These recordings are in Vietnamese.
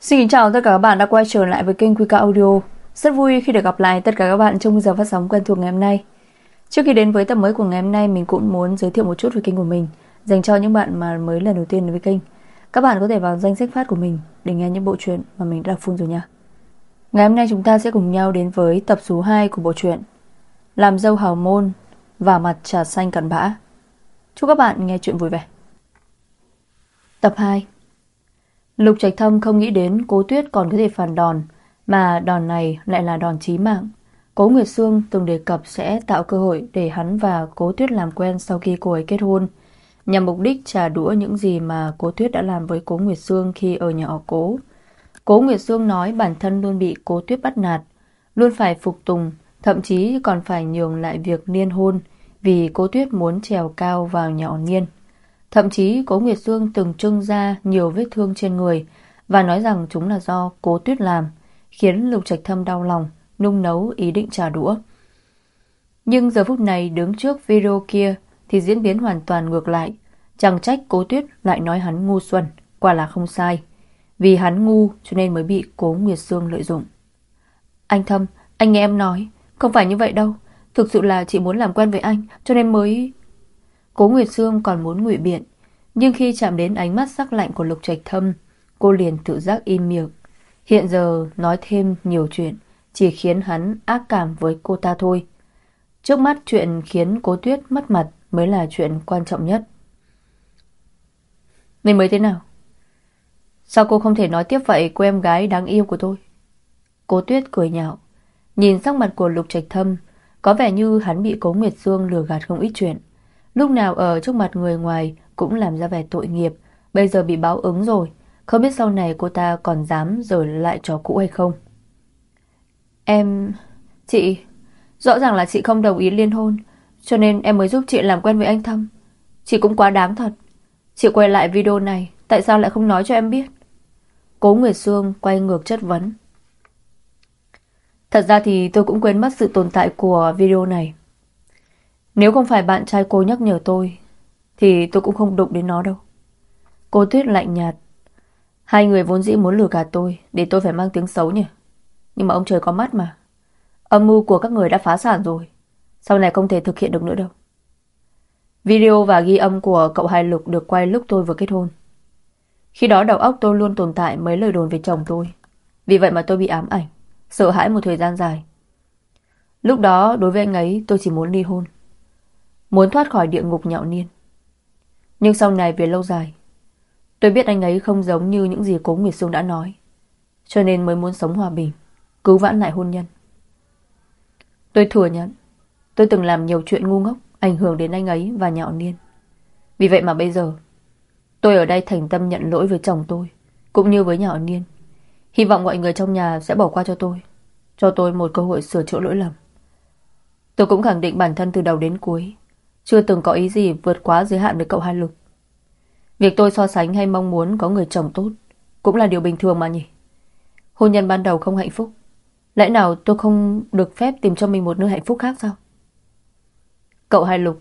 Xin kính chào tất cả các bạn đã quay trở lại với kênh QK Audio. Rất vui khi được gặp lại tất cả các bạn trong giờ phát sóng quen thuộc ngày hôm nay. Trước khi đến với tập mới của ngày hôm nay, mình cũng muốn giới thiệu một chút về kênh của mình dành cho những bạn mà mới lần đầu tiên đến với kênh. Các bạn có thể vào danh sách phát của mình để nghe những bộ truyện mà mình đã đọc full rồi nha. Ngày hôm nay chúng ta sẽ cùng nhau đến với tập số 2 của bộ truyện Làm dâu hào môn và mặt trà xanh cặn bã. Chúc các bạn nghe truyện vui vẻ. Tập 2. Lục Trạch Thâm không nghĩ đến Cố Tuyết còn có thể phản đòn, mà đòn này lại là đòn chí mạng. Cố Nguyệt Sương từng đề cập sẽ tạo cơ hội để hắn và Cố Tuyết làm quen sau khi cô ấy kết hôn, nhằm mục đích trả đũa những gì mà Cố Tuyết đã làm với Cố Nguyệt Sương khi ở nhà họ Cố. Cố Nguyệt Sương nói bản thân luôn bị Cố Tuyết bắt nạt, luôn phải phục tùng, thậm chí còn phải nhường lại việc liên hôn vì Cố Tuyết muốn trèo cao vào nhà họ Niên. Thậm chí Cố Nguyệt Sương từng trưng ra nhiều vết thương trên người và nói rằng chúng là do Cố Tuyết làm, khiến Lục Trạch Thâm đau lòng, nung nấu ý định trả đũa. Nhưng giờ phút này đứng trước video kia thì diễn biến hoàn toàn ngược lại. Chẳng trách Cố Tuyết lại nói hắn ngu xuẩn, quả là không sai. Vì hắn ngu cho nên mới bị Cố Nguyệt Sương lợi dụng. Anh Thâm, anh nghe em nói, không phải như vậy đâu. Thực sự là chị muốn làm quen với anh cho nên mới... Cố Nguyệt Sương còn muốn ngụy biện, nhưng khi chạm đến ánh mắt sắc lạnh của Lục Trạch Thâm, cô liền tự giác im miệng. Hiện giờ nói thêm nhiều chuyện chỉ khiến hắn ác cảm với cô ta thôi. Trước mắt chuyện khiến Cố Tuyết mất mặt mới là chuyện quan trọng nhất. Mình mới thế nào? Sao cô không thể nói tiếp vậy cô em gái đáng yêu của tôi? Cố Tuyết cười nhạo, nhìn sắc mặt của Lục Trạch Thâm, có vẻ như hắn bị Cố Nguyệt Sương lừa gạt không ít chuyện. Lúc nào ở trước mặt người ngoài cũng làm ra vẻ tội nghiệp, bây giờ bị báo ứng rồi, không biết sau này cô ta còn dám giở lại trò cũ hay không. Chị, rõ ràng là chị không đồng ý liên hôn, cho nên em mới giúp chị làm quen với anh Thâm. Chị cũng quá đáng thật. Chị quay lại video này, tại sao lại không nói cho em biết? Cố Nguyệt Sương quay ngược chất vấn. Thật ra thì tôi cũng quên mất sự tồn tại của video này. Nếu không phải bạn trai cô nhắc nhở tôi thì tôi cũng không đụng đến nó đâu. Cô Tuyết lạnh nhạt. Hai người vốn dĩ muốn lừa gạt tôi để tôi phải mang tiếng xấu nhỉ. Nhưng mà ông trời có mắt mà. Âm mưu của các người đã phá sản rồi, sau này không thể thực hiện được nữa đâu. Video và ghi âm của cậu Hai Lục được quay lúc tôi vừa kết hôn. Khi đó đầu óc tôi luôn tồn tại mấy lời đồn về chồng tôi. Vì vậy mà tôi bị ám ảnh, sợ hãi một thời gian dài. Lúc đó đối với anh ấy tôi chỉ muốn ly hôn, muốn thoát khỏi địa ngục nhạo niên. Nhưng sau này về lâu dài, tôi biết anh ấy không giống như những gì Cố Nguyệt Sương đã nói, cho nên mới muốn sống hòa bình, cứu vãn lại hôn nhân. Tôi thừa nhận tôi từng làm nhiều chuyện ngu ngốc ảnh hưởng đến anh ấy và nhà họ Niên. Vì vậy mà bây giờ tôi ở đây thành tâm nhận lỗi với chồng tôi cũng như với nhà họ Niên. Hy vọng mọi người trong nhà sẽ bỏ qua cho tôi một cơ hội sửa chữa lỗi lầm. Tôi cũng khẳng định bản thân từ đầu đến cuối chưa từng có ý gì vượt quá giới hạn với cậu Hai Lục. Việc tôi so sánh hay mong muốn có người chồng tốt cũng là điều bình thường mà nhỉ. Hôn nhân ban đầu không hạnh phúc, lẽ nào tôi không được phép tìm cho mình một nơi hạnh phúc khác sao? Cậu Hai Lục,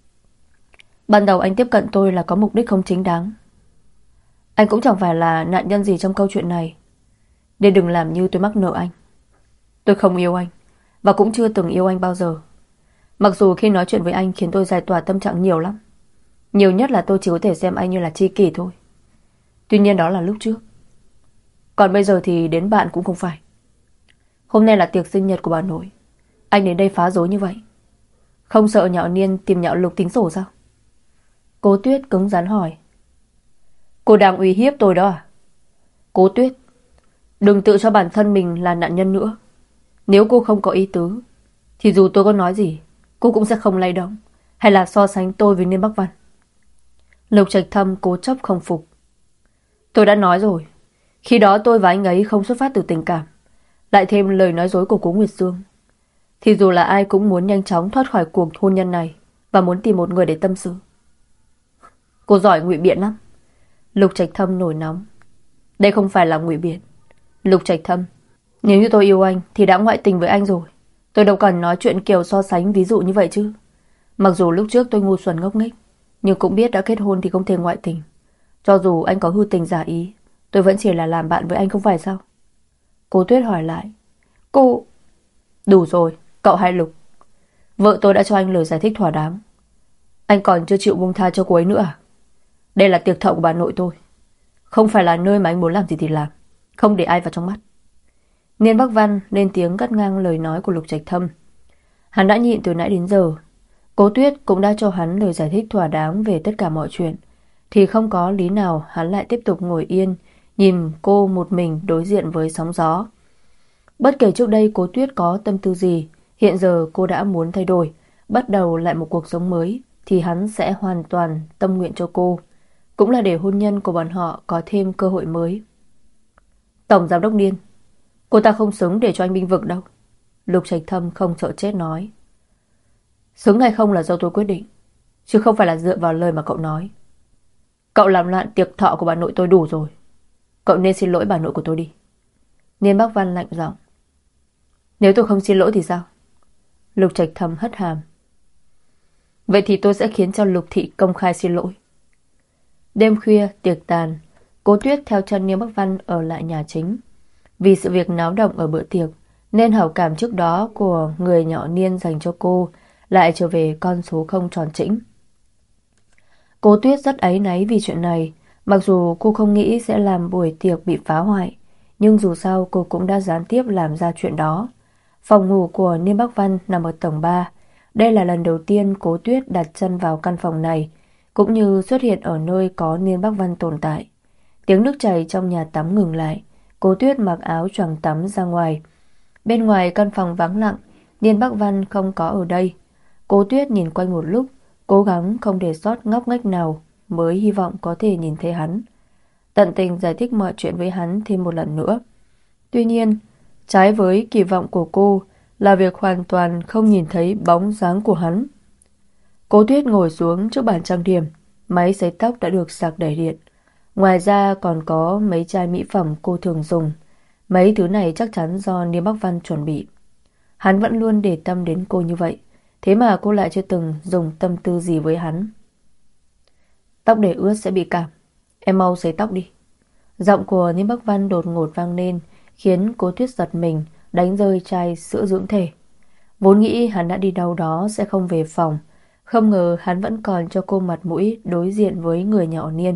ban đầu anh tiếp cận tôi là có mục đích không chính đáng. Anh cũng chẳng phải là nạn nhân gì trong câu chuyện này, nên đừng làm như tôi mắc nợ anh. Tôi không yêu anh và cũng chưa từng yêu anh bao giờ. Mặc dù khi nói chuyện với anh khiến tôi giải tỏa tâm trạng nhiều lắm. Nhiều nhất là tôi chỉ có thể xem anh như là tri kỷ thôi. Tuy nhiên đó là lúc trước. Còn bây giờ thì đến bạn cũng không phải. Hôm nay là tiệc sinh nhật của bà nội, anh đến đây phá rối như vậy, không sợ nhạo Niên tìm nhạo Lục tính sổ sao? Cố Tuyết cứng rắn hỏi. Cô đang uy hiếp tôi đó à? Cố Tuyết, đừng tự cho bản thân mình là nạn nhân nữa. Nếu cô không có ý tứ thì dù tôi có nói gì cô cũng sẽ không lay động hay là so sánh tôi với Niên Bắc Văn. Lục Trạch Thâm cố chấp không phục. Tôi đã nói rồi, khi đó tôi và anh ấy không xuất phát từ tình cảm, lại thêm lời nói dối của Cố Nguyệt Sương, thì dù là ai cũng muốn nhanh chóng thoát khỏi cuộc hôn nhân này và muốn tìm một người để tâm sự. Cô giỏi ngụy biện lắm. Lục Trạch Thâm nổi nóng. Đây không phải là ngụy biện. Lục Trạch Thâm, nếu như tôi yêu anh thì đã ngoại tình với anh rồi. Tôi đâu cần nói chuyện kiểu so sánh ví dụ như vậy chứ. Mặc dù lúc trước tôi ngu xuẩn ngốc nghếch, nhưng cũng biết đã kết hôn thì không thể ngoại tình. Cho dù anh có hư tình giả ý, Tôi vẫn chỉ là làm bạn với anh không phải sao? Cố Tuyết hỏi lại. Cô... Đủ rồi, cậu Hai Lục. Vợ tôi đã cho anh lời giải thích thỏa đáng. Anh còn chưa chịu buông tha cho cô ấy nữa à? Đây là tiệc thọ của bà nội tôi, không phải là nơi mà anh muốn làm gì thì làm, không để ai vào trong mắt. Niên Bắc Văn lên tiếng cắt ngang lời nói của Lục Trạch Thâm. Hắn đã nhịn từ nãy đến giờ. Cố Tuyết cũng đã cho hắn lời giải thích thỏa đáng về tất cả mọi chuyện, thì không có lý nào hắn lại tiếp tục ngồi yên nhìn cô một mình đối diện với sóng gió. Bất kể trước đây Cố Tuyết có tâm tư gì, hiện giờ cô đã muốn thay đổi, bắt đầu lại một cuộc sống mới, thì hắn sẽ hoàn toàn tâm nguyện cho cô, cũng là để hôn nhân của bọn họ có thêm cơ hội mới. Tổng giám đốc Niên, cô ta không xứng để cho anh bênh vực đâu. Lục Trạch Thâm không sợ chết nói. Xứng hay không là do tôi quyết định, chứ không phải là dựa vào lời mà cậu nói. Cậu làm loạn tiệc thọ của bà nội tôi đủ rồi. Cậu nên xin lỗi bà nội của tôi đi. Niên Bắc Văn lạnh giọng. Nếu tôi không xin lỗi thì sao? Lục Trạch Thâm hất hàm. Vậy thì tôi sẽ khiến cho Lục Thị công khai xin lỗi. Đêm khuya tiệc tàn, Cố Tuyết theo chân Niên Bắc Văn ở lại nhà chính. Vì sự việc náo động ở bữa tiệc, nên hảo cảm trước đó của người nhỏ Niên dành cho cô lại trở về con số không tròn chỉnh. Cố Tuyết rất áy náy vì chuyện này, mặc dù cô không nghĩ sẽ làm buổi tiệc bị phá hoại, nhưng dù sao cô cũng đã gián tiếp làm ra chuyện đó. Phòng ngủ của Niên Bắc Văn nằm ở tầng 3. Đây là lần đầu tiên Cố Tuyết đặt chân vào căn phòng này, cũng như xuất hiện ở nơi có Niên Bắc Văn tồn tại. Tiếng nước chảy trong nhà tắm ngừng lại. Cố Tuyết mặc áo choàng tắm ra ngoài. Bên ngoài căn phòng vắng lặng, Niên Bắc Văn không có ở đây. Cố Tuyết nhìn quanh một lúc, cố gắng không để sót ngóc ngách nào, mới hy vọng có thể nhìn thấy hắn. Tận tình giải thích mọi chuyện với hắn thêm một lần nữa. Tuy nhiên, trái với kỳ vọng của cô là việc hoàn toàn không nhìn thấy bóng dáng của hắn. Cố Tuyết ngồi xuống trước bàn trang điểm. Máy sấy tóc đã được sạc đầy điện. Ngoài ra còn có mấy chai mỹ phẩm cô thường dùng. Mấy thứ này chắc chắn do Niêm Bắc Văn chuẩn bị. Hắn vẫn luôn để tâm đến cô như vậy, thế mà cô lại chưa từng dùng tâm tư gì với hắn. Tóc để ướt sẽ bị cảm, em mau sấy tóc đi. Giọng của Niêm Bắc Văn đột ngột vang lên, khiến Cố Tuyết giật mình, đánh rơi chai sữa dưỡng thể. Vốn nghĩ hắn đã đi đâu đó sẽ không về phòng, không ngờ hắn vẫn còn cho cô mặt mũi đối diện với người nhỏ Niên.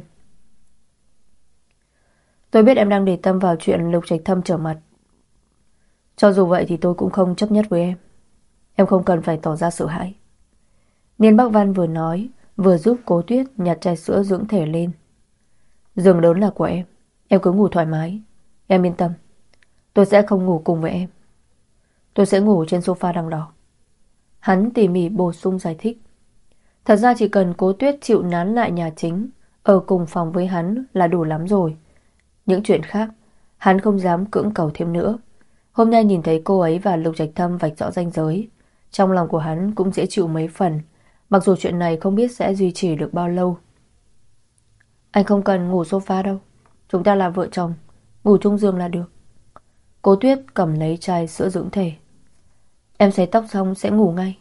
Tôi biết em đang để tâm vào chuyện Lục Trạch Thâm trở mặt. Cho dù vậy thì tôi cũng không chấp nhất với em. Em không cần phải tỏ ra sợ hãi. Niên Bắc Văn vừa nói, vừa giúp Cố Tuyết nhặt chai sữa dưỡng thể lên. Giường lớn là của em cứ ngủ thoải mái. Em yên tâm, tôi sẽ không ngủ cùng với em. Tôi sẽ ngủ trên sofa đằng đó. Hắn tỉ mỉ bổ sung giải thích. Thật ra chỉ cần Cố Tuyết chịu nán lại nhà chính, ở cùng phòng với hắn là đủ lắm rồi. Những chuyện khác, hắn không dám cưỡng cầu thêm nữa. Hôm nay nhìn thấy cô ấy và Lục Trạch Thâm vạch rõ ranh giới, trong lòng của hắn cũng dễ chịu mấy phần, mặc dù chuyện này không biết sẽ duy trì được bao lâu. Anh không cần ngủ sofa đâu, chúng ta là vợ chồng, ngủ chung giường là được. Cố Tuyết cầm lấy chai sữa dưỡng thể. Em sấy tóc xong sẽ ngủ ngay.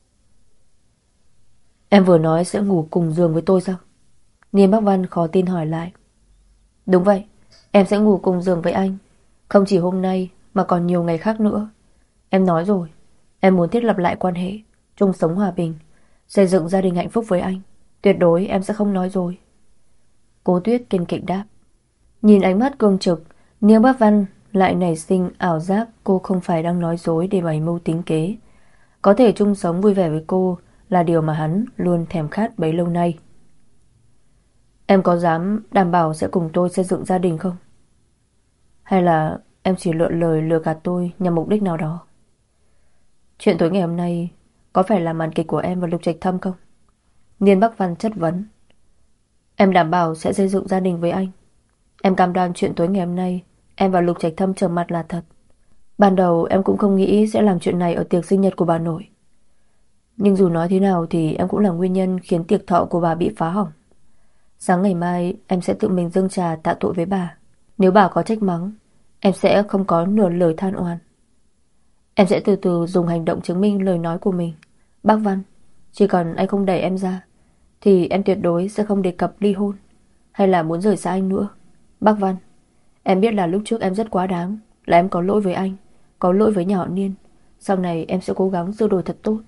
Em vừa nói sẽ ngủ cùng giường với tôi sao? Niên Bắc Văn khó tin hỏi lại. Đúng vậy, em sẽ ngủ cùng giường với anh. Không chỉ hôm nay mà còn nhiều ngày khác nữa. Em nói rồi, em muốn thiết lập lại quan hệ, chung sống hòa bình, xây dựng gia đình hạnh phúc với anh. Tuyệt đối em sẽ không nói dối. Cố Tuyết kiên định đáp. Nhìn ánh mắt cương trực, Niên Bắc Văn lại nảy sinh ảo giác cô không phải đang nói dối để bày mưu tính kế. Có thể chung sống vui vẻ với cô là điều mà hắn luôn thèm khát bấy lâu nay. Em có dám đảm bảo sẽ cùng tôi xây dựng gia đình không? Hay là em chỉ lượn lời lừa gạt tôi nhằm mục đích nào đó? Chuyện tối ngày hôm nay có phải là màn kịch của em và Lục Trạch Thâm không? Niên Bắc Văn chất vấn. Em đảm bảo sẽ xây dựng gia đình với anh. Em cam đoan chuyện tối ngày hôm nay em và Lục Trạch Thâm trở mặt là thật. Ban đầu em cũng không nghĩ sẽ làm chuyện này ở tiệc sinh nhật của bà nội. Nhưng dù nói thế nào thì em cũng là nguyên nhân khiến tiệc thọ của bà bị phá hỏng. Sáng ngày mai em sẽ tự mình dâng trà tạ tội với bà. Nếu bà có trách mắng, em sẽ không có nửa lời than oan. Em sẽ từ từ dùng hành động chứng minh lời nói của mình. Bác Văn, chỉ cần anh không đẩy em ra thì em tuyệt đối sẽ không đề cập ly hôn hay là muốn rời xa anh nữa. Bác Văn, Em biết là lúc trước em rất quá đáng, là em có lỗi với anh, có lỗi với nhà họ Niên. Sau này em sẽ cố gắng sửa đổi thật tốt.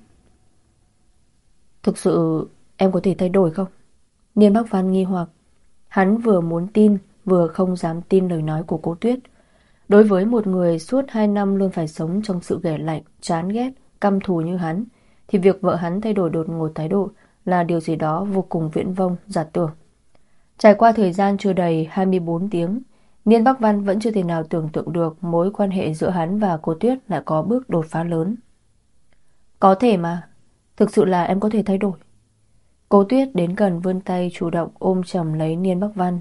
Thực sự em có thể thay đổi không? Niên Bắc Văn nghi hoặc. Hắn vừa muốn tin, vừa không dám tin lời nói của cô Tuyết. Đối với một người suốt 2 năm luôn phải sống trong sự ghẻ lạnh, chán ghét, căm thù như hắn, thì việc vợ hắn thay đổi đột ngột thái độ là điều gì đó vô cùng viển vông, giả tưởng. Trải qua thời gian chưa đầy 24 tiếng, Niên Bắc Văn vẫn chưa thể nào tưởng tượng được mối quan hệ giữa hắn và cô Tuyết lại có bước đột phá lớn. Có thể mà, thực sự là em có thể thay đổi. Cô Tuyết đến gần vươn tay chủ động ôm chầm lấy Niên Bắc Văn.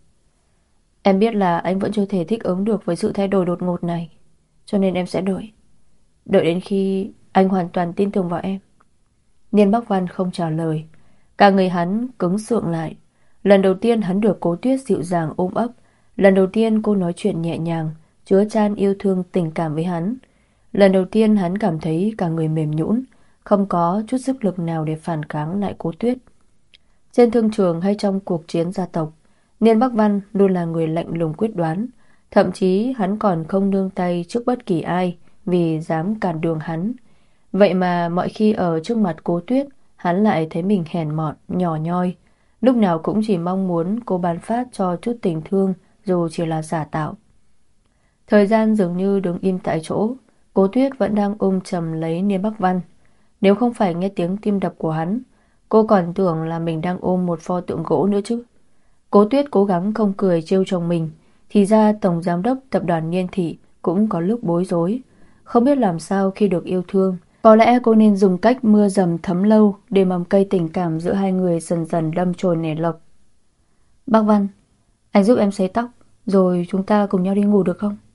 Em biết là anh vẫn chưa thể thích ứng được với sự thay đổi đột ngột này, cho nên em sẽ đợi. Đợi đến khi anh hoàn toàn tin tưởng vào em. Niên Bắc Văn không trả lời. Cả người hắn cứng sượng lại. Lần đầu tiên hắn được Cố Tuyết dịu dàng ôm ấp. Lần đầu tiên cô nói chuyện nhẹ nhàng, chứa chan yêu thương tình cảm với hắn. Lần đầu tiên hắn cảm thấy cả người mềm nhũn, không có chút sức lực nào để phản kháng lại Cố Tuyết. Trên thương trường hay trong cuộc chiến gia tộc, Niên Bắc Văn luôn là người lạnh lùng quyết đoán. Thậm chí hắn còn không nương tay trước bất kỳ ai vì dám cản đường hắn. Vậy mà mọi khi ở trước mặt Cố Tuyết, hắn lại thấy mình hèn mọn, nhỏ nhoi. Lúc nào cũng chỉ mong muốn cô ban phát cho chút tình thương, dù chỉ là giả tạo. Thời gian dường như đứng im tại chỗ. Cố Tuyết vẫn đang ôm chầm lấy Niên Bắc Văn. Nếu không phải nghe tiếng tim đập của hắn, cô còn tưởng là mình đang ôm một pho tượng gỗ nữa chứ. Cố Tuyết cố gắng không cười trêu chồng mình. Thì ra tổng giám đốc tập đoàn Niên Thị cũng có lúc bối rối, không biết làm sao khi được yêu thương. Có lẽ cô nên dùng cách mưa dầm thấm lâu để mầm cây tình cảm giữa hai người dần dần đâm chồi nảy lộc. Bác Văn, anh giúp em sấy tóc, rồi chúng ta cùng nhau đi ngủ được không?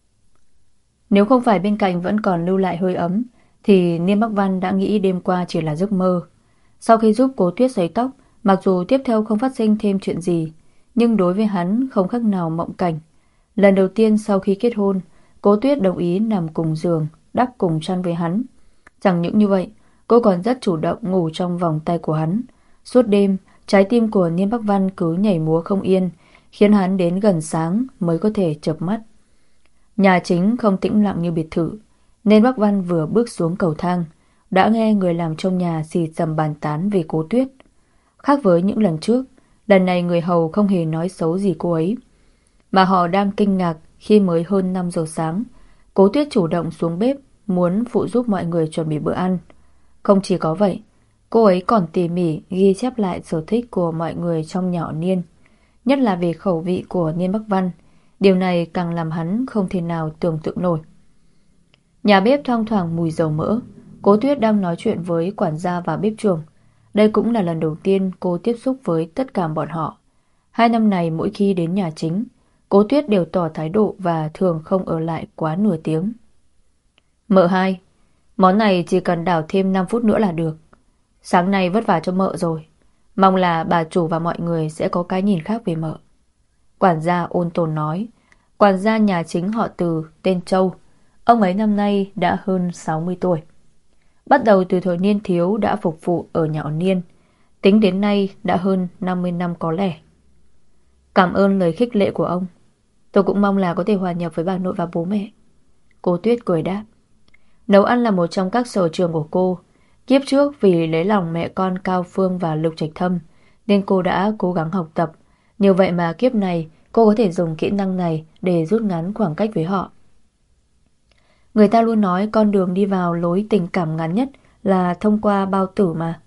Nếu không phải bên cạnh vẫn còn lưu lại hơi ấm, thì Niên Bắc Văn đã nghĩ đêm qua chỉ là giấc mơ. Sau khi giúp Cố Tuyết sấy tóc, mặc dù tiếp theo không phát sinh thêm chuyện gì, nhưng đối với hắn không khác nào mộng cảnh. Lần đầu tiên sau khi kết hôn, Cố Tuyết đồng ý nằm cùng giường, đắp cùng chăn với hắn. Chẳng những như vậy, cô còn rất chủ động ngủ trong vòng tay của hắn. Suốt đêm, trái tim của Niên Bắc Văn cứ nhảy múa không yên, khiến hắn đến gần sáng mới có thể chợp mắt. Nhà chính không tĩnh lặng như biệt thự, nên Bắc Văn vừa bước xuống cầu thang, đã nghe người làm trong nhà xì xầm bàn tán về Cố Tuyết. Khác với những lần trước, lần này người hầu không hề nói xấu gì cô ấy, mà họ đang kinh ngạc khi mới hơn 5 giờ sáng, Cố Tuyết chủ động xuống bếp muốn phụ giúp mọi người chuẩn bị bữa ăn. Không chỉ có vậy, cô ấy còn tỉ mỉ ghi chép lại sở thích của mọi người trong nhà họ Niên, nhất là về khẩu vị của Niên Bắc Văn. Điều này càng làm hắn không thể nào tưởng tượng nổi. Nhà bếp thoang thoảng mùi dầu mỡ. Cố Tuyết đang nói chuyện với quản gia và bếp trưởng. Đây cũng là lần đầu tiên cô tiếp xúc với tất cả bọn họ. 2 năm này mỗi khi đến nhà chính, Cố Tuyết đều tỏ thái độ và thường không ở lại quá nửa tiếng. Mợ hai, món này chỉ cần đảo thêm 5 phút nữa là được. Sáng nay vất vả cho mợ rồi. Mong là bà chủ và mọi người sẽ có cái nhìn khác về mợ. Quản gia ôn tồn nói. Quản gia nhà chính họ Từ, tên Châu. Ông ấy năm nay đã hơn 60 tuổi. Bắt đầu từ thời niên thiếu đã phục vụ ở nhà họ Niên. Tính đến nay đã hơn 50 năm có lẽ. Cảm ơn lời khích lệ của ông. Tôi cũng mong là có thể hòa nhập với bà nội và bố mẹ. Cô Tuyết cười đáp. Nấu ăn là một trong các sở trường của cô. Kiếp trước vì lấy lòng mẹ con Cao Phương và Lục Trạch Thâm, nên cô đã cố gắng học tập. Nhờ vậy mà kiếp này cô có thể dùng kỹ năng này để rút ngắn khoảng cách với họ. Người ta luôn nói con đường đi vào lối tình cảm ngắn nhất là thông qua bao tử mà.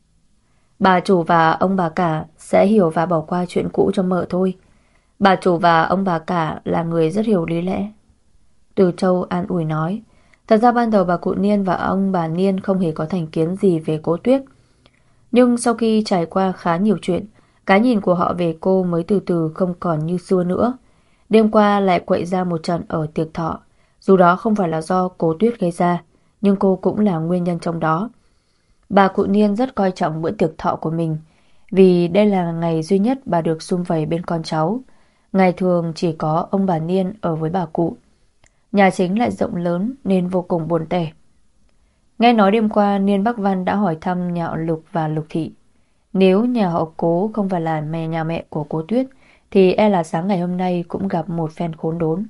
Bà chủ và ông bà cả sẽ hiểu và bỏ qua chuyện cũ cho mợ thôi. Bà chủ và ông bà cả là người rất hiểu lý lẽ. Từ Châu an ủi nói. Thật ra ban đầu bà cụ Niên và ông bà Niên không hề có thành kiến gì về Cố Tuyết. Nhưng sau khi trải qua khá nhiều chuyện, cái nhìn của họ về cô mới từ từ không còn như xưa nữa. Đêm qua lại quậy ra một trận ở tiệc thọ. Dù đó không phải là do Cố Tuyết gây ra, nhưng cô cũng là nguyên nhân trong đó. Bà cụ Niên rất coi trọng bữa tiệc thọ của mình, vì đây là ngày duy nhất bà được sum vầy bên con cháu. Ngày thường chỉ có ông bà Niên ở với bà cụ. Nhà chính lại rộng lớn nên vô cùng buồn tẻ. Nghe nói đêm qua Niên Bắc Văn đã hỏi thăm nhà họ Lục và Lục Thị. Nếu nhà họ Cố không phải là nhà mẹ của Cố Tuyết, thì e là sáng ngày hôm nay cũng gặp một phen khốn đốn.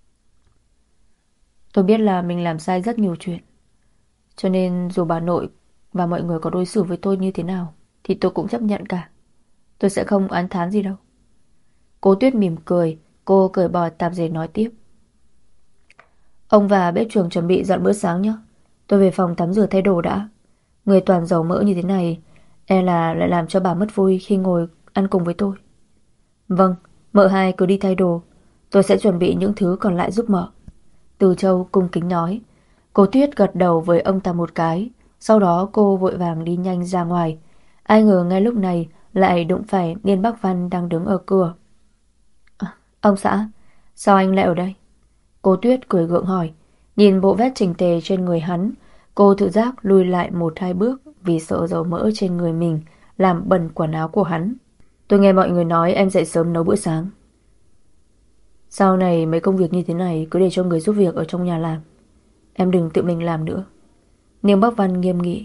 Tôi biết là mình làm sai rất nhiều chuyện, cho nên dù bà nội và mọi người có đối xử với tôi như thế nào thì tôi cũng chấp nhận cả. Tôi sẽ không oán thán gì đâu. Cố Tuyết mỉm cười. Cô cởi bỏ tạp dề nói tiếp. Ông và bếp trưởng chuẩn bị dọn bữa sáng nhé. Tôi về phòng tắm rửa thay đồ đã. Người toàn dầu mỡ như thế này e là lại làm cho bà mất vui khi ngồi ăn cùng với tôi. Vâng, mợ hai cứ đi thay đồ. Tôi sẽ chuẩn bị những thứ còn lại giúp mợ. Từ Châu cung kính nói. Cô Tuyết gật đầu với ông ta một cái. Sau đó cô vội vàng đi nhanh ra ngoài. Ai ngờ ngay lúc này lại đụng phải Niên Bắc Văn đang đứng ở cửa. Ông xã, sao anh lại ở đây? Cô Tuyết cười gượng hỏi. Nhìn bộ vết chỉnh tề trên người hắn, cô tự giác lùi lại 1-2 bước vì sợ dầu mỡ trên người mình làm bẩn quần áo của hắn. Tôi nghe mọi người nói em dậy sớm nấu bữa sáng. Sau này mấy công việc như thế này cứ để cho người giúp việc ở trong nhà làm. Em đừng tự mình làm nữa. Niêm Bắc Văn nghiêm nghị.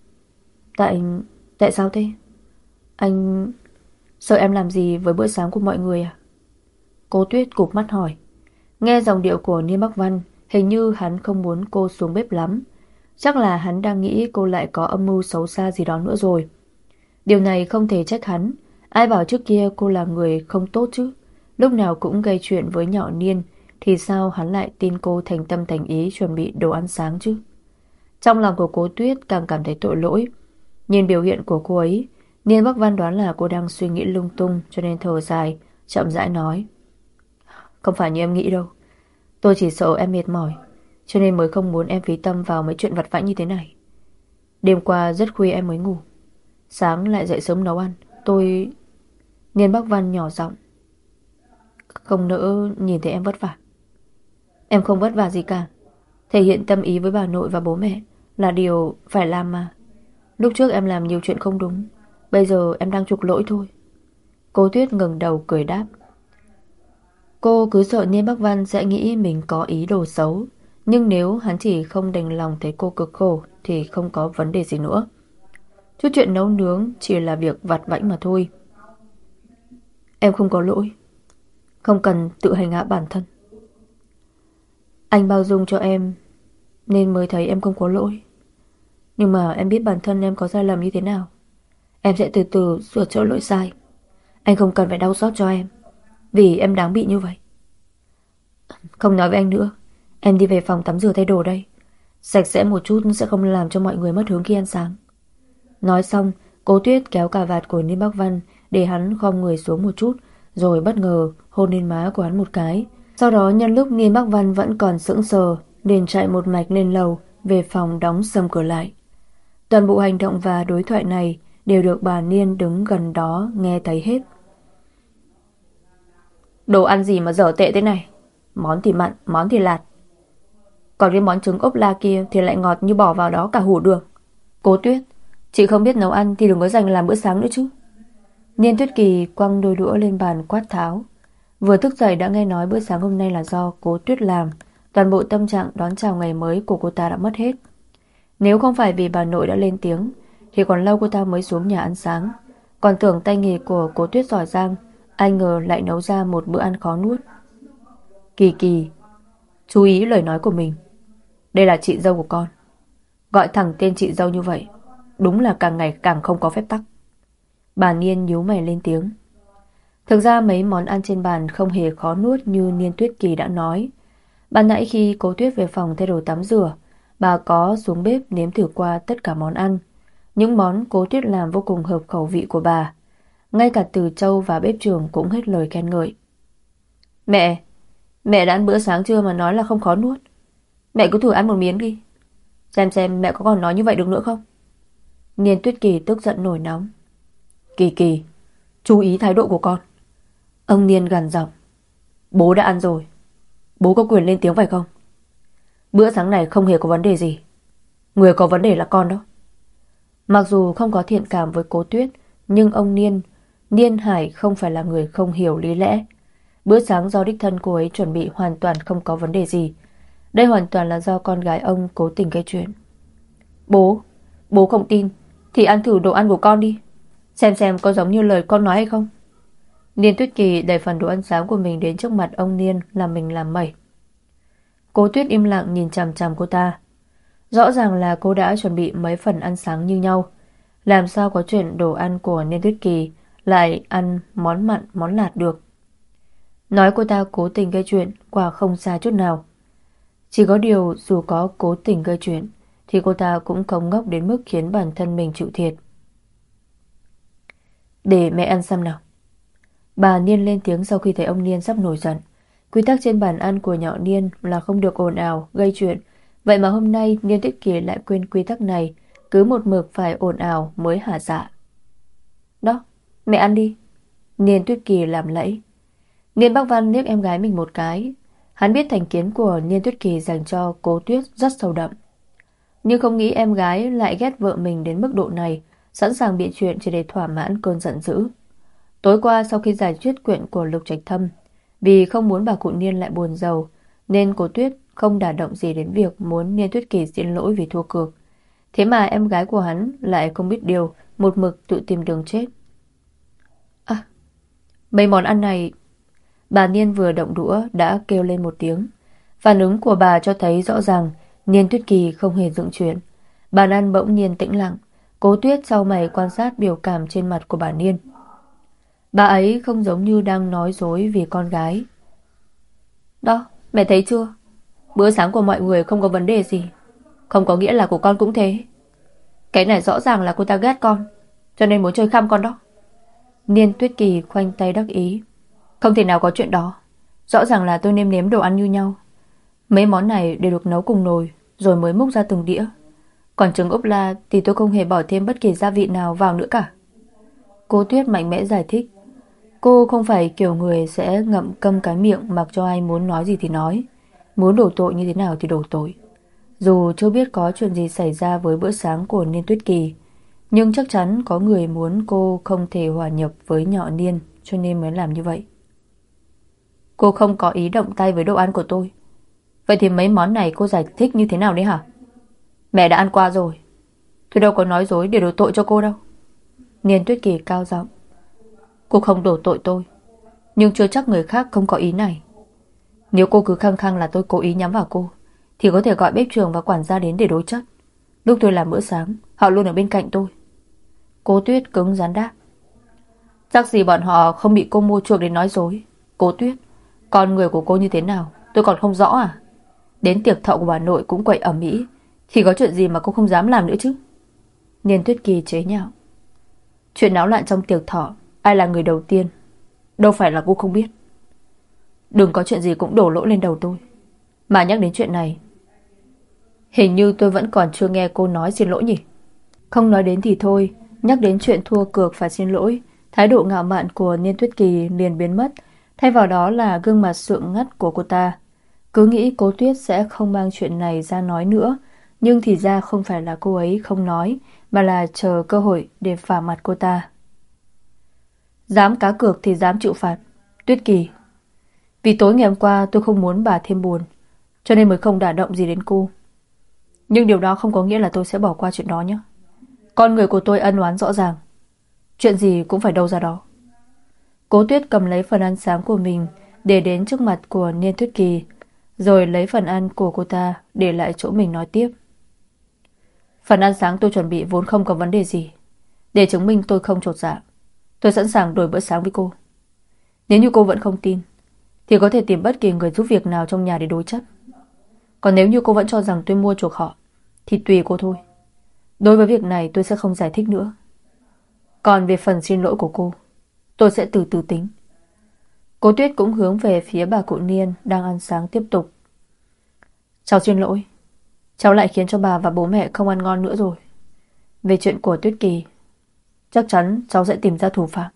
Tại sao thế? Anh sợ em làm gì với bữa sáng của mọi người à? Cô Tuyết cụp mắt hỏi. Nghe giọng điệu của Niêm Bắc Văn, hình như hắn không muốn cô xuống bếp lắm. Chắc là hắn đang nghĩ cô lại có âm mưu xấu xa gì đó nữa rồi. Điều này không thể trách hắn. Ai bảo trước kia cô là người không tốt chứ. Lúc nào cũng gây chuyện với nhỏ Niên, thì sao hắn lại tin cô thành tâm thành ý chuẩn bị đồ ăn sáng chứ? Trong lòng của cô Tuyết càng cảm thấy tội lỗi. Nhìn biểu hiện của cô ấy, Niên Bắc Văn đoán là cô đang suy nghĩ lung tung, cho nên thở dài, chậm rãi nói. Không phải như em nghĩ đâu. Tôi chỉ sợ em mệt mỏi, cho nên mới không muốn em phí tâm vào mấy chuyện vặt vãnh như thế này. Đêm qua rất khuya em mới ngủ, sáng lại dậy sớm nấu ăn. Tôi... Niên Bắc Văn nhỏ giọng. Không nỡ nhìn thấy em vất vả. Em không vất vả gì cả. Thể hiện tâm ý với bà nội và bố mẹ là điều phải làm mà. Lúc trước em làm nhiều chuyện không đúng, bây giờ em đang chuộc lỗi thôi. Cô Tuyết ngẩng đầu cười đáp. Cô cứ sợ Niên Bắc Văn sẽ nghĩ mình có ý đồ xấu, nhưng nếu hắn chỉ không đành lòng thấy cô cực khổ thì không có vấn đề gì nữa. Chút chuyện nấu nướng chỉ là việc vặt vãnh mà thôi. Em không có lỗi, không cần tự hành hạ bản thân. Anh bao dung cho em nên mới thấy em không có lỗi. Nhưng mà em biết bản thân em có sai lầm như thế nào. Em sẽ từ từ sửa chữa lỗi sai. Anh không cần phải đau xót cho em, vì em đáng bị như vậy. Không nói với anh nữa. Em đi về phòng tắm rửa thay đồ đây. Sạch sẽ một chút sẽ không làm cho mọi người mất hứng khi ăn sáng. Nói xong, cô Tuyết kéo cà vạt của Niên Bắc Văn để hắn khom người xuống một chút, rồi bất ngờ hôn lên má của hắn một cái. Sau đó nhân lúc Niên Bắc Văn vẫn còn sững sờ, liền chạy một mạch lên lầu, về phòng đóng sầm cửa lại. Toàn bộ hành động và đối thoại này đều được bà Niên đứng gần đó nghe thấy hết. Đồ ăn gì mà dở tệ thế này? Món thì mặn, món thì lạt. Còn cái món trứng ốp la kia thì lại ngọt như bỏ vào đó cả hũ đường. Cô Tuyết, chị không biết nấu ăn thì đừng có dành làm bữa sáng nữa chứ. Niên Tuyết Kỳ quăng đôi đũa lên bàn quát tháo. Vừa thức dậy đã nghe nói bữa sáng hôm nay là do cô Tuyết làm. Toàn bộ tâm trạng đón chào ngày mới của cô ta đã mất hết. Nếu không phải vì bà nội đã lên tiếng thì còn lâu cô ta mới xuống nhà ăn sáng. Còn tưởng tay nghề của cô Tuyết giỏi giang, ai ngờ lại nấu ra một bữa ăn khó nuốt. Kỳ Kỳ, chú ý lời nói của mình. Đây là chị dâu của con. Gọi thẳng tên chị dâu như vậy đúng là càng ngày càng không có phép tắc. Bà Niên nhíu mày lên tiếng. Thực ra mấy món ăn trên bàn không hề khó nuốt như Niên Tuyết Kỳ đã nói. Ban nãy khi cô Tuyết về phòng thay đồ tắm rửa, bà có xuống bếp nếm thử qua tất cả món ăn. Những món cô Tuyết làm vô cùng hợp khẩu vị của bà. Ngay cả Từ Châu và bếp trưởng cũng hết lời khen ngợi. Mẹ đã ăn bữa sáng chưa mà nói là không khó nuốt. Mẹ cứ thử ăn một miếng đi, xem mẹ có còn nói như vậy được nữa không. Niên Tuyết Kỳ tức giận nổi nóng. Kỳ Kỳ, chú ý thái độ của con. Ông Niên gằn giọng. Bố đã ăn rồi, bố có quyền lên tiếng phải không? Bữa sáng này không hề có vấn đề gì. Người có vấn đề là con đó. Mặc dù không có thiện cảm với cô Tuyết, nhưng ông Niên Hải không phải là người không hiểu lý lẽ. Bữa sáng do đích thân cô ấy chuẩn bị hoàn toàn không có vấn đề gì. Đây hoàn toàn là do con gái ông cố tình gây chuyện. Bố không tin thì ăn thử đồ ăn của con đi, xem có giống như lời con nói hay không. Niên Tuyết Kỳ đẩy phần đồ ăn sáng của mình đến trước mặt ông Niên, làm mình làm mẩy. Cố Tuyết im lặng nhìn chằm chằm cô ta. Rõ ràng là cô đã chuẩn bị mấy phần ăn sáng như nhau. Làm sao có chuyện đồ ăn của Niên Tuyết Kỳ lại ăn món mặn món lạt được. Nói cô ta cố tình gây chuyện quả không xa chút nào. Chỉ có điều dù có cố tình gây chuyện thì cô ta cũng không ngốc đến mức khiến bản thân mình chịu thiệt. Để mẹ ăn xong nào. Bà Niên lên tiếng sau khi thấy ông Niên sắp nổi giận. Quy tắc trên bàn ăn của nhỏ Niên là không được ồn ào, gây chuyện. Vậy mà hôm nay Niên Tuyết Kỳ lại quên quy tắc này, cứ một mực phải ồn ào mới hả dạ. Đó, mẹ ăn đi. Niên Tuyết Kỳ làm lẫy. Niên Bắc Văn liếc em gái mình một cái. Hắn biết thành kiến của Niên Tuyết Kỳ dành cho Cố Tuyết rất sâu đậm. Nhưng không nghĩ em gái lại ghét vợ mình đến mức độ này, sẵn sàng bịa chuyện chỉ để thỏa mãn cơn giận dữ. Tối qua sau khi giải quyết chuyện của Lục Trạch Thâm, vì không muốn bà cụ Niên lại buồn rầu, nên Cố Tuyết không đả động gì đến việc muốn Niên Tuyết Kỳ xin lỗi vì thua cược. Thế mà em gái của hắn lại không biết điều, một mực tự tìm đường chết. À, mấy món ăn này... Bà Niên vừa động đũa đã kêu lên một tiếng. Phản ứng của bà cho thấy rõ ràng Niên Tuyết Kỳ không hề dựng chuyện. Bàn ăn bỗng nhiên tĩnh lặng. Cố Tuyết sau mày quan sát biểu cảm trên mặt của bà Niên. Bà ấy không giống như đang nói dối vì con gái. Đó, mẹ thấy chưa? Bữa sáng của mọi người không có vấn đề gì, không có nghĩa là của con cũng thế. Cái này rõ ràng là cô ta ghét con, cho nên muốn chơi khăm con đó. Niên Tuyết Kỳ khoanh tay đắc ý. Không thể nào có chuyện đó. Rõ ràng là tôi nêm nếm đồ ăn như nhau. Mấy món này đều được nấu cùng nồi rồi mới múc ra từng đĩa. Còn trứng ốp la thì tôi không hề bỏ thêm bất kỳ gia vị nào vào nữa cả. Cô Tuyết mạnh mẽ giải thích. Cô không phải kiểu người sẽ ngậm câm cái miệng mặc cho ai muốn nói gì thì nói, muốn đổ tội như thế nào thì đổ tội. Dù chưa biết có chuyện gì xảy ra với bữa sáng của Niên Tuyết Kỳ, nhưng chắc chắn có người muốn cô không thể hòa nhập với nhỏ Niên, cho nên mới làm như vậy. Cô không có ý động tay với đồ ăn của tôi. Vậy thì mấy món này cô giải thích như thế nào đấy hả? Mẹ đã ăn qua rồi. Tôi đâu có nói dối để đổ tội cho cô đâu. Niên Tuyết Kỳ cao giọng. Cô không đổ tội tôi, nhưng chưa chắc người khác không có ý này. Nếu cô cứ khăng khăng là tôi cố ý nhắm vào cô, thì có thể gọi bếp trưởng và quản gia đến để đối chất. Lúc tôi làm bữa sáng, họ luôn ở bên cạnh tôi. Cố Tuyết cứng rắn đáp. Chắc gì bọn họ không bị cô mua chuộc để nói dối. Cố Tuyết, con người của cô như thế nào tôi còn không rõ à? Đến tiệc thọ của bà nội cũng quậy ầm ĩ, thì có chuyện gì mà cô không dám làm nữa chứ? Niên Tuyết Kỳ chế nhạo. Chuyện náo loạn trong tiệc thọ, ai là người đầu tiên? Đâu phải là cô không biết. Đừng có chuyện gì cũng đổ lỗi lên đầu tôi. Mà nhắc đến chuyện này, hình như tôi vẫn còn chưa nghe cô nói xin lỗi nhỉ? Không nói đến thì thôi, nhắc đến chuyện thua cược phải xin lỗi, thái độ ngạo mạn của Niên Tuyết Kỳ liền biến mất, thay vào đó là gương mặt sượng ngắt của cô ta. Cứ nghĩ Cố Tuyết sẽ không mang chuyện này ra nói nữa, nhưng thì ra không phải là cô ấy không nói, mà là chờ cơ hội để vả mặt cô ta. Dám cá cược thì dám chịu phạt. Tuyết Kỳ, vì tối ngày hôm qua tôi không muốn bà thêm buồn, cho nên mới không đả động gì đến cô. Nhưng điều đó không có nghĩa là tôi sẽ bỏ qua chuyện đó nhé. Con người của tôi ân oán rõ ràng, chuyện gì cũng phải đâu ra đó. Cố Tuyết cầm lấy phần ăn sáng của mình để đến trước mặt của Niên Tuyết Kỳ, rồi lấy phần ăn của cô ta để lại chỗ mình nói tiếp. Phần ăn sáng tôi chuẩn bị vốn không có vấn đề gì. Để chứng minh tôi không chột dạ, tôi sẵn sàng đổi bữa sáng với cô. Nếu như cô vẫn không tin, thì có thể tìm bất kỳ người giúp việc nào trong nhà để đối chất. Còn nếu như cô vẫn cho rằng tôi mua chuộc họ, thì tùy cô thôi. Đối với việc này tôi sẽ không giải thích nữa. Còn về phần xin lỗi của cô, tôi sẽ từ từ tính. Cố Tuyết cũng hướng về phía bà cụ Niên đang ăn sáng tiếp tục. Cháu xin lỗi, cháu lại khiến cho bà và bố mẹ không ăn ngon nữa rồi. Về chuyện của Tuyết Kỳ, chắc chắn cháu sẽ tìm ra thủ phạm.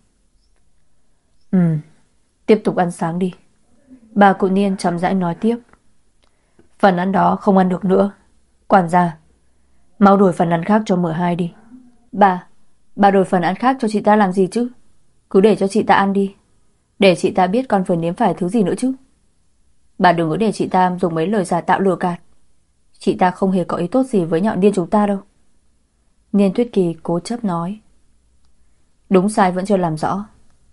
Tiếp tục ăn sáng đi. Bà cụ Niên chậm rãi nói tiếp. Phần ăn đó không ăn được nữa. Quản gia, mau đổi phần ăn khác cho M2 đi. Bà đổi phần ăn khác cho chị ta làm gì chứ? Cứ để cho chị ta ăn đi, để chị ta biết con vừa nếm phải thứ gì nữa chứ. Bà đừng có để chị ta dùng mấy lời giả tạo lừa gạt. Chị ta không hề có ý tốt gì với nhọn điên chúng ta đâu. Niên Tuyết Kỳ cố chấp nói. Đúng sai vẫn chưa làm rõ,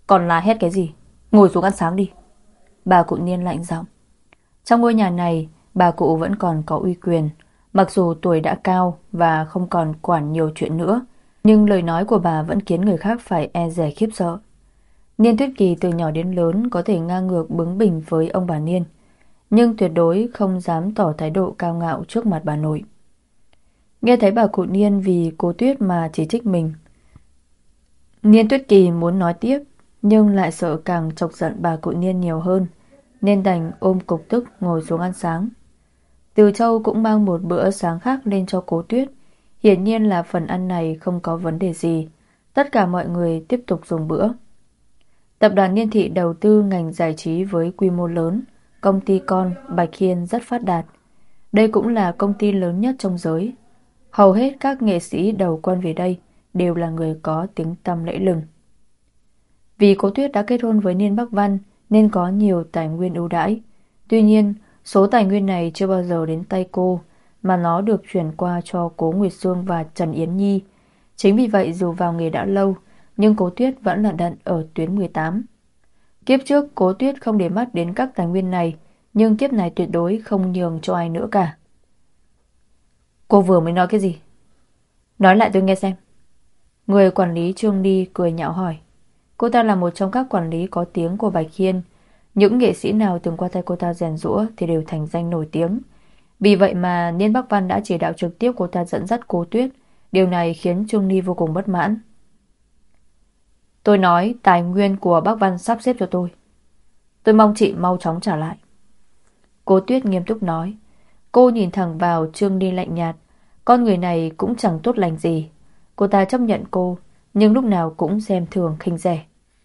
Còn là hét cái gì? Ngồi xuống ăn sáng đi. Bà cụ Niên lạnh giọng. Trong ngôi nhà này, bà cụ vẫn còn có uy quyền. Mặc dù tuổi đã cao và không còn quản nhiều chuyện nữa, nhưng lời nói của bà vẫn khiến người khác phải e dè khiếp sợ. Niên Tuyết Kỳ từ nhỏ đến lớn có thể ngang ngược bướng bỉnh với ông bà Niên, nhưng tuyệt đối không dám tỏ thái độ cao ngạo trước mặt bà nội. Nghe thấy bà cụ Niên vì cô Tuyết mà chỉ trích mình, Niên Tuyết Kỳ muốn nói tiếp, nhưng lại sợ càng chọc giận bà cụ Niên nhiều hơn, nên đành ôm cục tức ngồi xuống ăn sáng. Từ Châu cũng mang một bữa sáng khác lên cho Cố Tuyết. Hiển nhiên là phần ăn này không có vấn đề gì. Tất cả mọi người tiếp tục dùng bữa. Tập đoàn Niên Thị đầu tư ngành giải trí với quy mô lớn. Công ty con Bạch Hiên rất phát đạt. Đây cũng là công ty lớn nhất trong giới. Hầu hết các nghệ sĩ đầu quân về đây đều là người có tiếng tăm lẫy lừng. Vì Cố Tuyết đã kết hôn với Niên Bắc Văn nên có nhiều tài nguyên ưu đãi. Tuy nhiên, số tài nguyên này chưa bao giờ đến tay cô, mà nó được chuyển qua cho Cố Nguyệt Sương và Trần Yến Nhi. Chính vì vậy dù vào nghề đã lâu, nhưng Cố Tuyết vẫn lận đận ở tuyến 18. Kiếp trước Cố Tuyết không để mắt đến các tài nguyên này, nhưng kiếp này tuyệt đối không nhường cho ai nữa cả. Cô vừa mới nói cái gì? Nói lại tôi nghe xem. Người quản lý Trương Ly cười nhạo hỏi. Cô ta là một trong các quản lý có tiếng của Bạch Hiên. Những nghệ sĩ nào từng qua tay cô ta rèn giũa thì đều thành danh nổi tiếng. Vì vậy mà Niên Bắc Văn đã chỉ đạo trực tiếp cô ta dẫn dắt Cố Tuyết. Điều này khiến Trương Ly vô cùng bất mãn. Tôi nói tài nguyên của Bắc Văn sắp xếp cho tôi. Tôi mong chị mau chóng trả lại. Cố Tuyết nghiêm túc nói. Cô nhìn thẳng vào Trương Ly lạnh nhạt. Con người này cũng chẳng tốt lành gì. Cô ta chấp nhận cô, nhưng lúc nào cũng xem thường khinh rẻ.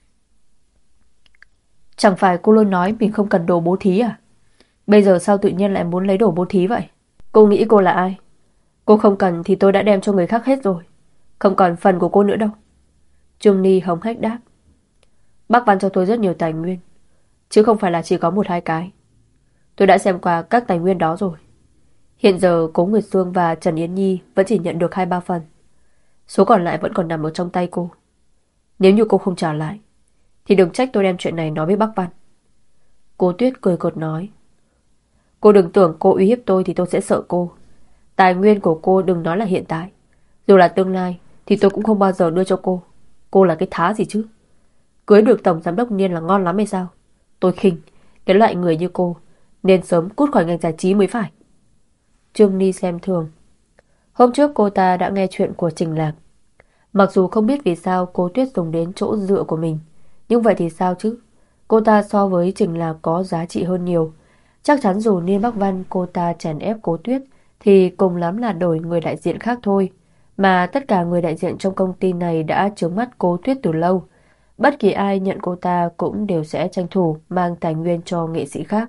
Chẳng phải cô luôn nói mình không cần đồ bố thí à? Bây giờ sao tự nhiên lại muốn lấy đồ bố thí vậy? Cô nghĩ cô là ai? Cô không cần thì tôi đã đem cho người khác hết rồi. Không còn phần của cô nữa đâu. Trương Ly hống hách đáp. Bác Văn cho tôi rất nhiều tài nguyên, chứ không phải là chỉ có một hai cái. Tôi đã xem qua các tài nguyên đó rồi. Hiện giờ Cố Nguyệt Sương và Trần Yến Nhi vẫn chỉ nhận được 2-3 phần. Số còn lại vẫn còn nằm ở trong tay cô. Nếu như cô không trả lại thì đừng trách tôi đem chuyện này nói với bác Văn. Cố Tuyết cười cợt nói. Cô đừng tưởng cô uy hiếp tôi thì tôi sẽ sợ cô. Tài nguyên của cô đừng nói là hiện tại, dù là tương lai thì tôi cũng không bao giờ đưa cho cô. Cô là cái thá gì chứ? Cưới được tổng giám đốc Niên là ngon lắm hay sao? Tôi khinh cái loại người như cô, nên sớm cút khỏi ngành giải trí mới phải. Trương Ly xem thường. Hôm trước cô ta đã nghe chuyện của Trình Lạc. Mặc dù không biết vì sao Cố Tuyết dùng đến chỗ dựa của mình, nhưng vậy thì sao chứ? Cô ta so với Trình Lạc có giá trị hơn nhiều. Chắc chắn dù Niên Bắc Văn cô ta chèn ép Cố Tuyết thì cùng lắm là đổi người đại diện khác thôi. Mà tất cả người đại diện trong công ty này đã trướng mắt Cố Tuyết từ lâu. Bất kỳ ai nhận cô ta cũng đều sẽ tranh thủ mang tài nguyên cho nghệ sĩ khác.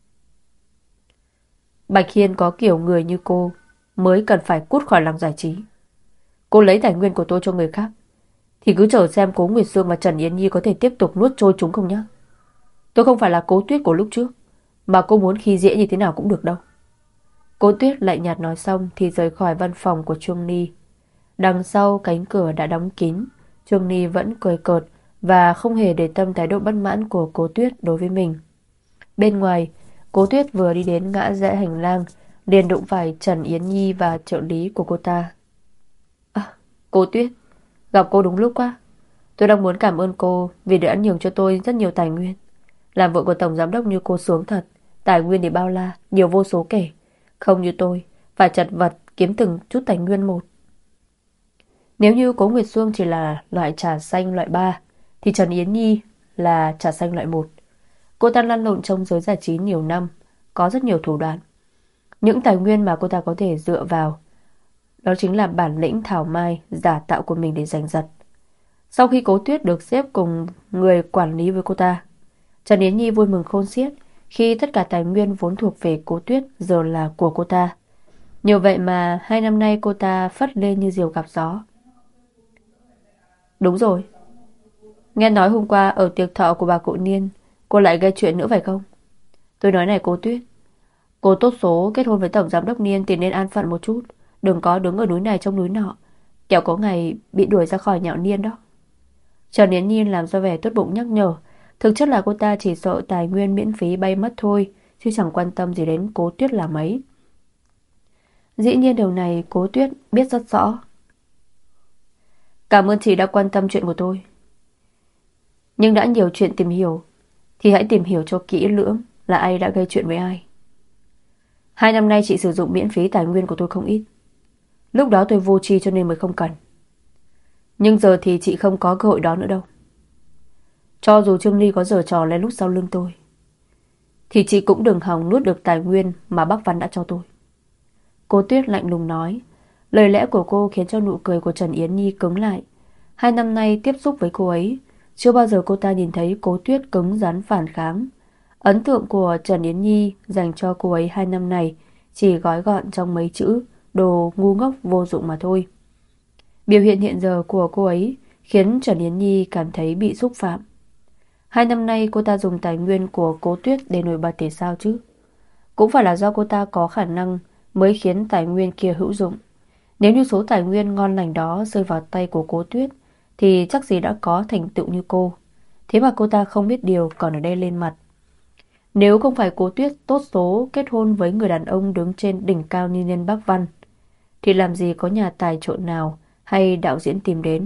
Bạch Hiên có kiểu người như cô mới cần phải cút khỏi làng giải trí. Cô lấy tài nguyên của tôi cho người khác thì cứ chờ xem Cố Nguyệt Sương và Trần Yến Nhi có thể tiếp tục nuốt trôi chúng không nhá. Tôi không phải là Cố Tuyết của lúc trước, mà cô muốn khi dễ như thế nào cũng được đâu. Cố Tuyết lạnh nhạt nói xong thì rời khỏi văn phòng của Trương Ly. Đằng sau cánh cửa đã đóng kín, Trương Ly vẫn cười cợt và không hề để tâm thái độ bất mãn của Cố Tuyết đối với mình. Bên ngoài, Cố Tuyết vừa đi đến ngã rẽ hành lang, liền đụng phải Trần Yến Nhi và trợ lý của cô ta. À, cô Tuyết, gặp cô đúng lúc quá. Tôi đang muốn cảm ơn cô vì đã nhường cho tôi rất nhiều tài nguyên. Làm vợ của tổng giám đốc như cô sướng thật, tài nguyên thì bao la, nhiều vô số kể. Không như tôi, phải chật vật kiếm từng chút tài nguyên một. Nếu như Cố Nguyệt Sương chỉ là loại trà xanh loại 3, thì Trần Yến Nhi là trà xanh loại 1. Cô ta lăn lộn trong giới giải trí nhiều năm, có rất nhiều thủ đoạn. Những tài nguyên mà cô ta có thể dựa vào đó chính là bản lĩnh thảo mai giả tạo của mình để giành giật. Sau khi Cố Tuyết được xếp cùng người quản lý với cô ta, Trần Yến Nhi vui mừng khôn xiết khi tất cả tài nguyên vốn thuộc về Cố Tuyết giờ là của cô ta. Nhờ vậy mà 2 năm nay cô ta phất lên như diều gặp gió. Đúng rồi, nghe nói hôm qua ở tiệc thọ của bà cụ Niên, cô lại gây chuyện nữa phải không? Tôi nói này Cố Tuyết, cô tốt số kết hôn với tổng giám đốc Niên thì nên an phận một chút, đừng có đứng ở núi này trong núi nọ, kẻo có ngày bị đuổi ra khỏi nhạo Niên đó. Trần Yến Nhi làm ra vẻ tốt bụng nhắc nhở. Thực chất là cô ta chỉ sợ tài nguyên miễn phí bay mất thôi, chứ chẳng quan tâm gì đến Cố Tuyết là mấy. Dĩ nhiên điều này Cố Tuyết biết rất rõ. Cảm ơn chị đã quan tâm chuyện của tôi. Nhưng đã nhiều chuyện tìm hiểu thì hãy tìm hiểu cho kỹ lưỡng là ai đã gây chuyện với ai. 2 năm nay chị sử dụng miễn phí tài nguyên của tôi không ít. Lúc đó tôi vô tri cho nên mới không cần. Nhưng giờ thì chị không có cơ hội đó nữa đâu. Cho dù Trương Ly có giở trò lén lút sau lưng tôi thì chị cũng đừng hòng nuốt được tài nguyên mà bác Văn đã cho tôi. Cô Tuyết lạnh lùng nói. Lời lẽ của cô khiến cho nụ cười của Trần Yến Nhi cứng lại. 2 năm nay tiếp xúc với cô ấy, chưa bao giờ cô ta nhìn thấy Cố Tuyết cứng rắn phản kháng. Ấn tượng của Trần Yến Nhi dành cho cô ấy 2 năm này chỉ gói gọn trong mấy chữ đồ ngu ngốc vô dụng mà thôi. Biểu hiện hiện giờ của cô ấy khiến Trần Yến Nhi cảm thấy bị xúc phạm. 2 năm nay cô ta dùng tài nguyên của Cố Tuyết để nổi bật thì sao chứ? Cũng phải là do cô ta có khả năng mới khiến tài nguyên kia hữu dụng. Nếu như số tài nguyên ngon lành đó rơi vào tay của Cố Tuyết thì chắc gì đã có thành tựu như cô. Thế mà cô ta không biết điều còn ở đây lên mặt. Nếu không phải Cố Tuyết tốt số kết hôn với người đàn ông đứng trên đỉnh cao như Nhân Bắc Văn thì làm gì có nhà tài trợ nào hay đạo diễn tìm đến.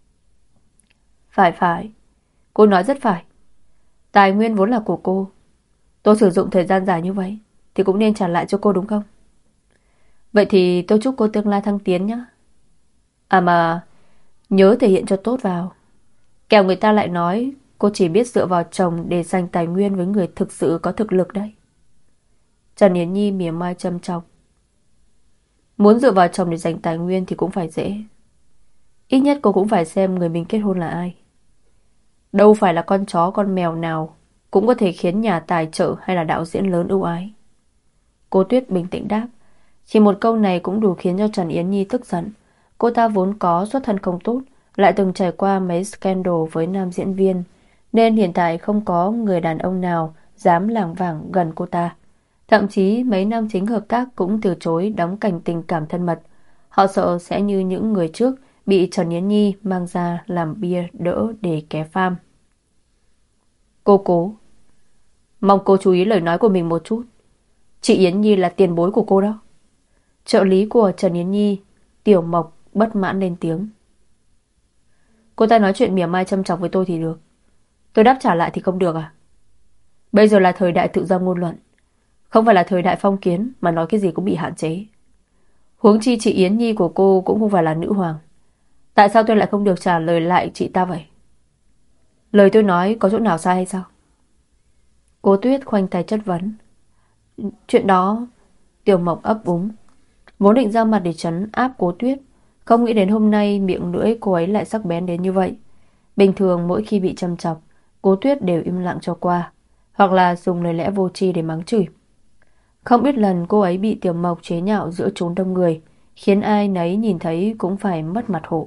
Phải, cô nói rất phải. Tài nguyên vốn là của cô. Tôi sử dụng thời gian dài như vậy thì cũng nên trả lại cho cô đúng không? Vậy thì tôi chúc cô tương lai thăng tiến nhé. À mà nhớ thể hiện cho tốt vào. Kẻo người ta lại nói cô chỉ biết dựa vào chồng để giành tài nguyên với người thực sự có thực lực đấy. Trần Yến Nhi mỉa mai châm chọc. Muốn dựa vào chồng để giành tài nguyên thì cũng phải dễ. Ít nhất cô cũng phải xem người mình kết hôn là ai. Đâu phải là con chó con mèo nào cũng có thể khiến nhà tài trợ hay là đạo diễn lớn ưu ái. Cô Tuyết bình tĩnh đáp. Chỉ một câu này cũng đủ khiến cho Trần Yến Nhi tức giận. Cô ta vốn có xuất thân không tốt, lại từng trải qua mấy scandal với nam diễn viên, nên hiện tại không có người đàn ông nào dám lảng vảng gần cô ta. Thậm chí mấy nam chính hợp tác cũng từ chối đóng cảnh tình cảm thân mật. Họ sợ sẽ như những người trước bị Trần Yến Nhi mang ra làm bia đỡ để ké pham. Cô cố, mong cô chú ý lời nói của mình một chút. Chị Yến Nhi là tiền bối của cô đó. Trợ lý của Trần Yến Nhi, Tiểu Mộc, bất mãn lên tiếng. Cô ta nói chuyện mỉa mai châm chọc với tôi thì được, tôi đáp trả lại thì không được à? Bây giờ là thời đại tự do ngôn luận, không phải là thời đại phong kiến mà nói cái gì cũng bị hạn chế. Huống chi chị Yến Nhi của cô cũng không phải là nữ hoàng. Tại sao tôi lại không được trả lời lại chị ta vậy? Lời tôi nói có chỗ nào sai hay sao? Cố Tuyết khoanh tay chất vấn. Chuyện đó... Tiểu Mộc ấp úng. Vốn định ra mặt để trấn áp Cố Tuyết, không nghĩ đến hôm nay miệng lưỡi cô ấy lại sắc bén đến như vậy. Bình thường mỗi khi bị châm chọc, Cố Tuyết đều im lặng cho qua, hoặc là dùng lời lẽ vô tri để mắng chửi. Không ít lần cô ấy bị Tiểu Mộc chế nhạo giữa chốn đông người, khiến ai nấy nhìn thấy cũng phải mất mặt hộ.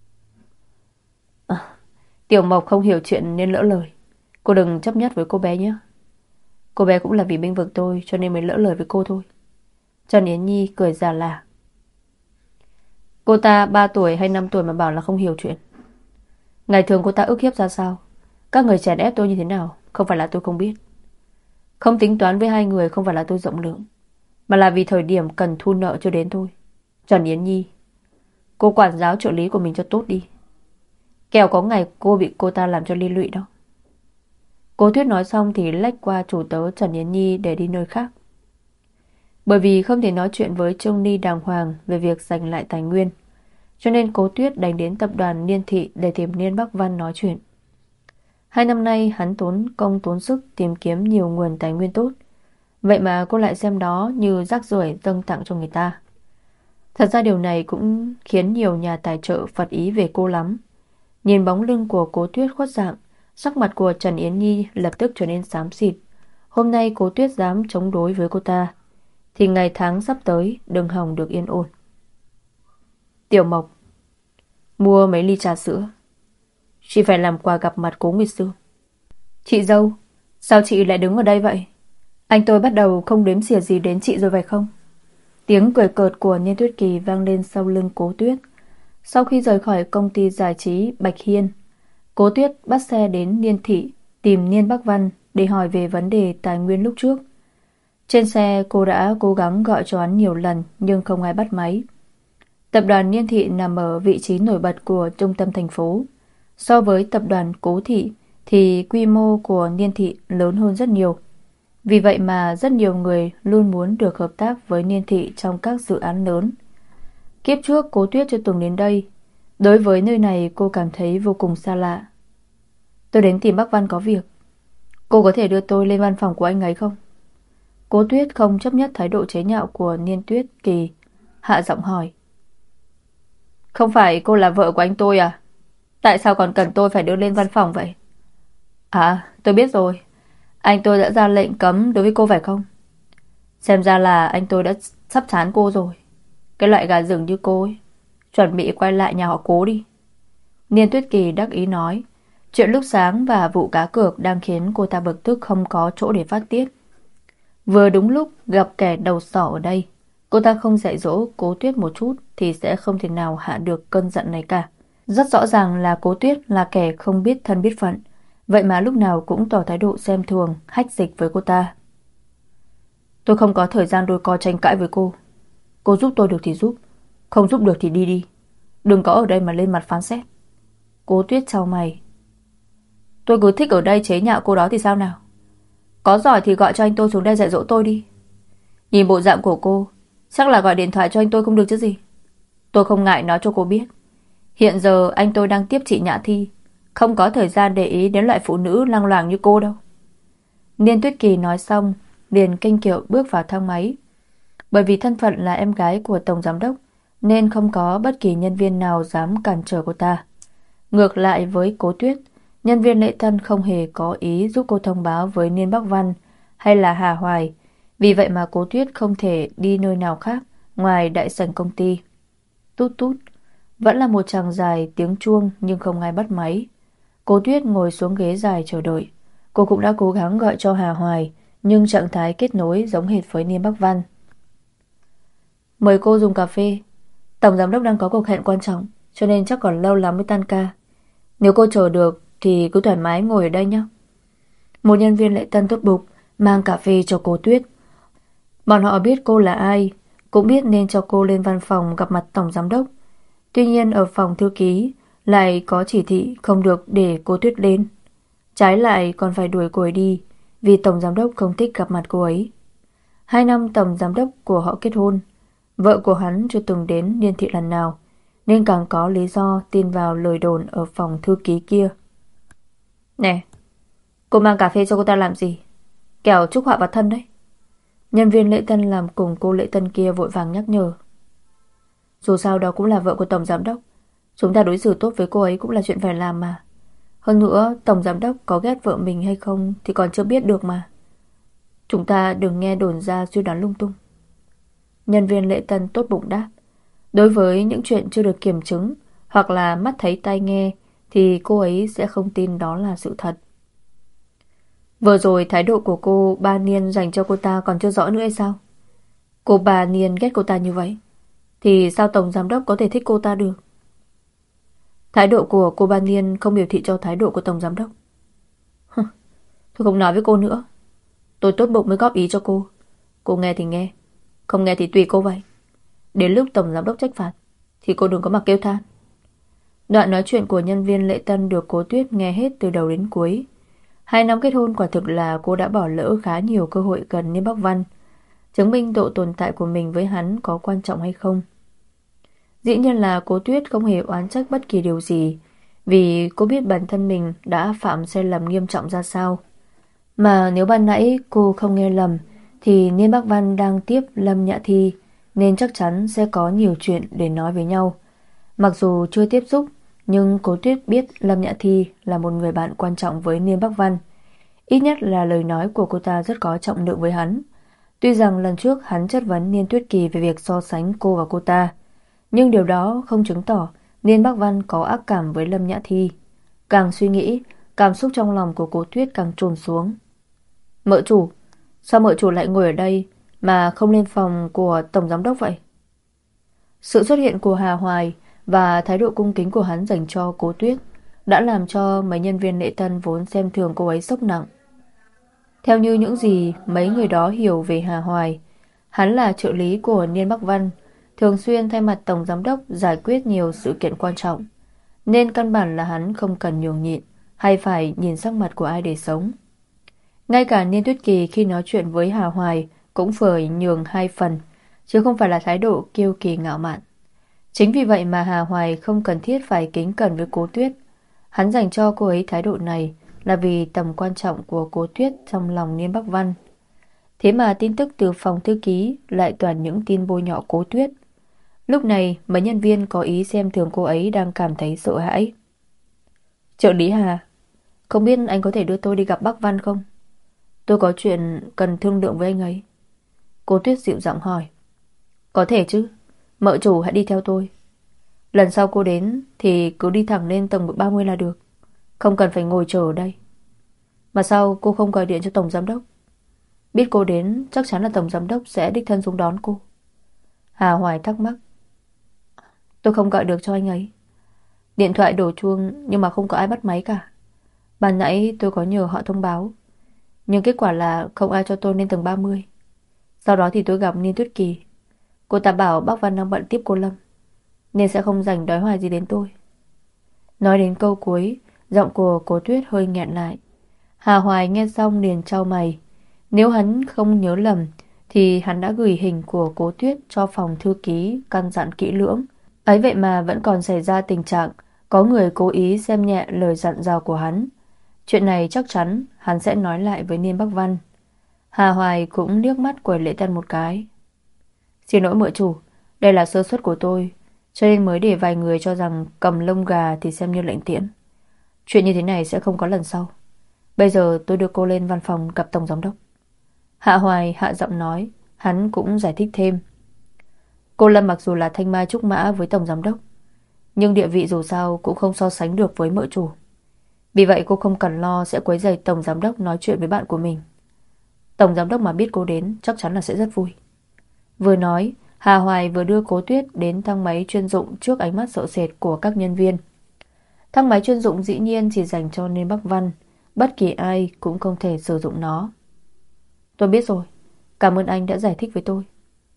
Tiểu Mộc không hiểu chuyện nên lỡ lời. Cô đừng chấp nhất với cô bé nhé. Cô bé cũng là vì bênh vực tôi cho nên mới lỡ lời với cô thôi. Trần Yến Nhi cười già lả. Cô ta 3 tuổi hay 5 tuổi mà bảo là không hiểu chuyện. Ngày thường cô ta ức hiếp ra sao, các người chèn ép tôi như thế nào, không phải là tôi không biết. Không tính toán với hai người không phải là tôi rộng lượng, mà là vì thời điểm cần thu nợ chưa đến thôi. Trần Yến Nhi, cô quản giáo trợ lý của mình cho tốt đi, kẻo có ngày cô bị cô ta làm cho liên lụy đó. Cố Tuyết nói xong thì lách qua chủ tớ Trần Yến Nhi để đi nơi khác. Bởi vì không thể nói chuyện với Trương Ly đàng hoàng về việc giành lại tài nguyên, cho nên Cố Tuyết đành đến tập đoàn Niên Thị để tìm Niên Bắc Văn nói chuyện. 2 năm nay hắn tốn công tốn sức tìm kiếm nhiều nguồn tài nguyên tốt, vậy mà cô lại xem đó như rác rưởi dâng tặng cho người ta. Thật ra điều này cũng khiến nhiều nhà tài trợ phật ý về cô lắm. Nhìn bóng lưng của Cố Tuyết khuất dạng, sắc mặt của Trần Yến Nhi lập tức trở nên xám xịt. Hôm nay Cố Tuyết dám chống đối với cô ta thì ngày tháng sắp tới đừng hòng được yên ổn. Tiểu Mộc, mua mấy ly trà sữa, chị phải làm quà gặp mặt Cố Nguyệt Sương. Chị dâu, sao chị lại đứng ở đây vậy? Anh tôi bắt đầu không đếm xỉa gì đến chị rồi phải không? Tiếng cười cợt của Niên Tuyết Kỳ vang lên sau lưng Cố Tuyết. Sau khi rời khỏi công ty giải trí Bạch Hiên, Cố Tuyết bắt xe đến Niên Thị tìm Niên Bắc Văn để hỏi về vấn đề tài nguyên lúc trước. Trên xe cô đã cố gắng gọi cho hắn nhiều lần nhưng không ai bắt máy. Tập đoàn Niên Thị nằm ở vị trí nổi bật của trung tâm thành phố. So với tập đoàn Cố Thị thì quy mô của Niên Thị lớn hơn rất nhiều. Vì vậy mà rất nhiều người luôn muốn được hợp tác với Niên Thị trong các dự án lớn. Kiếp trước Cố Tuyết chưa từng đến đây. Đối với nơi này cô cảm thấy vô cùng xa lạ. Tôi đến tìm Bắc Văn có việc. Cô có thể đưa tôi lên văn phòng của anh ấy không? Cố Tuyết không chấp nhất thái độ chế nhạo của Niên Tuyết Kỳ, hạ giọng hỏi. Không phải cô là vợ của anh tôi à? Tại sao còn cần tôi phải đưa lên văn phòng vậy? À, tôi biết rồi. Anh tôi đã ra lệnh cấm đối với cô phải không? Xem ra là anh tôi đã sắp chán cô rồi. Cái loại gà rừng như cô ấy, chuẩn bị quay lại nhà họ Cố đi. Niên Tuyết Kỳ đắc ý nói. Chuyện lúc sáng và vụ cá cược đang khiến cô ta bực tức không có chỗ để phát tiết. Vừa đúng lúc gặp kẻ đầu sỏ ở đây, cô ta không dạy dỗ Cố Tuyết một chút thì sẽ không thể nào hạ được cơn giận này cả. Rất rõ ràng là Cố Tuyết là kẻ không biết thân biết phận, vậy mà lúc nào cũng tỏ thái độ xem thường, hách dịch với cô ta. Tôi không có thời gian đôi co tranh cãi với cô. Cô giúp tôi được thì giúp, không giúp được thì đi đi. Đừng có ở đây mà lên mặt phán xét. Cố Tuyết chau mày. Tôi cứ thích ở đây chế nhạo cô đó thì sao nào? Có giỏi thì gọi cho anh tôi xuống đây dạy dỗ tôi đi. Nhìn bộ dạng của cô, chắc là gọi điện thoại cho anh tôi không được chứ gì. Tôi không ngại nói cho cô biết. Hiện giờ anh tôi đang tiếp chị Nhã Thi, không có thời gian để ý đến loại phụ nữ lăng loàng như cô đâu. Niên Tuyết Kỳ nói xong, liền kinh kiệu bước vào thang máy. Bởi vì thân phận là em gái của tổng giám đốc, nên không có bất kỳ nhân viên nào dám cản trở cô ta. Ngược lại với Cố Tuyết, nhân viên lễ tân không hề có ý giúp cô thông báo với Niên Bắc Văn hay là Hà Hoài. Vì vậy mà Cố Tuyết không thể đi nơi nào khác ngoài đại sảnh công ty. Tút tút, vẫn là một chàng dài tiếng chuông nhưng không ai bắt máy. Cố Tuyết ngồi xuống ghế dài chờ đợi. Cô cũng đã cố gắng gọi cho Hà Hoài, nhưng trạng thái kết nối giống hệt với Niên Bắc Văn. Mời cô dùng cà phê. Tổng giám đốc đang có cuộc hẹn quan trọng, cho nên chắc còn lâu lắm mới tan ca. Nếu cô chờ được thì cứ thoải mái ngồi ở đây nhé. Một nhân viên lễ tân tốt bụng mang cà phê cho Cố Tuyết. Bọn họ biết cô là ai, cũng biết nên cho cô lên văn phòng gặp mặt tổng giám đốc. Tuy nhiên ở phòng thư ký lại có chỉ thị không được để cô Tuyết lên. Trái lại còn phải đuổi cô ấy đi, vì tổng giám đốc không thích gặp mặt cô ấy. 2 năm tổng giám đốc của họ kết hôn, vợ của hắn chưa từng đến Niên Thị lần nào, nên càng có lý do tin vào lời đồn ở phòng thư ký kia. Nè, cô mang cà phê cho cô ta làm gì? Kẻo chúc họa vào thân đấy. Nhân viên lễ tân làm cùng cô lễ tân kia vội vàng nhắc nhở. Dù sao đó cũng là vợ của tổng giám đốc, chúng ta đối xử tốt với cô ấy cũng là chuyện phải làm mà. Hơn nữa tổng giám đốc có ghét vợ mình hay không thì còn chưa biết được mà. Chúng ta đừng nghe đồn ra suy đoán lung tung. Nhân viên lễ tân tốt bụng đáp. Đối với những chuyện chưa được kiểm chứng hoặc là mắt thấy tai nghe thì cô ấy sẽ không tin đó là sự thật. Vừa rồi thái độ của cô Ba Niên dành cho cô ta còn chưa rõ nữa hay sao? Cô Ba Niên ghét cô ta như vậy thì sao tổng giám đốc có thể thích cô ta được? Thái độ của cô Ba Niên không biểu thị cho thái độ của tổng giám đốc. Tôi không nói với cô nữa. Tôi tốt bụng mới góp ý cho cô. Cô nghe thì nghe, không nghe thì tùy cô vậy. Đến lúc tổng giám đốc trách phạt thì cô đừng có mà kêu than. Đoạn nói chuyện của nhân viên lễ tân được Cố Tuyết nghe hết từ đầu đến cuối. 2 năm kết hôn quả thực là cô đã bỏ lỡ khá nhiều cơ hội gần Niên Bắc Văn, chứng minh độ tồn tại của mình với hắn có quan trọng hay không. Dĩ nhiên là Cố Tuyết không hề oán trách bất kỳ điều gì, vì cô biết bản thân mình đã phạm sai lầm nghiêm trọng ra sao. Mà nếu ban nãy cô không nghe lầm thì Niên Bắc Văn đang tiếp Lâm Nhã Thi, nên chắc chắn sẽ có nhiều chuyện để nói với nhau. Mặc dù chưa tiếp xúc, nhưng Cố Tuyết biết Lâm Nhã Thi là một người bạn quan trọng với Niên Bắc Văn. Ít nhất là lời nói của cô ta rất có trọng lượng với hắn. Tuy rằng lần trước hắn chất vấn Niên Tuyết Kỳ về việc so sánh cô và cô ta, nhưng điều đó không chứng tỏ Niên Bắc Văn có ác cảm với Lâm Nhã Thi. Càng suy nghĩ, cảm xúc trong lòng của Cố Tuyết càng trồn xuống. Mợ chủ, sao mợ chủ lại ngồi ở đây mà không lên phòng của tổng giám đốc vậy? Sự xuất hiện của Hà Hoài và thái độ cung kính của hắn dành cho Cố Tuyết đã làm cho mấy nhân viên lễ tân vốn xem thường cô ấy sốc nặng. Theo như những gì mấy người đó hiểu về Hà Hoài, hắn là trợ lý của Niên Bắc Văn, thường xuyên thay mặt tổng giám đốc giải quyết nhiều sự kiện quan trọng, nên căn bản là hắn không cần nhường nhịn hay phải nhìn sắc mặt của ai để sống. Ngay cả Niên Tuyết Kỳ khi nói chuyện với Hà Hoài cũng phải nhường hai phần, chứ không phải là thái độ kiêu kỳ ngạo mạn. Chính vì vậy mà Hà Hoài không cần thiết phải kính cẩn với Cố Tuyết. Hắn dành cho cô ấy thái độ này là vì tầm quan trọng của Cố Tuyết trong lòng Niên Bắc Văn. Thế mà tin tức từ phòng thư ký lại toàn những tin bôi nhọ Cố Tuyết. Lúc này mấy nhân viên có ý xem thường cô ấy đang cảm thấy sợ hãi. Trợ lý Hà, không biết anh có thể đưa tôi đi gặp bác Văn không? Tôi có chuyện cần thương lượng với anh ấy. Cố Tuyết dịu giọng hỏi. Có thể chứ, mợ chủ hãy đi theo tôi. Lần sau cô đến thì cứ đi thẳng lên tầng 30 là được, không cần phải ngồi chờ ở đây. Mà sao cô không gọi điện cho tổng giám đốc? Biết cô đến chắc chắn là tổng giám đốc sẽ đích thân xuống đón cô. Hà Hoài thắc mắc. Tôi không gọi được cho anh ấy. Điện thoại đổ chuông nhưng mà không có ai bắt máy cả. Ban nãy tôi có nhờ họ thông báo, nhưng kết quả là không ai cho tôi lên tầng 30. Sau đó thì tôi gặp Niên Tuyết Kỳ. Cô ta bảo bác Văn đang bận tiếp cô Lâm, nên sẽ không rảnh đói hoài gì đến tôi. Nói đến câu cuối, giọng của Cố Tuyết hơi nghẹn lại. Hà Hoài nghe xong liền chau mày. Nếu hắn không nhớ lầm thì hắn đã gửi hình của Cố Tuyết cho phòng thư ký căn dặn kỹ lưỡng. Ấy vậy mà vẫn còn xảy ra tình trạng có người cố ý xem nhẹ lời dặn dò của hắn. Chuyện này chắc chắn hắn sẽ nói lại với Niên Bắc Văn. Hà Hoài cũng liếc mắt quầy lễ tân một cái. Xin lỗi mợ chủ, đây là sơ suất của tôi, cho nên mới để vài người cho rằng cầm lông gà thì xem như lệnh tiễn. Chuyện như thế này sẽ không có lần sau. Bây giờ tôi đưa cô lên văn phòng gặp tổng giám đốc. Hạ Hoài hạ giọng nói. Hắn cũng giải thích thêm. Cô Lâm mặc dù là thanh mai trúc mã với tổng giám đốc, nhưng địa vị dù sao cũng không so sánh được với mợ chủ. Vì vậy cô không cần lo sẽ quấy rầy tổng giám đốc nói chuyện với bạn của mình. Tổng giám đốc mà biết cô đến chắc chắn là sẽ rất vui. Vừa nói, Hà Hoài vừa đưa Cố Tuyết đến thang máy chuyên dụng trước ánh mắt sợ sệt của các nhân viên. Thang máy chuyên dụng dĩ nhiên chỉ dành cho Niên Bắc Văn, bất kỳ ai cũng không thể sử dụng nó. Tôi biết rồi, cảm ơn anh đã giải thích với tôi.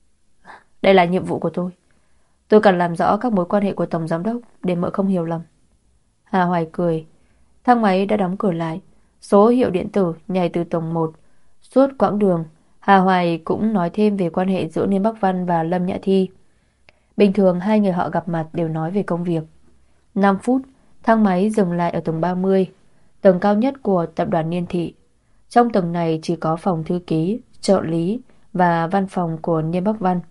Đây là nhiệm vụ của tôi. Tôi cần làm rõ các mối quan hệ của tổng giám đốc để mợ không hiểu lầm. Hà Hoài cười. Thang máy đã đóng cửa lại. Số hiệu điện tử nhảy từ tầng 1. Suốt quãng đường, Hà Hoài cũng nói thêm về quan hệ giữa Niên Bắc Văn và Lâm Nhã Thi. Bình thường hai người họ gặp mặt đều nói về công việc. 5 phút, thang máy dừng lại ở tầng 30, tầng cao nhất của tập đoàn Niên Thị. Trong tầng này chỉ có phòng thư ký, trợ lý và văn phòng của Niên Bắc Văn.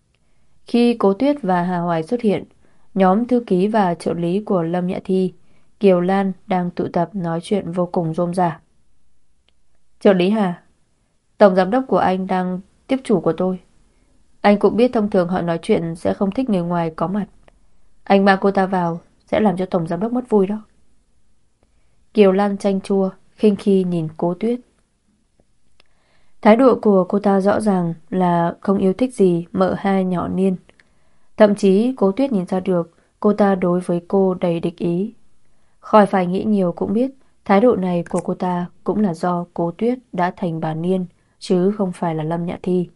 Khi Cố Tuyết và Hà Hoài xuất hiện, nhóm thư ký và trợ lý của Lâm Nhã Thi, Kiều Lan đang tụ tập nói chuyện vô cùng rôm rả. Trợ lý Hà, tổng giám đốc của anh đang tiếp chủ của tôi. Anh cũng biết thông thường họ nói chuyện sẽ không thích người ngoài có mặt. Anh mang cô ta vào sẽ làm cho tổng giám đốc mất vui đó. Kiều Lan chanh chua, khinh khi nhìn Cố Tuyết. Thái độ của cô ta rõ ràng là không yêu thích gì mợ hai nhỏ Niên. Thậm chí Cố Tuyết nhìn ra được cô ta đối với cô đầy địch ý. Khỏi phải nghĩ nhiều cũng biết thái độ này của cô ta cũng là do Cố Tuyết đã thành bà Niên, chứ không phải là Lâm Nhã Thi.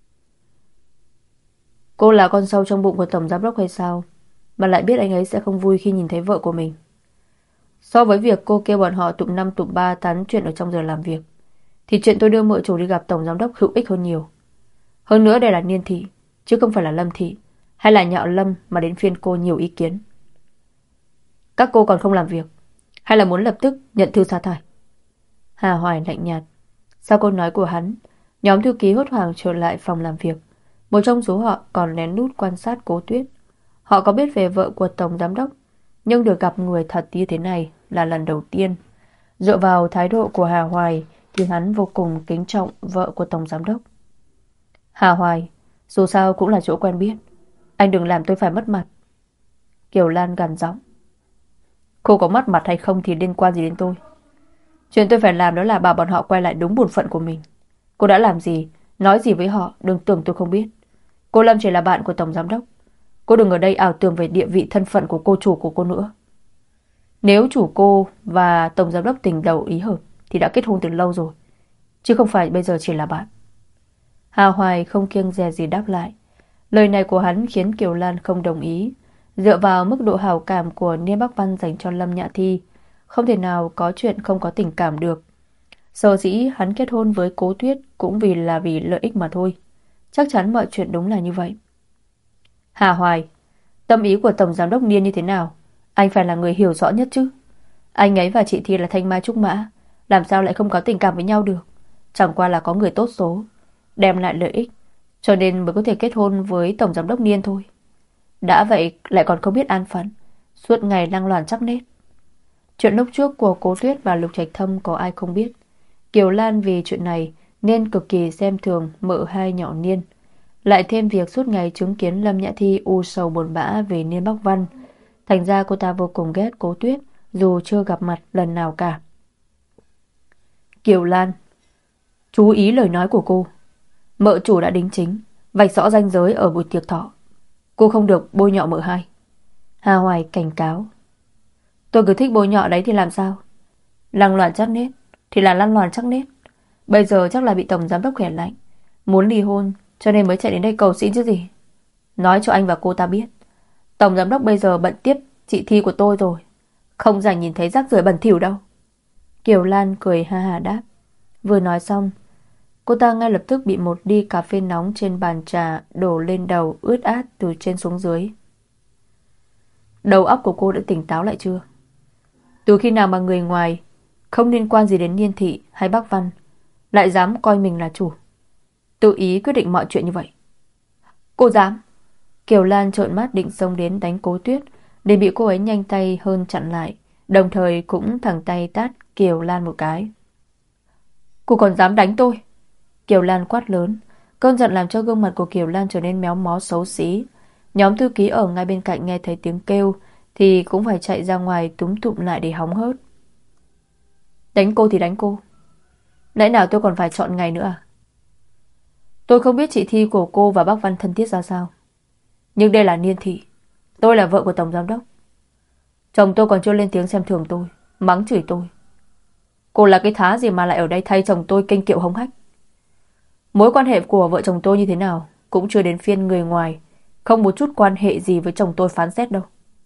Cô là con sâu trong bụng của tổng giám đốc hay sao mà lại biết anh ấy sẽ không vui khi nhìn thấy vợ của mình? So với việc cô kêu bọn họ tụm 5 tụm 3 tán chuyện ở trong giờ làm việc, thì chuyện tôi đưa mợ chủ đi gặp tổng giám đốc hữu ích hơn nhiều. Hơn nữa đây là Niên Thị, chứ không phải là Lâm Thị, hay là nhạo Lâm mà đến phiên cô nhiều ý kiến. Các cô còn không làm việc, hay là muốn lập tức nhận thư sa thải? Hà Hoài lạnh nhạt. Sau câu nói của hắn, nhóm thư ký hốt hoảng trở lại phòng làm việc. Một trong số họ còn lén lút quan sát Cố Tuyết. Họ có biết về vợ của tổng giám đốc, nhưng được gặp người thật như thế này là lần đầu tiên. Dựa vào thái độ của Hà Hoài thì hắn vô cùng kính trọng vợ của tổng giám đốc. Hà Hoài, dù sao cũng là chỗ quen biết, anh đừng làm tôi phải mất mặt. Kiều Lan gằn giọng. Cô có mất mặt hay không thì liên quan gì đến tôi? Chuyện tôi phải làm đó là bảo bọn họ quay lại đúng bổn phận của mình. Cô đã làm gì, nói gì với họ, đừng tưởng tôi không biết. Cô Lâm chỉ là bạn của tổng giám đốc. Cô đừng ở đây ảo tưởng về địa vị thân phận của cô chủ của cô nữa. Nếu chủ cô và tổng giám đốc tình đầu ý hợp thì đã kết hôn từ lâu rồi, chứ không phải bây giờ chỉ là bạn. Hà Hoài không kiêng dè gì đáp lại. Lời này của hắn khiến Kiều Lan không đồng ý. Dựa vào mức độ hảo cảm của Niên Bắc Văn dành cho Lâm Nhã Thi, không thể nào có chuyện không có tình cảm được. Sở dĩ hắn kết hôn với Cố Tuyết cũng vì lợi ích mà thôi. Chắc chắn mọi chuyện đúng là như vậy. Hà Hoài, tâm ý của Tổng Giám đốc Niên như thế nào? Anh phải là người hiểu rõ nhất chứ. Anh ấy và chị Thi là thanh mai trúc mã, làm sao lại không có tình cảm với nhau được? Chẳng qua là có người tốt số, đem lại lợi ích, cho nên mới có thể kết hôn với Tổng Giám đốc Niên thôi. Đã vậy lại còn không biết an phận, suốt ngày lăng loàn chắc nết. Chuyện lúc trước của Cố Tuyết và Lục Trạch Thâm có ai không biết. Kiều Lan vì chuyện này nên cực kỳ xem thường mợ hai nhỏ Niên. Lại thêm việc suốt ngày chứng kiến Lâm Nhã Thi u sầu buồn bã về Niên Bắc Văn. Thành ra cô ta vô cùng ghét Cố Tuyết dù chưa gặp mặt lần nào cả. Kiều Lan, chú ý lời nói của cô. Mợ chủ đã đính chính, vạch rõ ranh giới ở buổi tiệc thọ. Cô không được bôi nhọ mợ hai. Hà Hoài cảnh cáo. Tôi cứ thích bôi nhọ đấy thì làm sao? Lăng loàn chắc nết thì là lăng loàn chắc nết. Bây giờ chắc là bị tổng giám đốc ghẻ lạnh, muốn ly hôn cho nên mới chạy đến đây cầu xin chứ gì. Nói cho anh và cô ta biết, tổng giám đốc bây giờ bận tiếp chị Thi của tôi rồi, không rảnh nhìn thấy rác rưởi bẩn thỉu đâu. Kiều Lan cười ha hà đáp. Vừa nói xong, cô ta ngay lập tức bị một ly cà phê nóng trên bàn trà đổ lên đầu ướt át từ trên xuống dưới. Đầu óc của cô đã tỉnh táo lại chưa? Từ khi nào mà người ngoài không liên quan gì đến Niên Thị hay Bắc Văn lại dám coi mình là chủ, tự ý quyết định mọi chuyện như vậy? Cô dám? Kiều Lan trợn mắt định xông đến đánh Cố Tuyết, để bị cô ấy nhanh tay hơn chặn lại, đồng thời cũng thẳng tay tát Kiều Lan một cái. Cô còn dám đánh tôi? Kiều Lan quát lớn. Cơn giận làm cho gương mặt của Kiều Lan trở nên méo mó xấu xí. Nhóm thư ký ở ngay bên cạnh nghe thấy tiếng kêu thì cũng phải chạy ra ngoài túm tụm lại để hóng hớt. Đánh cô thì đánh cô, lẽ nào tôi còn phải chọn ngày nữa à? Tôi không biết chị Thi của cô và bác Văn thân thiết ra sao, nhưng đây là Niên Thị, tôi là vợ của tổng giám đốc. Chồng tôi còn chưa lên tiếng xem thường tôi, mắng chửi tôi. Cô là cái thá gì mà lại ở đây thay chồng tôi kênh kiệu hống hách? Mối quan hệ của vợ chồng tôi như thế nào cũng chưa đến phiên người ngoài không một chút quan hệ gì với chồng tôi phán xét đâu.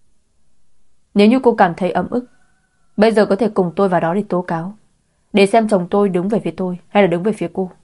Nếu như cô cảm thấy ấm ức, bây giờ có thể cùng tôi vào đó để tố cáo, để xem chồng tôi đứng về phía tôi hay là đứng về phía cô.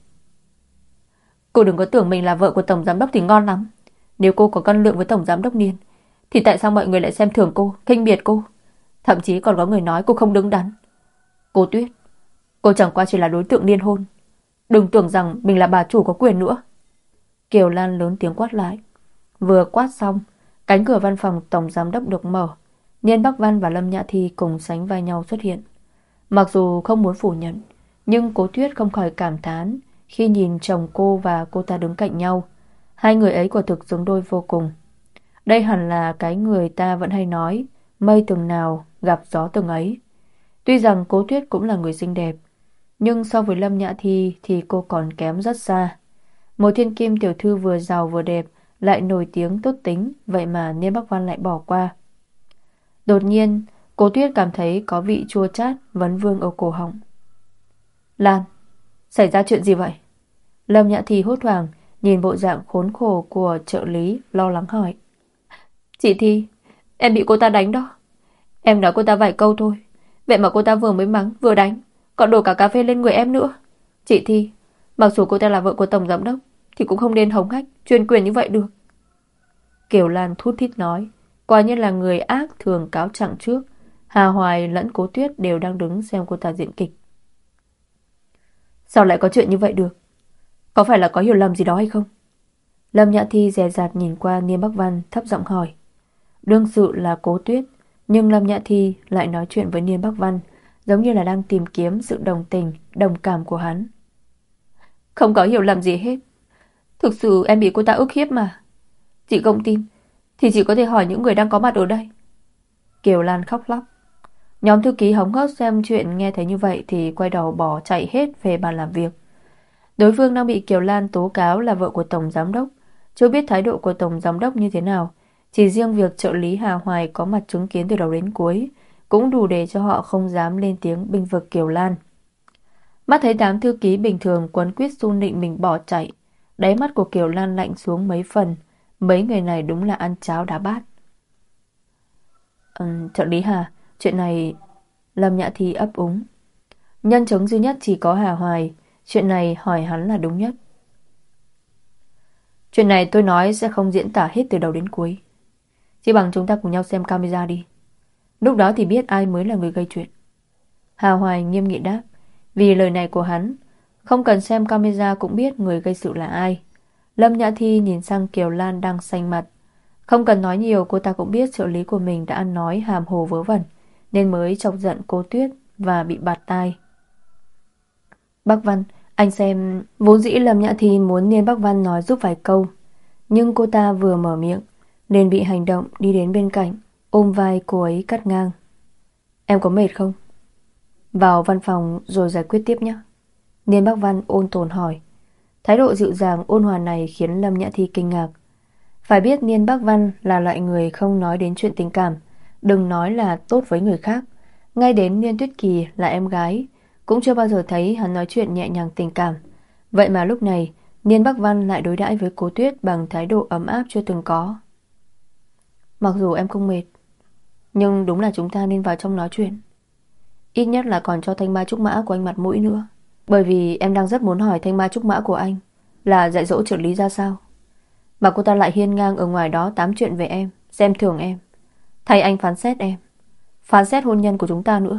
Cô đừng có tưởng mình là vợ của tổng giám đốc thì ngon lắm. Nếu cô có cân lượng với tổng giám đốc Niên thì tại sao mọi người lại xem thường cô, khinh biệt cô? Thậm chí còn có người nói cô không đứng đắn. Cô Tuyết, cô chẳng qua chỉ là đối tượng liên hôn. Đừng tưởng rằng mình là bà chủ có quyền nữa. Kiều Lan lớn tiếng quát lại. Vừa quát xong, cánh cửa văn phòng tổng giám đốc được mở. Niên Bắc Văn và Lâm Nhã Thi cùng sánh vai nhau xuất hiện. Mặc dù không muốn phủ nhận, nhưng Cố Tuyết không khỏi cảm thán khi nhìn chồng cô và cô ta đứng cạnh nhau. Hai người ấy quả thực xứng đôi vô cùng. Đây hẳn là cái người ta vẫn hay nói, mây từng nào gặp gió từng ấy. Tuy rằng Cố Tuyết cũng là người xinh đẹp, nhưng so với Lâm Nhã Thi thì cô còn kém rất xa. Một thiên kim tiểu thư vừa giàu vừa đẹp, lại nổi tiếng tốt tính, vậy mà Niên Bắc Văn lại bỏ qua. Đột nhiên, Cố Tuyết cảm thấy có vị chua chát vấn vương ở cổ họng. Lan, xảy ra chuyện gì vậy? Lâm Nhã Thi hốt hoảng nhìn bộ dạng khốn khổ của trợ lý, lo lắng hỏi. Chị Thi, em bị cô ta đánh đó. Em nói cô ta vài câu thôi, vậy mà cô ta vừa mới mắng vừa đánh, còn đổ cả cà phê lên người em nữa. Chị Thi, mặc dù cô ta là vợ của tổng giám đốc thì cũng không nên hống hách chuyên quyền như vậy được. Kiều Lan thút thít nói, quả nhiên là người ác thường cáo trạng trước. Hà Hoài lẫn Cố Tuyết đều đang đứng xem cô ta diễn kịch. Sao lại có chuyện như vậy được? Có phải là có hiểu lầm gì đó hay không? Lâm Nhã Thi dè dặt nhìn qua Niên Bắc Văn, thấp giọng hỏi. Đương sự là Cố Tuyết, nhưng Lâm Nhã Thi lại nói chuyện với Niên Bắc Văn, giống như là đang tìm kiếm sự đồng tình, đồng cảm của hắn. Không có hiểu lầm gì hết. Thực sự em bị cô ta ức hiếp mà. Chị không tin thì chị có thể hỏi những người đang có mặt ở đây. Kiều Lan khóc lóc. Nhóm thư ký hóng hớt xem chuyện nghe thấy như vậy thì quay đầu bỏ chạy hết về bàn làm việc. Đối phương đang bị Kiều Lan tố cáo là vợ của tổng giám đốc, chưa biết thái độ của tổng giám đốc như thế nào. Chỉ riêng việc trợ lý Hà Hoài có mặt chứng kiến từ đầu đến cuối cũng đủ để cho họ không dám lên tiếng bênh vực Kiều Lan. Mắt thấy đám thư ký bình thường quấn quýt xu nịnh mình bỏ chạy, đáy mắt của Kiều Lan lạnh xuống mấy phần. Mấy người này đúng là ăn cháo đá bát. Trợ lý Hà, chuyện này... Lâm Nhã Thi ấp úng. Nhân chứng duy nhất chỉ có Hà Hoài. Chuyện này hỏi hắn là đúng nhất. Chuyện này tôi nói sẽ không diễn tả hết từ đầu đến cuối. Chỉ bằng chúng ta cùng nhau xem camera đi. Lúc đó thì biết ai mới là người gây chuyện. Hà Hoài nghiêm nghị đáp. Vì lời này của hắn, không cần xem camera cũng biết người gây sự là ai. Lâm Nhã Thi nhìn sang Kiều Lan đang xanh mặt. Không cần nói nhiều, cô ta cũng biết trợ lý của mình đã ăn nói hàm hồ vớ vẩn, nên mới chọc giận cô Tuyết và bị bạt tai. Bác Văn, anh xem... Vốn dĩ Lâm Nhã Thi muốn Niên Bắc Văn nói giúp vài câu, nhưng cô ta vừa mở miệng liền bị hành động đi đến bên cạnh, ôm vai cô ấy cắt ngang. Em có mệt không? Vào văn phòng rồi giải quyết tiếp nhé. Niên Bắc Văn ôn tồn hỏi. Thái độ dịu dàng ôn hòa này khiến Lâm Nhã Thi kinh ngạc. Phải biết Niên Bắc Văn là loại người không nói đến chuyện tình cảm, đừng nói là tốt với người khác. Ngay đến Niên Tuyết Kỳ là em gái cũng chưa bao giờ thấy hắn nói chuyện nhẹ nhàng tình cảm. Vậy mà lúc này Niên Bắc Văn lại đối đãi với cô Tuyết bằng thái độ ấm áp chưa từng có. Mặc dù em không mệt, nhưng đúng là chúng ta nên vào trong nói chuyện. Ít nhất là còn cho thanh mai trúc mã của anh mặt mũi nữa. Bởi vì em đang rất muốn hỏi thanh mai trúc mã của anh là dạy dỗ trợ lý ra sao, mà cô ta lại hiên ngang ở ngoài đó tám chuyện về em, xem thường em, thay anh phán xét em, phán xét hôn nhân của chúng ta nữa.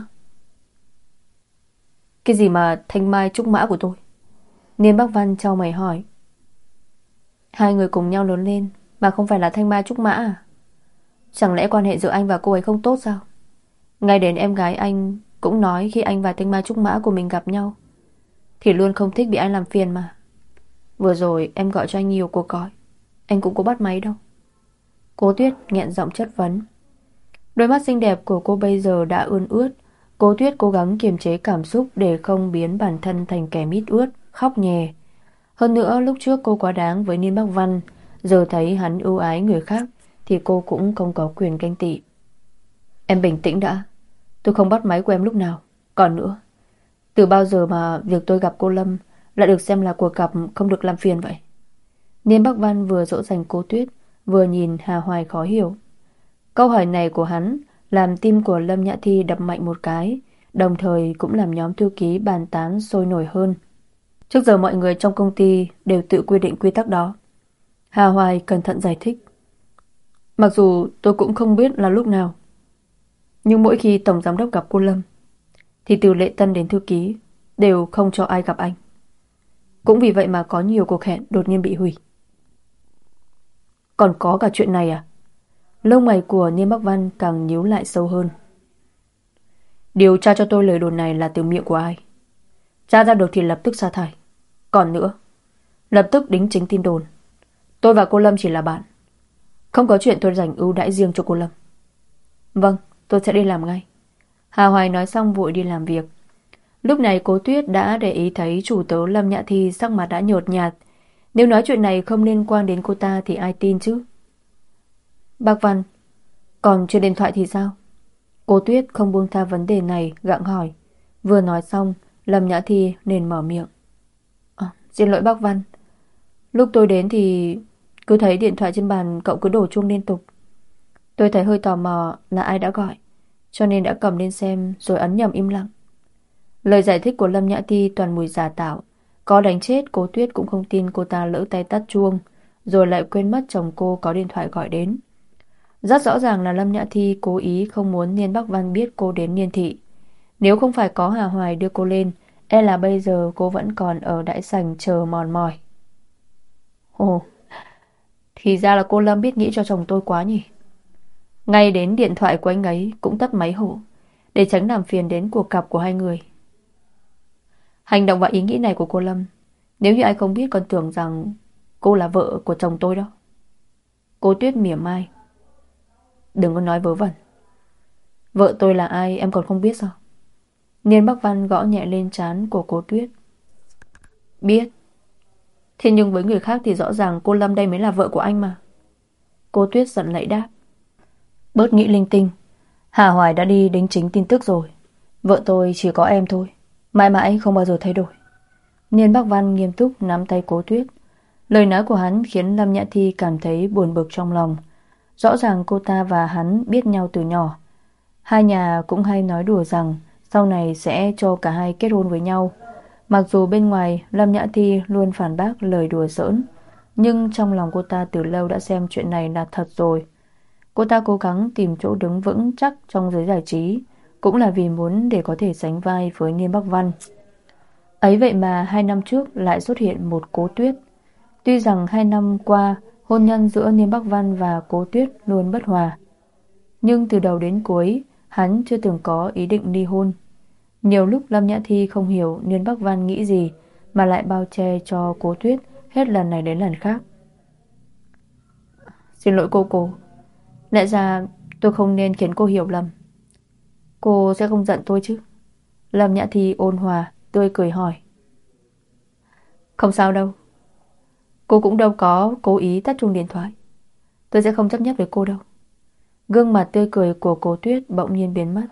Cái gì mà thanh mai trúc mã của tôi? Niên Bắc Văn chau mày hỏi. Hai người cùng nhau lớn lên mà không phải là thanh mai trúc mã à? Chẳng lẽ quan hệ giữa anh và cô ấy không tốt sao? Ngay đến em gái anh cũng nói khi anh và thanh mai trúc mã của mình gặp nhau thì luôn không thích bị anh làm phiền mà. Vừa rồi em gọi cho anh nhiều cuộc gọi, anh cũng có bắt máy đâu. Cô Tuyết nghẹn giọng chất vấn. Đôi mắt xinh đẹp của cô bây giờ đã ươn ướt. Cô Tuyết cố gắng kiềm chế cảm xúc để không biến bản thân thành kẻ mít ướt, khóc nhè. Hơn nữa lúc trước cô quá đáng với Niên Bắc Văn, giờ thấy hắn ưu ái người khác thì cô cũng không có quyền ganh tị. Em bình tĩnh đã, tôi không bắt máy của em lúc nào. Còn nữa, từ bao giờ mà việc tôi gặp cô Lâm lại được xem là cuộc gặp không được làm phiền vậy? Niên Bắc Văn vừa dỗ dành cô Tuyết, vừa nhìn Hà Hoài khó hiểu. Câu hỏi này của hắn làm tim của Lâm Nhã Thi đập mạnh một cái, đồng thời cũng làm nhóm thư ký bàn tán sôi nổi hơn. Trước giờ mọi người trong công ty đều tự quy định quy tắc đó. Hà Hoài cẩn thận giải thích. Mặc dù tôi cũng không biết là lúc nào, nhưng mỗi khi tổng giám đốc gặp cô Lâm thì từ lễ tân đến thư ký đều không cho ai gặp anh. Cũng vì vậy mà có nhiều cuộc hẹn đột nhiên bị hủy. Còn có cả chuyện này à? Lông mày của Niên Bắc Văn càng nhíu lại sâu hơn. Điều tra cho tôi lời đồn này là từ miệng của ai. Tra ra được thì lập tức sa thải. Còn nữa, lập tức đính chính tin đồn. Tôi và cô Lâm chỉ là bạn, không có chuyện tôi dành ưu đãi riêng cho cô Lâm. Vâng, tôi sẽ đi làm ngay. Hà Hoài nói xong vội đi làm việc. Lúc này cô Tuyết đã để ý thấy chủ tớ Lâm Nhã Thi sắc mặt đã nhợt nhạt. Nếu nói chuyện này không liên quan đến cô ta thì ai tin chứ? Bác Văn, còn chuyện điện thoại thì sao? Cô Tuyết không buông tha vấn đề này, gặng hỏi. Vừa nói xong, Lâm Nhã Thi nên mở miệng. Xin lỗi bác Văn, lúc tôi đến thì cứ thấy điện thoại trên bàn cậu cứ đổ chuông liên tục. Tôi thấy hơi tò mò là ai đã gọi, cho nên đã cầm lên xem rồi ấn nhầm im lặng. Lời giải thích của Lâm Nhã Thi toàn mùi giả tạo. Có đánh chết cô Tuyết cũng không tin cô ta lỡ tay tắt chuông, rồi lại quên mất chồng cô có điện thoại gọi đến. Rất rõ ràng là Lâm Nhã Thi cố ý không muốn Niên Bắc Văn biết cô đến Niên Thị. Nếu không phải có Hà Hoài đưa cô lên, e là bây giờ cô vẫn còn ở đại sảnh chờ mòn mỏi. Ồ, thì ra là cô Lâm biết nghĩ cho chồng tôi quá nhỉ. Ngay đến điện thoại của anh ấy cũng tắt máy hộ, để tránh làm phiền đến cuộc gặp của hai người. Hành động và ý nghĩ này của cô Lâm, nếu như ai không biết còn tưởng rằng cô là vợ của chồng tôi đó. Cô Tuyết mỉa mai. Đừng có nói vớ vẩn. Vợ tôi là ai em còn không biết sao? Niên Bắc Văn gõ nhẹ lên trán của cô Tuyết. Biết. Thế nhưng với người khác thì rõ ràng cô Lâm đây mới là vợ của anh mà. Cô Tuyết giận lẫy đáp. Bớt nghĩ linh tinh. Hà Hoài đã đi đính chính tin tức rồi. Vợ tôi chỉ có em thôi, mãi mãi không bao giờ thay đổi. Niên Bắc Văn nghiêm túc nắm tay Cố Tuyết. Lời nói của hắn khiến Lâm Nhã Thi cảm thấy buồn bực trong lòng. Rõ ràng cô ta và hắn biết nhau từ nhỏ. Hai nhà cũng hay nói đùa rằng sau này sẽ cho cả hai kết hôn với nhau. Mặc dù bên ngoài Lâm Nhã Thi luôn phản bác lời đùa giỡn, nhưng trong lòng cô ta từ lâu đã xem chuyện này là thật rồi. Cô ta cố gắng tìm chỗ đứng vững chắc trong giới giải trí, cũng là vì muốn để có thể sánh vai với Niên Bắc Văn. Ấy vậy mà 2 năm trước lại xuất hiện một Cố Tuyết. Tuy rằng 2 năm qua hôn nhân giữa Niên Bắc Văn và Cố Tuyết luôn bất hòa, nhưng từ đầu đến cuối hắn chưa từng có ý định ly hôn. Nhiều lúc Lâm Nhã Thi không hiểu Niên Bắc Văn nghĩ gì mà lại bao che cho Cố Tuyết hết lần này đến lần khác. Xin lỗi cô. Lẽ ra tôi không nên khiến cô hiểu lầm. Cô sẽ không giận tôi chứ? Lâm Nhã Thi ôn hòa tươi cười hỏi. Không sao đâu. Cô cũng đâu có cố ý tắt chuông điện thoại. Tôi sẽ không chấp nhất với cô đâu. Gương mặt tươi cười của Cố Tuyết bỗng nhiên biến mất.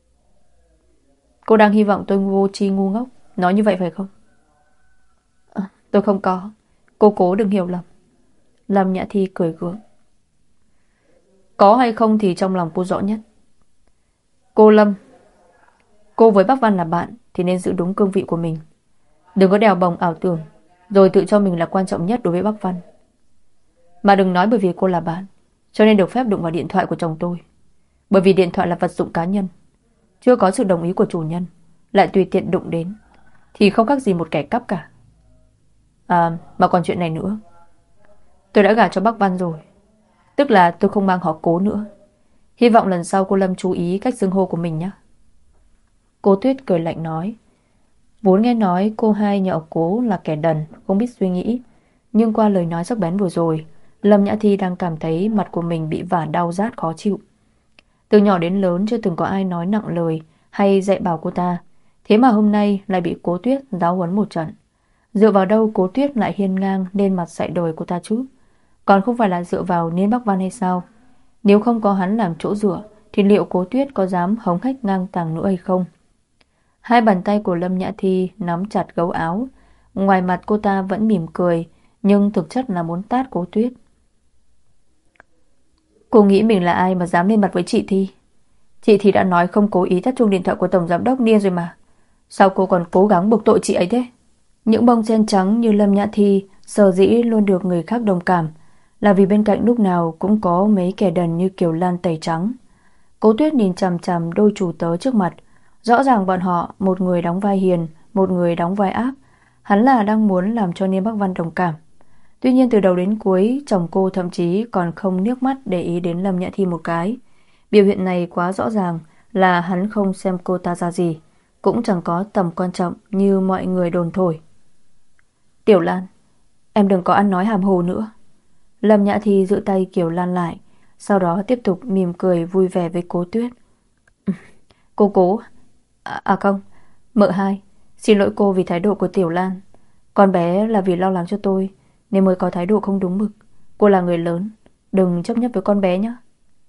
Cô đang hy vọng tôi vô tri ngu ngốc nói như vậy phải không? Tôi không có. Cô cố đừng hiểu lầm. Lâm Nhã Thi cười gượng. Có hay không thì trong lòng cô rõ nhất. Cô Lâm, cô với Bắc Văn là bạn thì nên giữ đúng cương vị của mình. Đừng có đèo bồng ảo tưởng rồi tự cho mình là quan trọng nhất đối với Bắc Văn. Mà đừng nói bởi vì cô là bạn cho nên được phép đụng vào điện thoại của chồng tôi. Bởi vì điện thoại là vật dụng cá nhân, chưa có sự đồng ý của chủ nhân, lại tùy tiện đụng đến thì không khác gì một kẻ cắp cả. Mà còn chuyện này nữa. Tôi đã gả cho Bắc Văn rồi, tức là tôi không mang họ Cố nữa. Hy vọng lần sau cô Lâm chú ý cách xưng hô của mình nhé. Cố Tuyết cười lạnh nói. Vốn nghe nói cô hai nhà Cố là kẻ đần, không biết suy nghĩ, nhưng qua lời nói sắc bén vừa rồi, Lâm Nhã Thi đang cảm thấy mặt của mình bị vả đau rát khó chịu. Từ nhỏ đến lớn chưa từng có ai nói nặng lời hay dạy bảo cô ta, thế mà hôm nay lại bị Cố Tuyết giáo huấn một trận. Dựa vào đâu Cố Tuyết lại hiên ngang lên mặt dạy đời cô ta chứ? Còn không phải là dựa vào Niên Bắc Văn hay sao? Nếu không có hắn làm chỗ dựa thì liệu Cố Tuyết có dám hống hách ngang tàng nữa hay không? Hai bàn tay của Lâm Nhã Thi nắm chặt gấu áo. Ngoài mặt cô ta vẫn mỉm cười, nhưng thực chất là muốn tát Cố Tuyết. Cô nghĩ mình là ai mà dám lên mặt với chị Thi? Chị Thi đã nói không cố ý tắt chuông điện thoại của Tổng Giám đốc Niên rồi mà. Sao cô còn cố gắng buộc tội chị ấy thế? Những bông sen trắng như Lâm Nhã Thi sở dĩ luôn được người khác đồng cảm là vì bên cạnh lúc nào cũng có mấy kẻ đần như Kiều Lan tẩy trắng. Cố Tuyết nhìn chằm chằm đôi chủ tớ trước mặt. Rõ ràng bọn họ, một người đóng vai hiền, một người đóng vai ác. Hắn là đang muốn làm cho Niên Bắc Văn đồng cảm. Tuy nhiên từ đầu đến cuối, chồng cô thậm chí còn không liếc mắt để ý đến Lâm Nhã Thi một cái. Biểu hiện này quá rõ ràng là hắn không xem cô ta ra gì, cũng chẳng có tầm quan trọng như mọi người đồn thổi. Tiểu Lan, em đừng có ăn nói hàm hồ nữa. Lâm Nhã Thi giữ tay Kiều Lan lại, sau đó tiếp tục mỉm cười vui vẻ với Cố Tuyết. Cô Cố, không, mợ hai, xin lỗi cô vì thái độ của Tiểu Lan. Con bé là vì lo lắng cho tôi nên mới có thái độ không đúng mực. Cô là người lớn, đừng chấp nhất với con bé nhé.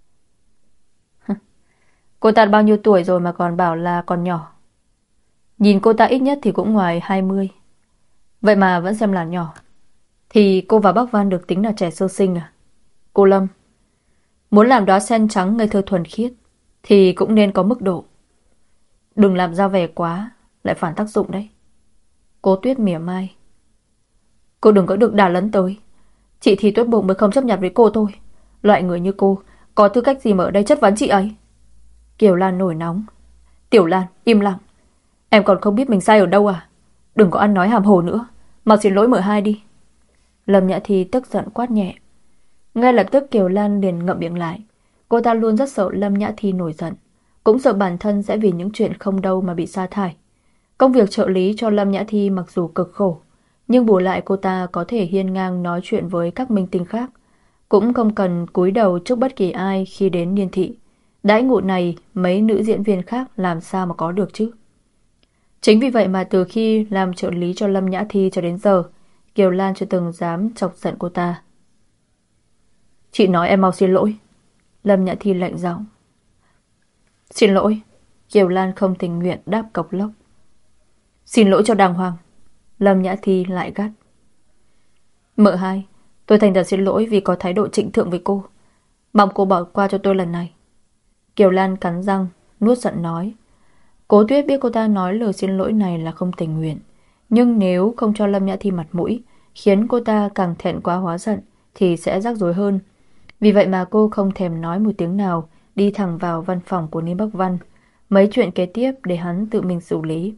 Cô ta bao nhiêu tuổi rồi mà còn bảo là còn nhỏ? Nhìn cô ta ít nhất thì cũng ngoài 20. Vậy mà vẫn xem là nhỏ. Thì cô và bác Văn được tính là trẻ sơ sinh à? Cô Lâm, muốn làm đóa sen trắng ngây thơ thuần khiết thì cũng nên có mức độ. Đừng làm ra vẻ quá, lại phản tác dụng đấy. Cố Tuyết mỉa mai. Cô đừng có được đà lấn tới. Chị thì tốt bụng mới không chấp nhận với cô thôi. Loại người như cô có tư cách gì mà ở đây chất vấn chị ấy? Kiều Lan nổi nóng. Tiểu Lan, im lặng. Em còn không biết mình sai ở đâu à? Đừng có ăn nói hàm hồ nữa, mà xin lỗi mợ hai đi. Lâm Nhã Thi tức giận quát nhẹ. Ngay lập tức Kiều Lan liền ngậm miệng lại. Cô ta luôn rất sợ Lâm Nhã Thi nổi giận, cũng sợ bản thân sẽ vì những chuyện không đâu mà bị sa thải. Công việc trợ lý cho Lâm Nhã Thi mặc dù cực khổ, nhưng bù lại cô ta có thể hiên ngang nói chuyện với các minh tinh khác, cũng không cần cúi đầu trước bất kỳ ai khi đến Niên thị. Đãi ngộ này mấy nữ diễn viên khác làm sao mà có được chứ? Chính vì vậy mà từ khi làm trợ lý cho Lâm Nhã Thi cho đến giờ, Kiều Lan chưa từng dám chọc giận cô ta. Chị nói em mau xin lỗi. Lâm Nhã Thi lạnh giọng. Xin lỗi. Kiều Lan không tình nguyện đáp cộc lốc. Xin lỗi cho đàng hoàng. Lâm Nhã Thi lại gắt. Mợ hai, tôi thành thật xin lỗi vì có thái độ trịnh thượng với cô. Mong cô bỏ qua cho tôi lần này. Kiều Lan cắn răng, nuốt giận nói. Cố Tuyết biết cô ta nói lời xin lỗi này là không tình nguyện. Nhưng nếu không cho Lâm Nhã Thi mặt mũi, khiến cô ta càng thẹn quá hóa giận, thì sẽ rắc rối hơn. Vì vậy mà cô không thèm nói một tiếng nào, đi thẳng vào văn phòng của Niêm Bắc Văn. Mấy chuyện kế tiếp để hắn tự mình xử lý.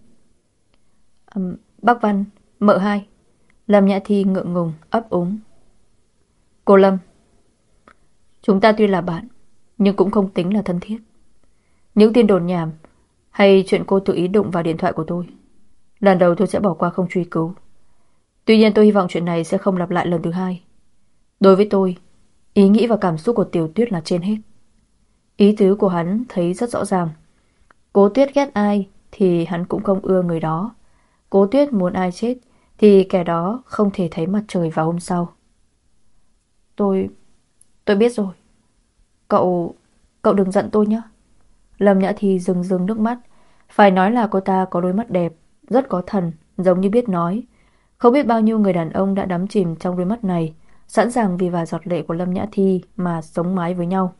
Bắc Văn, mợ hai. Lâm Nhã Thi ngượng ngùng, ấp úng. Cô Lâm, chúng ta tuy là bạn, nhưng cũng không tính là thân thiết. Những tin đồn nhảm hay chuyện cô tự ý đụng vào điện thoại của tôi, lần đầu tôi sẽ bỏ qua không truy cứu. Tuy nhiên tôi hy vọng chuyện này sẽ không lặp lại lần thứ hai. Đối với tôi, ý nghĩ và cảm xúc của Tiểu Tuyết là trên hết. Ý tứ của hắn thấy rất rõ ràng. Cố Tuyết ghét ai thì hắn cũng không ưa người đó. Cố Tuyết muốn ai chết thì kẻ đó không thể thấy mặt trời vào hôm sau. Tôi biết rồi. Cậu đừng giận tôi nhé. Lâm Nhã Thi rưng rưng nước mắt. Phải nói là cô ta có đôi mắt đẹp, rất có thần, giống như biết nói. Không biết bao nhiêu người đàn ông đã đắm chìm trong đôi mắt này, sẵn sàng vì vài giọt lệ của Lâm Nhã Thi mà sống mái với nhau.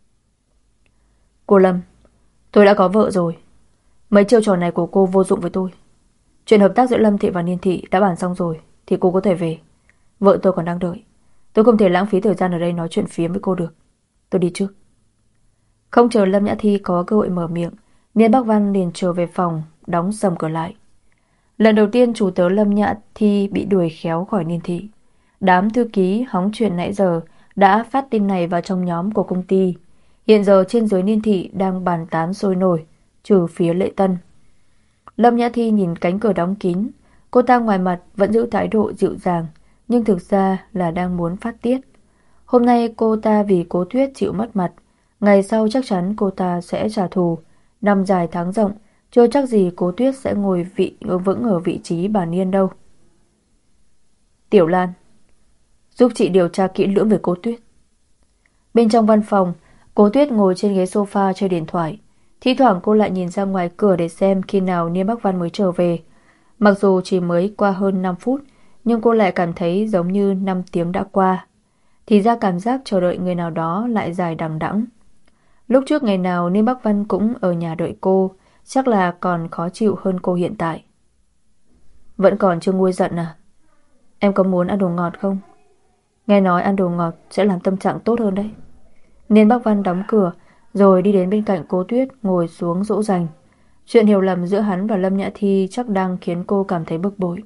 Cô Lâm, tôi đã có vợ rồi. Mấy chiêu trò này của cô vô dụng với tôi. Chuyện hợp tác giữa Lâm Thị và Niên Thị đã bàn xong rồi, thì cô có thể về. Vợ tôi còn đang đợi. Tôi không thể lãng phí thời gian ở đây nói chuyện phiếm với cô được. Tôi đi trước. Không chờ Lâm Nhã Thi có cơ hội mở miệng, Niên Bắc Văn liền trở về phòng, đóng sầm cửa lại. Lần đầu tiên chủ tớ Lâm Nhã Thi bị đuổi khéo khỏi Niên Thị. Đám thư ký hóng chuyện nãy giờ đã phát tin này vào trong nhóm của công ty. Hiện giờ trên dưới Niên Thị đang bàn tán sôi nổi, trừ phía Lệ Tân. Lâm Nhã Thi nhìn cánh cửa đóng kín. Cô ta ngoài mặt vẫn giữ thái độ dịu dàng, nhưng thực ra là đang muốn phát tiết. Hôm nay cô ta vì Cố Tuyết chịu mất mặt, ngày sau chắc chắn cô ta sẽ trả thù. Năm dài tháng rộng, chưa chắc gì Cố Tuyết sẽ ngồi vững ở vị trí bà Niên đâu. Tiểu Lan, giúp chị điều tra kỹ lưỡng về Cố Tuyết. Bên trong văn phòng, Cố Tuyết ngồi trên ghế sofa chơi điện thoại. Thi thoảng cô lại nhìn ra ngoài cửa để xem khi nào Niêm Bắc Văn mới trở về. Mặc dù chỉ mới qua hơn 5 phút, nhưng cô lại cảm thấy giống như 5 tiếng đã qua. Thì ra cảm giác chờ đợi người nào đó lại dài đằng đẵng. Lúc trước ngày nào Niêm Bắc Văn cũng ở nhà đợi cô, chắc là còn khó chịu hơn cô hiện tại. Vẫn còn chưa nguôi giận à? Em có muốn ăn đồ ngọt không? Nghe nói ăn đồ ngọt sẽ làm tâm trạng tốt hơn đấy. Niên Bắc Văn đóng cửa rồi đi đến bên cạnh Cố Tuyết ngồi xuống dỗ dành. Chuyện hiểu lầm giữa hắn và Lâm Nhã Thi chắc đang khiến cô cảm thấy bực bội.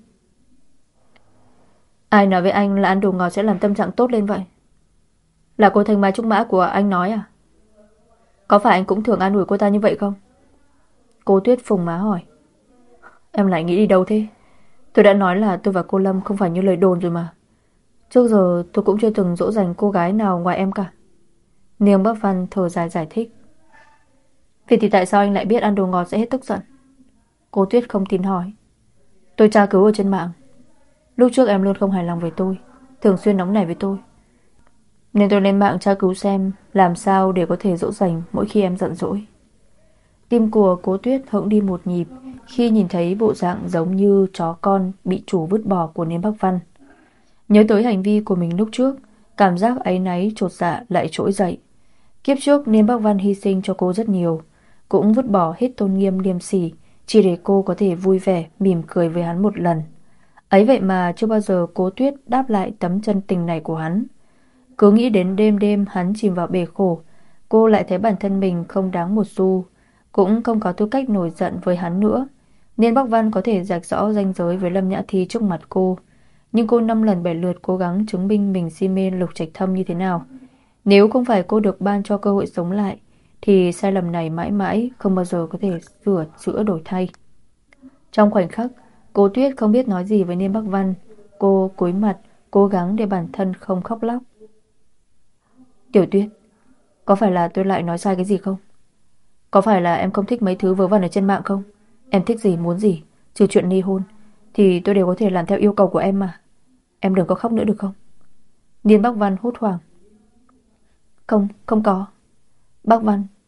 Ai nói với anh là ăn đồ ngọt sẽ làm tâm trạng tốt lên vậy? Là cô Thanh Mai Trúc Mã của anh nói à? Có phải anh cũng thường an ủi cô ta như vậy không? Cố Tuyết phùng má hỏi. Em lại nghĩ đi đâu thế? Tôi đã nói là tôi và cô Lâm không phải như lời đồn rồi mà. Trước giờ tôi cũng chưa từng dỗ dành cô gái nào ngoài em cả. Niềm Bắc Văn thở dài giải thích. Vậy thì tại sao anh lại biết ăn đồ ngọt sẽ hết tức giận? Cô Tuyết không tin hỏi. Tôi tra cứu ở trên mạng. Lúc trước em luôn không hài lòng với tôi, thường xuyên nóng nảy với tôi, nên tôi lên mạng tra cứu xem làm sao để có thể dỗ dành mỗi khi em giận dỗi. Tim của Cố Tuyết hững đi một nhịp khi nhìn thấy bộ dạng giống như chó con bị chủ vứt bỏ của Niêm Bắc Văn. Nhớ tới hành vi của mình lúc trước, cảm giác áy náy chột dạ lại trỗi dậy. Kiếp trước Niêm Bắc Văn hy sinh cho cô rất nhiều, cũng vứt bỏ hết tôn nghiêm liêm sỉ chỉ để cô có thể vui vẻ mỉm cười với hắn một lần. Ấy vậy mà chưa bao giờ Cố Tuyết đáp lại tấm chân tình này của hắn. Cứ nghĩ đến đêm đêm hắn chìm vào bể khổ, cô lại thấy bản thân mình không đáng một xu, cũng không có tư cách nổi giận với hắn nữa. Niên Bắc Văn có thể rạch rõ ranh giới với Lâm Nhã Thi trước mặt cô, nhưng cô 5 lần 7 lượt cố gắng chứng minh mình si mê Lục Trạch Thâm như thế nào. Nếu không phải cô được ban cho cơ hội sống lại, thì sai lầm này mãi mãi không bao giờ có thể sửa chữa đổi thay. Trong khoảnh khắc, Cố Tuyết không biết nói gì với Niên Bắc Văn. Cô cúi mặt, cố gắng để bản thân không khóc lóc. Tiểu Tuyết, có phải là tôi lại nói sai cái gì không? Có phải là em không thích mấy thứ vớ vẩn ở trên mạng không? Em thích gì muốn gì, trừ chuyện ly hôn, thì tôi đều có thể làm theo yêu cầu của em mà. Em đừng có khóc nữa được không? Niên Bắc Văn hốt hoảng. Không có. Bắc Văn,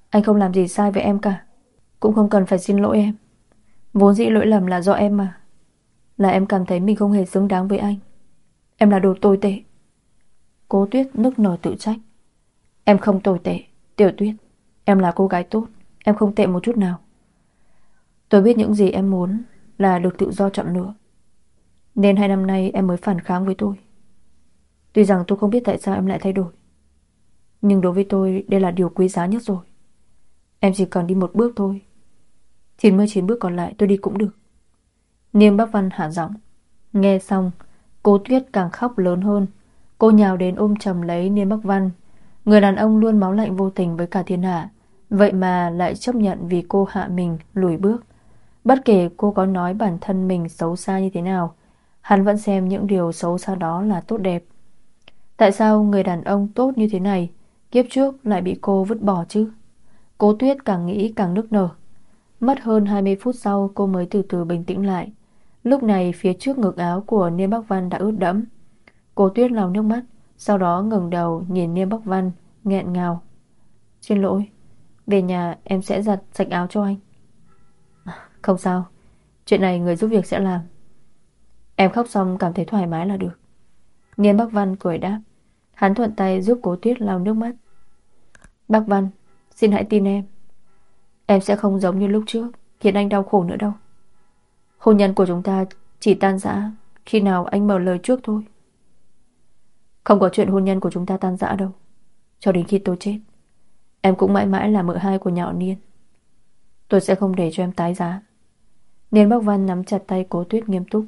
Anh không làm gì sai với em cả, cũng không cần phải xin lỗi em. Vốn dĩ lỗi lầm là do em mà. Là em cảm thấy mình không hề xứng đáng với anh. Em là đồ tồi tệ. Cố Tuyết nức nở tự trách. Em không tồi tệ, Tiểu Tuyết. Em là cô gái tốt. Em không tệ một chút nào. Tôi biết những gì em muốn là được tự do chọn lựa, nên 2 năm nay em mới phản kháng với tôi. Tuy rằng tôi không biết tại sao em lại thay đổi, nhưng đối với tôi đây là điều quý giá nhất rồi. Em chỉ cần đi một bước thôi, 99 bước còn lại tôi đi cũng được. Niêm Bắc Văn hạ giọng. Nghe xong, Cố Tuyết càng khóc lớn hơn. Cô nhào đến ôm chầm lấy Niêm Bắc Văn. Người đàn ông luôn máu lạnh vô tình với cả thiên hạ, vậy mà lại chấp nhận vì cô hạ mình lùi bước. Bất kể cô có nói bản thân mình xấu xa như thế nào, hắn vẫn xem những điều xấu xa đó là tốt đẹp. Tại sao người đàn ông tốt như thế này kiếp trước lại bị cô vứt bỏ chứ? Cố Tuyết càng nghĩ càng nức nở. Mất hơn 20 phút sau cô mới từ từ bình tĩnh lại. Lúc này phía trước ngực áo của Niêm Bắc Văn đã ướt đẫm. Cố Tuyết lau nước mắt, sau đó ngẩng đầu nhìn Niêm Bắc Văn, nghẹn ngào. Xin lỗi, về nhà em sẽ giặt sạch áo cho anh. Không sao, chuyện này người giúp việc sẽ làm. Em khóc xong cảm thấy thoải mái là được. Niên Bắc Văn cười đáp. Hắn thuận tay giúp Cố Tuyết lau nước mắt. Bắc Văn, xin hãy tin em. Em sẽ không giống như lúc trước khiến anh đau khổ nữa đâu. Hôn nhân của chúng ta chỉ tan rã khi nào anh mở lời trước thôi. Không có chuyện hôn nhân của chúng ta tan rã đâu. Cho đến khi tôi chết, em cũng mãi mãi là mợ hai của nhà họ Niên. Tôi sẽ không để cho em tái giá. Niên Bắc Văn nắm chặt tay Cố Tuyết nghiêm túc.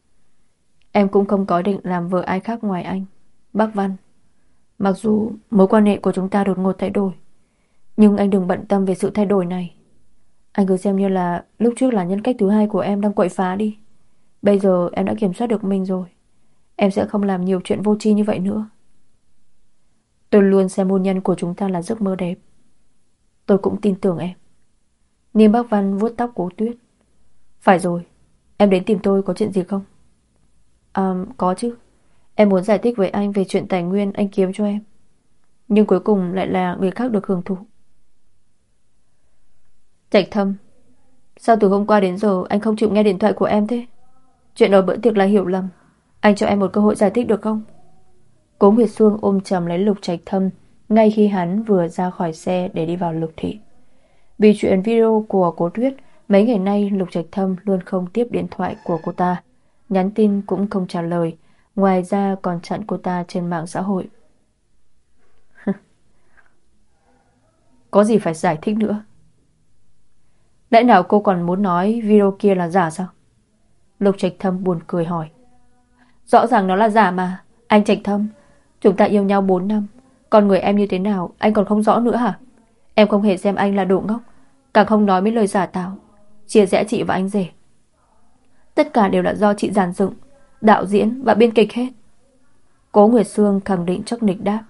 Em cũng không có ý định làm vợ ai khác ngoài anh, Bắc Văn. Mặc dù mối quan hệ của chúng ta đột ngột thay đổi, nhưng anh đừng bận tâm về sự thay đổi này. Anh cứ xem như là lúc trước là nhân cách thứ hai của em đang quậy phá đi. Bây giờ em đã kiểm soát được mình rồi. Em sẽ không làm nhiều chuyện vô tri như vậy nữa. Tôi luôn xem hôn nhân của chúng ta là giấc mơ đẹp. Tôi cũng tin tưởng em. Niêm Bắc Văn vuốt tóc Cố Tuyết. Phải rồi, em đến tìm tôi có chuyện gì không? Có chứ. Em muốn giải thích với anh về chuyện tài nguyên anh kiếm cho em, nhưng cuối cùng lại là người khác được hưởng thụ. Trạch Thâm, sao từ hôm qua đến giờ anh không chịu nghe điện thoại của em thế? Chuyện ở bữa tiệc là hiểu lầm. Anh cho em một cơ hội giải thích được không? Cố Nguyệt Sương ôm chầm lấy Lục Trạch Thâm ngay khi hắn vừa ra khỏi xe để đi vào Lục thị. Vì chuyện video của Cố Tuyết, mấy ngày nay Lục Trạch Thâm luôn không tiếp điện thoại của cô ta, nhắn tin cũng không trả lời, ngoài ra còn chặn cô ta trên mạng xã hội. Có gì phải giải thích nữa? Lẽ nào cô còn muốn nói video kia là giả sao? Lục Trạch Thâm buồn cười hỏi. Rõ ràng nó là giả mà. Anh Trạch Thâm, chúng ta yêu nhau 4 năm, còn người em như thế nào anh còn không rõ nữa hả? Em không hề xem anh là đồ ngốc, càng không nói mấy lời giả tạo chia rẽ chị và anh rể. Tất cả đều là do chị dàn dựng, đạo diễn và biên kịch hết. Cố Nguyệt Sương khẳng định chắc nịch đáp.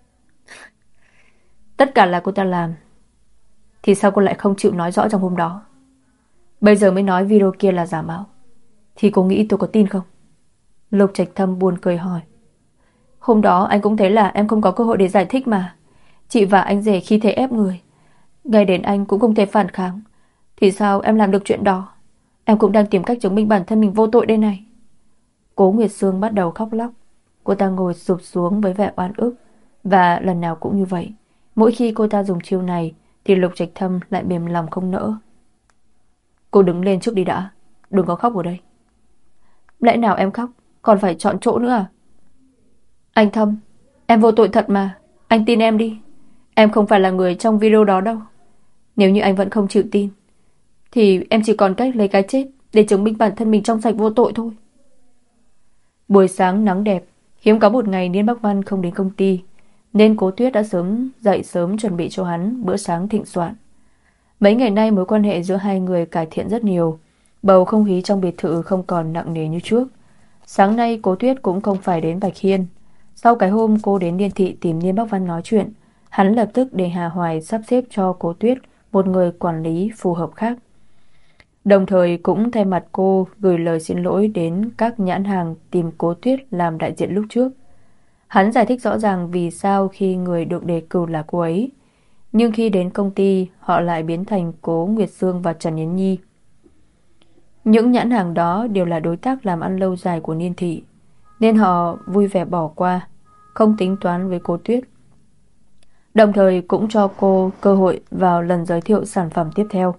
Tất cả là cô ta làm, thì sao cô lại không chịu nói rõ trong hôm đó? Bây giờ mới nói video kia là giả mạo, thì cô nghĩ tôi có tin không? Lục Trạch Thâm buồn cười hỏi. Hôm đó anh cũng thấy là em không có cơ hội để giải thích mà. Chị và anh rể khi thế ép người, ngay đến anh cũng không thể phản kháng, thì sao em làm được chuyện đó? Em cũng đang tìm cách chứng minh bản thân mình vô tội đây này. Cố Nguyệt Sương bắt đầu khóc lóc. Cô ta ngồi sụp xuống với vẻ oan ức, và lần nào cũng như vậy. Mỗi khi cô ta dùng chiêu này thì Lục Trạch Thâm lại mềm lòng không nỡ. Cô đứng lên trước đi đã, đừng có khóc ở đây. Lẽ nào em khóc còn phải chọn chỗ nữa à? Anh Thâm, em vô tội thật mà. Anh tin em đi. Em không phải là người trong video đó đâu. Nếu như anh vẫn không chịu tin, thì em chỉ còn cách lấy cái chết để chứng minh bản thân mình trong sạch vô tội thôi. Buổi sáng nắng đẹp, hiếm có một ngày Niên Bắc Văn không đến công ty, nên Cố Tuyết đã dậy sớm chuẩn bị cho hắn bữa sáng thịnh soạn. Mấy ngày nay mối quan hệ giữa hai người cải thiện rất nhiều, bầu không khí trong biệt thự không còn nặng nề như trước. Sáng nay Cố Tuyết cũng không phải đến Bạch Hiên. Sau cái hôm cô đến Liên Thị tìm Niên Bắc Văn nói chuyện, hắn lập tức để Hà Hoài sắp xếp cho Cố Tuyết một người quản lý phù hợp khác. Đồng thời cũng thay mặt cô gửi lời xin lỗi đến các nhãn hàng tìm Cố Tuyết làm đại diện lúc trước. Hắn giải thích rõ ràng vì sao khi người được đề cử là cô ấy. Nhưng khi đến công ty, họ lại biến thành Cố Nguyệt Sương và Trần Yến Nhi. Những nhãn hàng đó đều là đối tác làm ăn lâu dài của Niên Thị, nên họ vui vẻ bỏ qua, không tính toán với cô Tuyết. Đồng thời cũng cho cô cơ hội vào lần giới thiệu sản phẩm tiếp theo.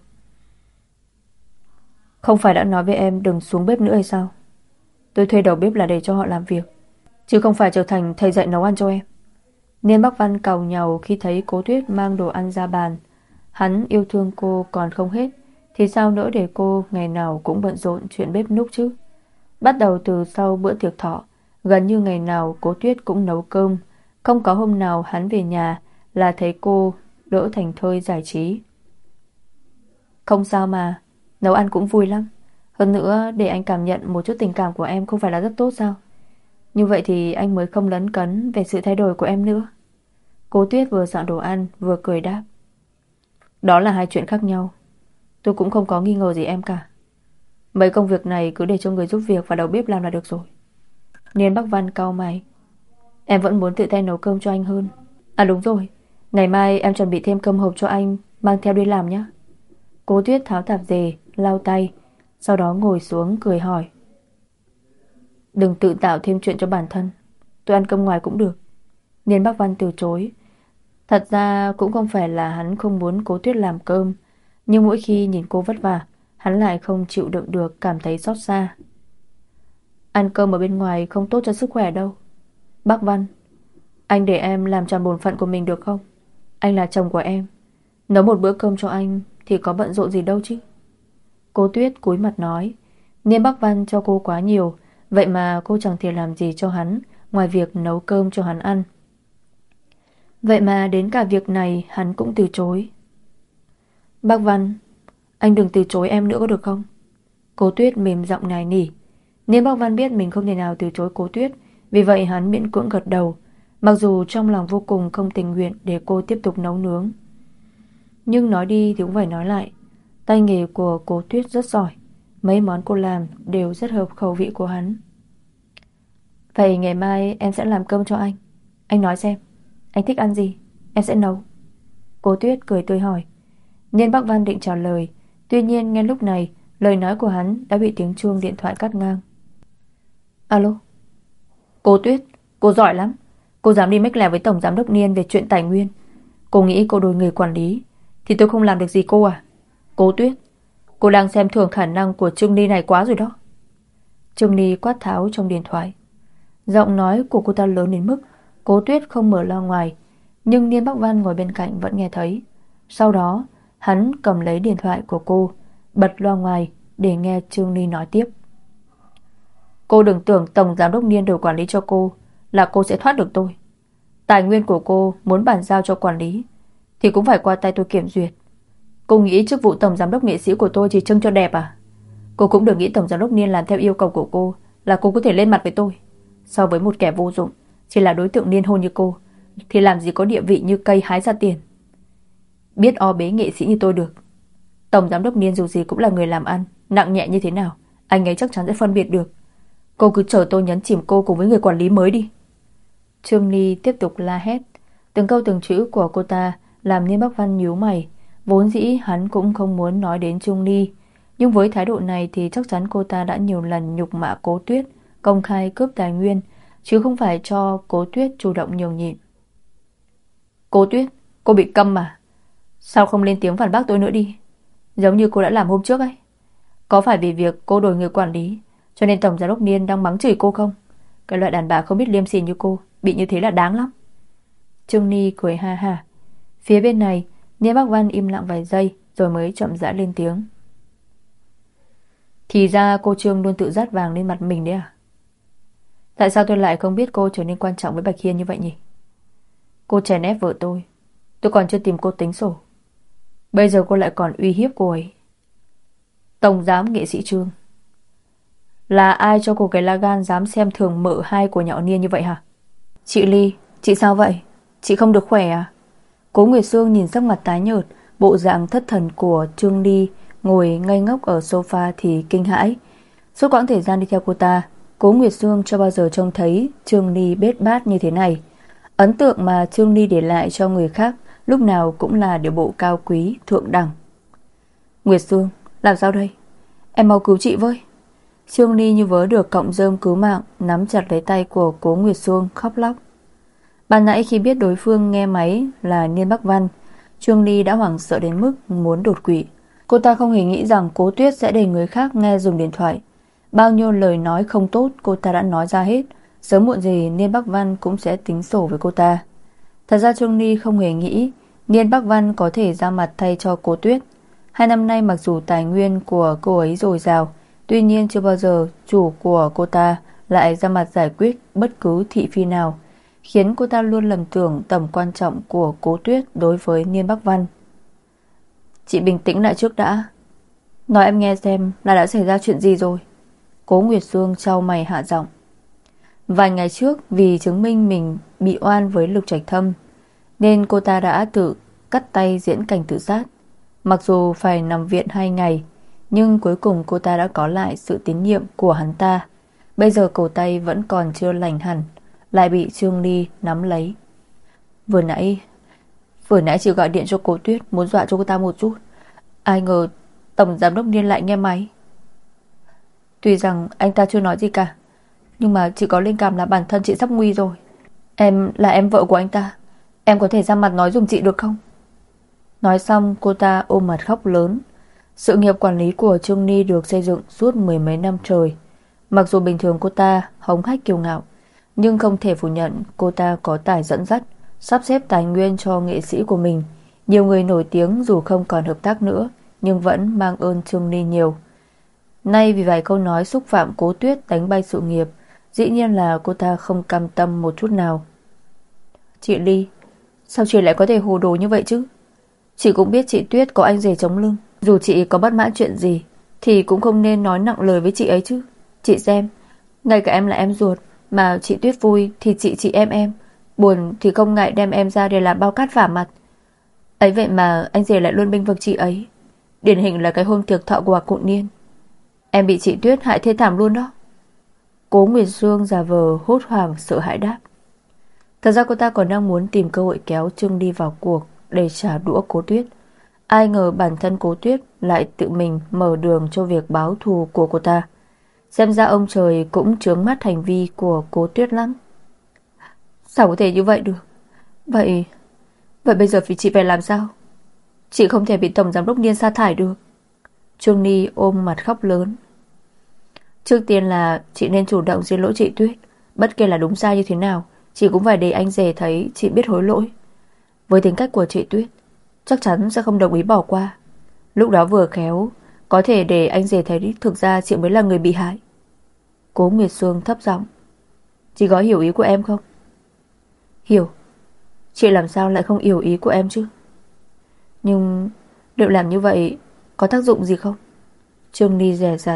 Không phải đã nói với em đừng xuống bếp nữa hay sao? Tôi thuê đầu bếp là để cho họ làm việc, chứ không phải trở thành thầy dạy nấu ăn cho em. Niên Bắc Văn càu nhàu khi thấy Cố Tuyết mang đồ ăn ra bàn. Hắn yêu thương cô còn không hết, thì sao nỡ để cô ngày nào cũng bận rộn chuyện bếp núc chứ. Bắt đầu từ sau bữa tiệc thọ, gần như ngày nào Cố Tuyết cũng nấu cơm. Không có hôm nào hắn về nhà là thấy cô đỡ thành thơi giải trí. Không sao mà, nấu ăn cũng vui lắm. Hơn nữa để anh cảm nhận một chút tình cảm của em không phải là rất tốt sao? Như vậy thì anh mới không lấn cấn về sự thay đổi của em nữa. Cố Tuyết vừa dọn đồ ăn vừa cười đáp. Đó là hai chuyện khác nhau. Tôi cũng không có nghi ngờ gì em cả. Mấy công việc này cứ để cho người giúp việc và đầu bếp làm là được rồi. Niên Bắc Văn cau mày. Em vẫn muốn tự tay nấu cơm cho anh hơn. À đúng rồi, ngày mai em chuẩn bị thêm cơm hộp cho anh mang theo đi làm nhé. Cố Tuyết tháo tạp dề, lau tay, sau đó ngồi xuống cười hỏi. Đừng tự tạo thêm chuyện cho bản thân. Tôi ăn cơm ngoài cũng được. Niên Bắc Văn từ chối. Thật ra cũng không phải là hắn không muốn Cố Tuyết làm cơm, nhưng mỗi khi nhìn cô vất vả, hắn lại không chịu đựng được, cảm thấy xót xa. Ăn cơm ở bên ngoài không tốt cho sức khỏe đâu. Bắc Văn, anh để em làm tròn bổn phận của mình được không? Anh là chồng của em, nấu một bữa cơm cho anh thì có bận rộn gì đâu chứ. Cố Tuyết cúi mặt nói. Niên Bắc Văn cho cô quá nhiều, vậy mà cô chẳng thể làm gì cho hắn ngoài việc nấu cơm cho hắn ăn. Vậy mà đến cả việc này hắn cũng từ chối. Bắc Văn, anh đừng từ chối em nữa có được không? Cố Tuyết mềm giọng nài nỉ. Niên Bắc Văn biết mình không thể nào từ chối Cố Tuyết, vì vậy hắn miễn cưỡng gật đầu, mặc dù trong lòng vô cùng không tình nguyện để cô tiếp tục nấu nướng. Nhưng nói đi thì cũng phải nói lại, tay nghề của Cố Tuyết rất giỏi, mấy món cô làm đều rất hợp khẩu vị của hắn. Vậy ngày mai em sẽ làm cơm cho anh. Anh nói xem, anh thích ăn gì, em sẽ nấu. Cố Tuyết cười tươi hỏi. Niên Bắc Văn định trả lời, tuy nhiên ngay lúc này lời nói của hắn đã bị tiếng chuông điện thoại cắt ngang. Alo. Cố Tuyết, cô giỏi lắm. Cô dám đi mách lèo với tổng giám đốc Niên về chuyện tài nguyên. Cô nghĩ cô đổi người quản lý thì tôi không làm được gì cô à? Cố Tuyết, cô đang xem thường khả năng của Trương Ly này quá rồi đó. Trương Ly quát tháo trong điện thoại. Giọng nói của cô ta lớn đến mức Cố Tuyết không mở loa ngoài, nhưng Niên Bắc Văn ngồi bên cạnh vẫn nghe thấy. Sau đó hắn cầm lấy điện thoại của cô, bật loa ngoài để nghe Trương Ly nói tiếp. Cô đừng tưởng tổng giám đốc Niên đổi quản lý cho cô là cô sẽ thoát được tôi. Tài nguyên của cô muốn bàn giao cho quản lý thì cũng phải qua tay tôi kiểm duyệt. Cô nghĩ chức vụ tổng giám đốc nghệ sĩ của tôi chỉ trưng cho đẹp à? Cô cũng đừng nghĩ tổng giám đốc Niên làm theo yêu cầu của cô là cô có thể lên mặt với tôi. So với một kẻ vô dụng, chỉ là đối tượng liên hôn như cô, thì làm gì có địa vị như cây hái ra tiền. Biết o bế nghệ sĩ như tôi được. Tổng giám đốc Niên dù gì cũng là người làm ăn, nặng nhẹ như thế nào anh ấy chắc chắn sẽ phân biệt được. Cô cứ chờ tôi nhấn chìm cô cùng với người quản lý mới đi. Trương Ly tiếp tục la hét. Từng câu từng chữ của cô ta làm Niên Bắc Văn nhíu mày. Vốn dĩ hắn cũng không muốn nói đến Trương Ly, nhưng với thái độ này thì chắc chắn cô ta đã nhiều lần nhục mạ Cố Tuyết, công khai cướp tài nguyên, chứ không phải cho Cố Tuyết chủ động nhường nhịn. Cố Tuyết, cô bị câm mà. Sao không lên tiếng phản bác tôi nữa đi, giống như cô đã làm hôm trước ấy? Có phải vì việc cô đổi người quản lý cho nên tổng giám đốc Niên đang mắng chửi cô không? Cái loại đàn bà không biết liêm sỉ như cô bị như thế là đáng lắm. Trương Ly cười ha ha. Phía bên này Niên Bắc Văn im lặng vài giây rồi mới chậm rãi lên tiếng. Thì ra cô Trương luôn tự dát vàng lên mặt mình đấy à? Tại sao tôi lại không biết cô trở nên quan trọng với Bạch Hiên như vậy nhỉ? Cô chèn ép vợ tôi còn chưa tìm cô tính sổ. Bây giờ cô lại còn uy hiếp cô ấy. Tổng giám nghệ sĩ Trương, là ai cho cô cái lá gan dám xem thường mợ hai của nhỏ Niên như vậy hả? Chị Ly, chị sao vậy? Chị không được khỏe à? Cố Nguyệt Sương nhìn sắc mặt tái nhợt, bộ dạng thất thần của Trương Ly ngồi ngây ngốc ở sofa thì kinh hãi. Suốt quãng thời gian đi theo cô ta, Cố Nguyệt Sương chưa bao giờ trông thấy Trương Ly bết bát như thế này. Ấn tượng mà Trương Ly để lại cho người khác lúc nào cũng là điệu bộ cao quý, thượng đẳng. Nguyệt Sương, làm sao đây? Em mau cứu chị với. Trương Ly như vớ được cọng rơm cứu mạng, nắm chặt lấy tay của Cố Nguyệt Sương khóc lóc. Ban nãy khi biết đối phương nghe máy là Niên Bắc Văn, Trương Ly đã hoảng sợ đến mức muốn đột quỵ. Cô ta không hề nghĩ rằng Cố Tuyết sẽ để người khác nghe dùng điện thoại. Bao nhiêu lời nói không tốt cô ta đã nói ra hết. Sớm muộn gì Niên Bắc Văn cũng sẽ tính sổ với cô ta. Thật ra Trương Ly không hề nghĩ Niên Bắc Văn có thể ra mặt thay cho Cố Tuyết. 2 năm nay mặc dù tài nguyên của cô ấy dồi dào, tuy nhiên chưa bao giờ chủ của cô ta lại ra mặt giải quyết bất cứ thị phi nào, khiến cô ta luôn lầm tưởng tầm quan trọng của Cố Tuyết đối với Niên Bắc Văn. Chị bình tĩnh lại trước đã. Nói em nghe xem là đã xảy ra chuyện gì rồi. Cố Nguyệt Sương chau mày hạ giọng. Vài ngày trước vì chứng minh mình bị oan với Lục Trạch Thâm, nên cô ta đã tự cắt tay diễn cảnh tự sát. Mặc dù phải nằm viện 2 ngày, nhưng cuối cùng cô ta đã có lại sự tín nhiệm của hắn ta. Bây giờ cổ tay vẫn còn chưa lành hẳn, lại bị Trương Ly nắm lấy. Vừa nãy chị gọi điện cho Cố Tuyết, muốn dọa cho cô ta một chút. Ai ngờ tổng giám đốc Niên lại nghe máy. Tuy rằng anh ta chưa nói gì cả, nhưng mà chị có linh cảm là bản thân chị sắp nguy rồi. Em là em vợ của anh ta, em có thể ra mặt nói giùm chị được không? Nói xong cô ta ôm mặt khóc lớn. Sự nghiệp quản lý của Trương Ly được xây dựng suốt 10 mấy năm trời. Mặc dù bình thường cô ta hống hách kiêu ngạo, nhưng không thể phủ nhận cô ta có tài dẫn dắt, sắp xếp tài nguyên cho nghệ sĩ của mình. Nhiều người nổi tiếng dù không còn hợp tác nữa, nhưng vẫn mang ơn Trương Ly nhiều. Nay vì vài câu nói xúc phạm Cố Tuyết đánh bay sự nghiệp, dĩ nhiên là cô ta không cam tâm một chút nào. Chị Ly, sao chị lại có thể hồ đồ như vậy chứ? Chị cũng biết chị Tuyết có anh rể chống lưng, dù chị có bất mãn chuyện gì thì cũng không nên nói nặng lời với chị ấy chứ. Chị xem, ngay cả em là em ruột, mà chị Tuyết vui thì chị em, buồn thì không ngại đem em ra để làm bao cát vả mặt. Ấy vậy mà anh rể lại luôn bênh vực chị ấy. Điển hình là cái hôm tiệc thọ của cụ Niên. Em bị chị Tuyết hại thê thảm luôn đó. Cố Nguyệt Sương giả vờ hốt hoảng sợ hãi đáp. Thật ra cô ta còn đang muốn tìm cơ hội kéo Trương đi vào cuộc để trả đũa Cố Tuyết. Ai ngờ bản thân Cố Tuyết lại tự mình mở đường cho việc báo thù của cô ta. Xem ra ông trời cũng chướng mắt hành vi của Cố Tuyết lắm. Sao có thể như vậy được? Vậy bây giờ chị phải làm sao? Chị không thể bị tổng giám đốc Niên sa thải được. Trương Ly ôm mặt khóc lớn. Trước tiên là chị nên chủ động xin lỗi chị Tuyết. Bất kể là đúng sai như thế nào, chị cũng phải để anh rể thấy chị biết hối lỗi. Với tính cách của chị Tuyết, chắc chắn sẽ không đồng ý bỏ qua. Lúc đó vừa khéo có thể để anh rể thấy thực ra chị mới là người bị hại. Cố Nguyệt Sương thấp giọng. Chị có hiểu ý của em không? Hiểu. Chị làm sao lại không hiểu ý của em chứ? Nhưng liệu làm như vậy có tác dụng gì không? Trương Ly dè dặt.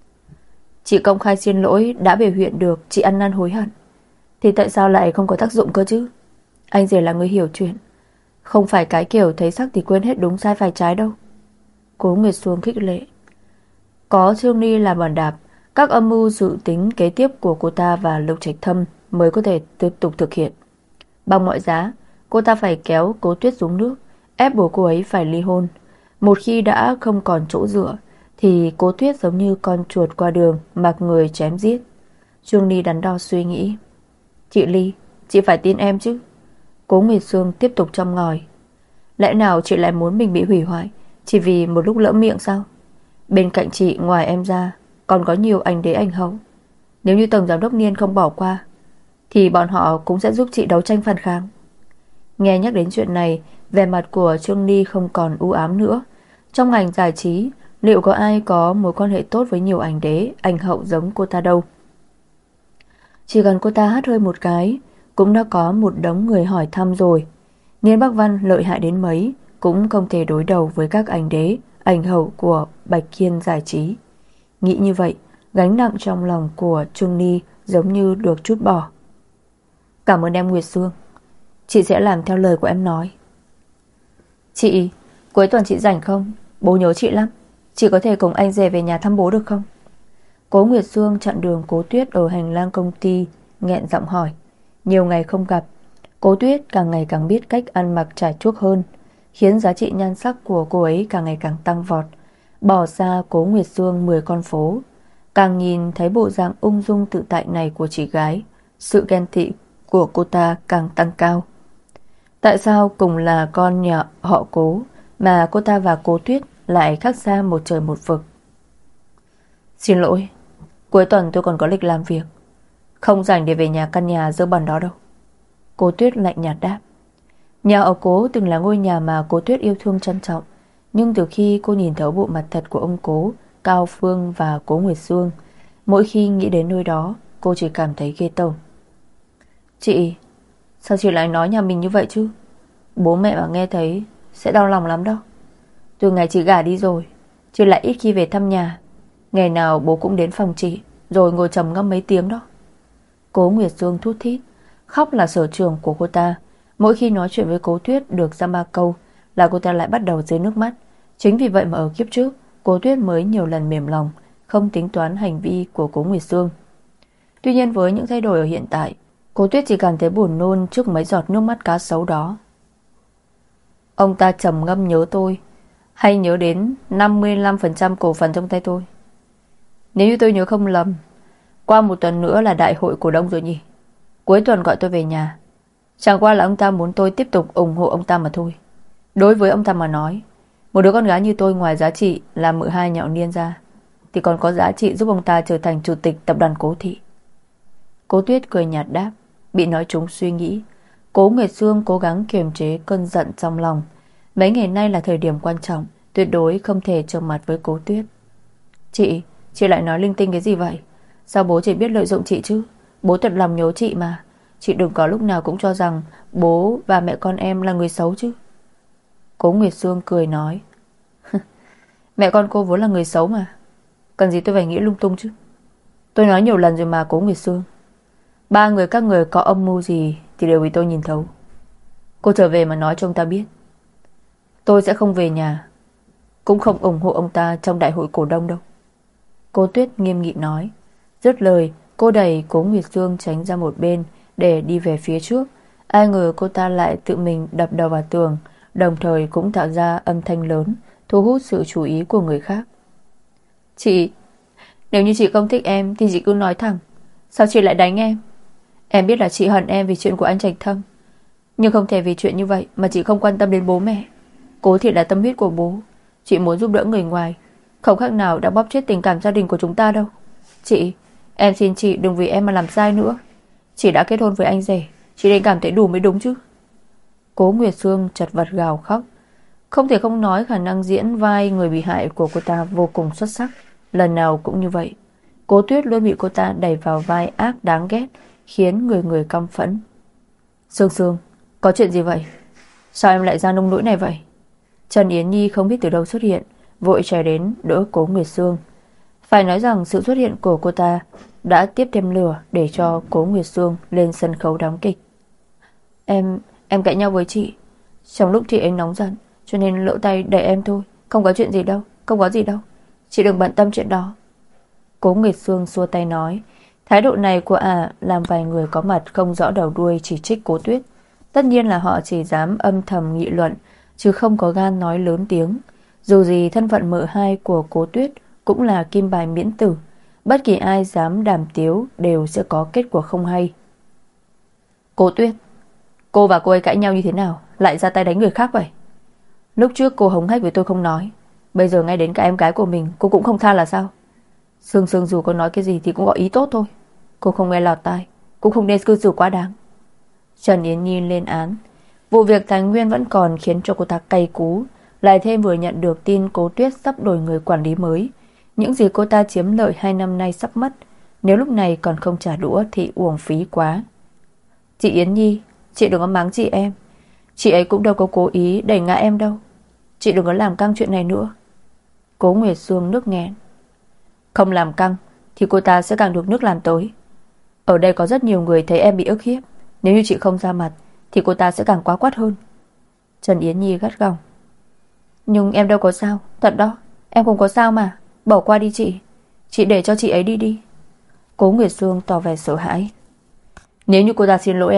Chị công khai xin lỗi đã biểu hiện được chị ăn năn hối hận, thì tại sao lại không có tác dụng cơ chứ? Anh rể là người hiểu chuyện, không phải cái kiểu thấy sắc thì quên hết đúng sai phải trái đâu. Cố Nguyệt Sương khích lệ. Có Trương Ly làm bàn đạp, các âm mưu dự tính kế tiếp của cô ta và Lục Trạch Thâm mới có thể tiếp tục thực hiện. Bằng mọi giá, cô ta phải kéo Cố Tuyết xuống nước, ép buộc cô ấy phải ly hôn. Một khi đã không còn chỗ dựa thì Cố Tuyết giống như con chuột qua đường mặc người chém giết. Trương Ly đắn đo suy nghĩ. Chị Ly, chị phải tin em chứ. Cố Nguyệt Sương tiếp tục châm ngòi. Lẽ nào chị lại muốn mình bị hủy hoại chỉ vì một lúc lỡ miệng sao? Bên cạnh chị ngoài em ra còn có nhiều anh đế anh hậu. Nếu như tổng giám đốc Niên không bỏ qua thì bọn họ cũng sẽ giúp chị đấu tranh phản kháng. Nghe nhắc đến chuyện này, vẻ mặt của Trương Ly không còn u ám nữa. Trong ngành giải trí, liệu có ai có mối quan hệ tốt với nhiều anh đế anh hậu giống cô ta đâu? Chỉ cần cô ta hát hơi một cái cũng đã có một đống người hỏi thăm rồi. Niên Bắc Văn lợi hại đến mấy cũng không thể đối đầu với các anh đế ảnh hậu của Bạch Kiên giải trí. Nghĩ như vậy, gánh nặng trong lòng của Trương Ly giống như được trút bỏ. Cảm ơn em Nguyệt Sương, chị sẽ làm theo lời của em nói. Chị, cuối tuần chị rảnh không? Bố nhớ chị lắm. Chị có thể cùng anh rể về nhà thăm bố được không? Cố Nguyệt Sương chặn đường Cố Tuyết ở hành lang công ty, nghẹn giọng hỏi. Nhiều ngày không gặp, Cố Tuyết càng ngày càng biết cách ăn mặc trải chuốt hơn, khiến giá trị nhan sắc của cô ấy càng ngày càng tăng vọt. Bỏ xa Cố Nguyệt Sương 10 con phố, càng nhìn thấy bộ dạng ung dung tự tại này của chị gái, sự ghen tị của cô ta càng tăng cao. Tại sao cùng là con nhà họ Cố mà cô ta và Cố Tuyết lại khác xa một trời một vực? Xin lỗi, cuối tuần tôi còn có lịch làm việc, không rảnh để về nhà căn nhà dơ bẩn đó đâu. Cố Tuyết lạnh nhạt đáp. Nhà ở Cố từng là ngôi nhà mà Cố Tuyết yêu thương trân trọng, nhưng từ khi cô nhìn thấu bộ mặt thật của ông Cố, Cao Phương và Cố Nguyệt Sương, mỗi khi nghĩ đến nơi đó, cô chỉ cảm thấy ghê tởm. Chị, sao chị lại nói nhà mình như vậy chứ? Bố mẹ mà nghe thấy sẽ đau lòng lắm đâu. Từ ngày chị gả đi rồi, chị lại ít khi về thăm nhà. Ngày nào bố cũng đến phòng chị, rồi ngồi trầm ngâm mấy tiếng đó. Cố Nguyệt Sương thút thít. Khóc là sở trường của cô ta. Mỗi khi nói chuyện với Cố Tuyết được ra 3 câu là cô ta lại bắt đầu rơi nước mắt. Chính vì vậy mà ở kiếp trước, Cố Tuyết mới nhiều lần mềm lòng, không tính toán hành vi của Cố Nguyệt Sương. Tuy nhiên với những thay đổi ở hiện tại, Cố Tuyết chỉ cảm thấy buồn nôn trước mấy giọt nước mắt cá sấu đó. Ông ta trầm ngâm nhớ tôi, hay nhớ đến 55% cổ phần trong tay tôi. Nếu như tôi nhớ không lầm, qua một tuần nữa là đại hội cổ đông rồi nhỉ? Cuối tuần gọi tôi về nhà. Chẳng qua là ông ta muốn tôi tiếp tục ủng hộ ông ta mà thôi. Đối với ông ta mà nói, một đứa con gái như tôi ngoài giá trị là mợ hai nhạo niên ra, thì còn có giá trị giúp ông ta trở thành chủ tịch tập đoàn Cố Thị. Cố Tuyết cười nhạt đáp. Bị nói trúng suy nghĩ, Cố Nguyệt Sương cố gắng kiềm chế cơn giận trong lòng. Mấy ngày nay là thời điểm quan trọng, tuyệt đối không thể trơ mặt với Cố Tuyết. Chị lại nói linh tinh cái gì vậy? Sao bố chỉ biết lợi dụng chị chứ? Bố thật lòng nhớ chị mà. Chị đừng có lúc nào cũng cho rằng bố và mẹ con em là người xấu chứ. Cố Nguyệt Sương cười nói. Mẹ con cô vốn là người xấu mà, cần gì tôi phải nghĩ lung tung chứ. Tôi nói nhiều lần rồi mà Cố Nguyệt Sương, 3 người các người có âm mưu gì thì đều bị tôi nhìn thấu. Cô trở về mà nói cho ông ta biết. Tôi sẽ không về nhà, cũng không ủng hộ ông ta trong đại hội cổ đông đâu. Cố Tuyết nghiêm nghị nói. Dứt lời, cô đẩy Cố Nguyệt Sương tránh ra một bên để đi về phía trước. Ai ngờ cô ta lại tự mình đập đầu vào tường, đồng thời cũng tạo ra âm thanh lớn, thu hút sự chú ý của người khác. Chị, nếu như chị không thích em thì chị cứ nói thẳng. Sao chị lại đánh em? Em biết là chị hận em vì chuyện của anh Trạch Thâm, nhưng không thể vì chuyện như vậy mà chị không quan tâm đến bố mẹ. Cố Thị là tâm huyết của bố. Chị muốn giúp đỡ người ngoài, không khác nào đã bóp chết tình cảm gia đình của chúng ta đâu. Chị, em xin chị đừng vì em mà làm sai nữa. Chị đã kết hôn với anh rể, chị nên cảm thấy đủ mới đúng chứ. Cố Nguyệt Sương chật vật gào khóc. Không thể không nói khả năng diễn vai người bị hại của cô ta vô cùng xuất sắc. Lần nào cũng như vậy. Cố Tuyết luôn bị cô ta đẩy vào vai ác đáng ghét, khiến người người căm phẫn. Sương Sương, có chuyện gì vậy? Sao em lại ra nông nỗi này vậy? Trần Yến Nhi không biết từ đâu xuất hiện, vội chạy đến đỡ Cố Nguyệt Sương. Phải nói rằng sự xuất hiện của cô ta đã tiếp thêm lửa để cho Cố Nguyệt Sương lên sân khấu đóng kịch. Em cãi nhau với chị. Trong lúc chị ấy nóng giận, cho nên lỡ tay đẩy em thôi. Không có chuyện gì đâu, không có gì đâu. Chị đừng bận tâm chuyện đó. Cố Nguyệt Sương xua tay nói. Thái độ này của làm vài người có mặt không rõ đầu đuôi chỉ trích Cố Tuyết. Tất nhiên là họ chỉ dám âm thầm nghị luận, chứ không có gan nói lớn tiếng. Dù gì thân phận mợ hai của Cố Tuyết cũng là kim bài miễn tử. Bất kỳ ai dám đàm tiếu đều sẽ có kết quả không hay. Cố Tuyết, cô và cô ấy cãi nhau như thế nào lại ra tay đánh người khác vậy? Lúc trước cô hống hách với tôi không nói, bây giờ ngay đến cả em gái của mình cô cũng không tha là sao? Sương Sương dù có nói cái gì thì cũng có ý tốt thôi. Cô không nghe lọt tai, cũng không nên cư xử quá đáng. Trần Yến Nhi lên án. Vụ việc Thái Nguyên vẫn còn khiến cho cô ta cay cú. Lại thêm vừa nhận được tin Cố Tuyết sắp đổi người quản lý mới. Những gì cô ta chiếm lợi 2 năm nay sắp mất. Nếu lúc này còn không trả đũa thì uổng phí quá. Chị Yến Nhi, chị đừng có mắng chị em. Chị ấy cũng đâu có cố ý đẩy ngã em đâu. Chị đừng có làm căng chuyện này nữa. Cố Nguyệt Sương nước nghẹn. Không làm căng thì cô ta sẽ càng được nước làm tới. Ở đây có rất nhiều người thấy em bị ức hiếp. Nếu như chị không ra mặt thì cô ta sẽ càng quá quát hơn. Trần Yến Nhi gắt gỏng. Nhưng em đâu có sao, thật đó. Em không có sao mà. Bỏ qua đi chị. Chị để cho chị ấy đi đi. Cố Nguyệt Sương tỏ vẻ sợ hãi. Nếu như cô ta xin lỗi em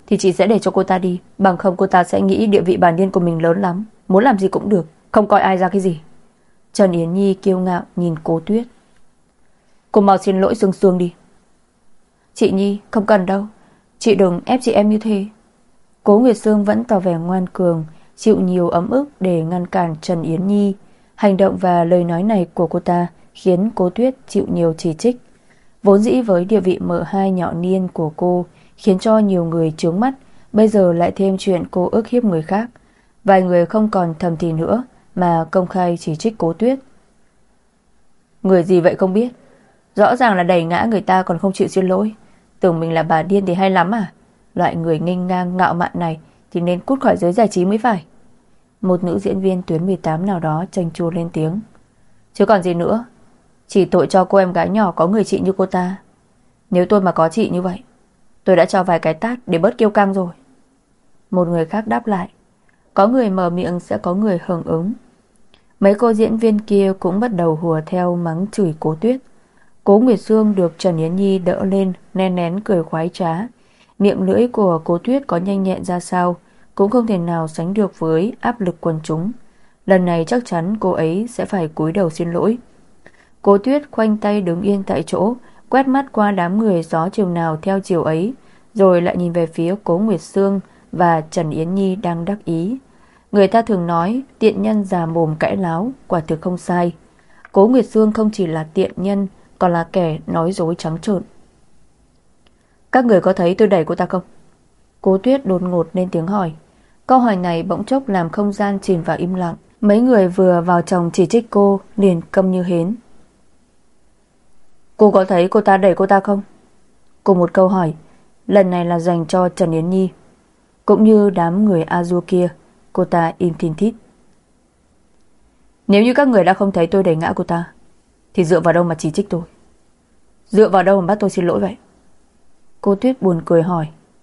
thì chị sẽ để cho cô ta đi. Bằng không cô ta sẽ nghĩ địa vị bản điên của mình lớn lắm, muốn làm gì cũng được, không coi ai ra cái gì. Trần Yến Nhi kiêu ngạo nhìn Cố Tuyết. Cô mau xin lỗi Sương Sương đi. Chị Nhi, không cần đâu. Chị đừng ép chị em như thế. Cố Nguyệt Sương vẫn tỏ vẻ ngoan cường, chịu nhiều ấm ức để ngăn cản Trần Yến Nhi. Hành động và lời nói này của cô ta khiến Cố Tuyết chịu nhiều chỉ trích. Vốn dĩ với địa vị mợ hai nhỏ niên của cô khiến cho nhiều người chướng mắt, bây giờ lại thêm chuyện cô ức hiếp người khác. Vài người không còn thầm thì nữa mà công khai chỉ trích Cố Tuyết. Người gì vậy không biết, rõ ràng là đẩy ngã người ta còn không chịu xin lỗi. Tưởng mình là bà điên thì hay lắm à? Loại người nghênh ngang ngạo mạn này thì nên cút khỏi giới giải trí mới phải. Một nữ diễn viên tuyến 18 nào đó chanh chua lên tiếng. Chứ còn gì nữa, chỉ tội cho cô em gái nhỏ có người chị như cô ta. Nếu tôi mà có chị như vậy, tôi đã cho vài cái tát để bớt kiêu căng rồi. Một người khác đáp lại. Có người mở miệng sẽ có người hưởng ứng. Mấy cô diễn viên kia cũng bắt đầu hùa theo mắng chửi Cố Tuyết. Cố Nguyệt Sương được Trần Yến Nhi đỡ lên, nén nén cười khoái trá. Miệng lưỡi của Cố Tuyết có nhanh nhẹn ra sao cũng không thể nào sánh được với áp lực quần chúng. Lần này chắc chắn cô ấy sẽ phải cúi đầu xin lỗi. Cố Tuyết khoanh tay đứng yên tại chỗ, quét mắt qua đám người gió chiều nào theo chiều ấy, rồi lại nhìn về phía Cố Nguyệt Sương và Trần Yến Nhi đang đắc ý. Người ta thường nói tiện nhân già mồm cãi láo, quả thực không sai. Cố Nguyệt Sương không chỉ là tiện nhân, còn là kẻ nói dối trắng trợn. Các người có thấy tôi đẩy cô ta không? Cố Tuyết đột ngột lên tiếng hỏi. Câu hỏi này bỗng chốc làm không gian chìm vào im lặng. Mấy người vừa vào chồng chỉ trích cô liền câm như hến. Cô có thấy cô ta đẩy cô ta không? Cùng một câu hỏi, lần này là dành cho Trần Yến Nhi. Cũng như đám người Azure kia, cô ta im thìn thít. Nếu như các người đã không thấy tôi đẩy ngã cô ta, thì dựa vào đâu mà chỉ trích tôi? Dựa vào đâu mà bắt tôi xin lỗi vậy? Cô Tuyết buồn cười hỏi.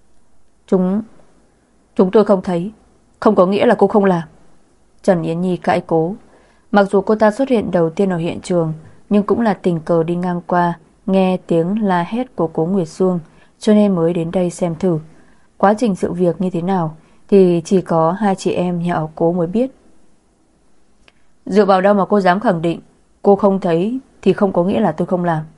Chúng tôi không thấy, không có nghĩa là cô không làm. Trần Yến Nhi cãi cố. Mặc dù cô ta xuất hiện đầu tiên ở hiện trường, nhưng cũng là tình cờ đi ngang qua, nghe tiếng la hét của Cố Nguyệt Sương, cho nên mới đến đây xem thử. Quá trình sự việc như thế nào thì chỉ có hai chị em nhà họ Cố mới biết. Dựa vào đâu mà cô dám khẳng định cô không thấy thì không có nghĩa là tôi không làm?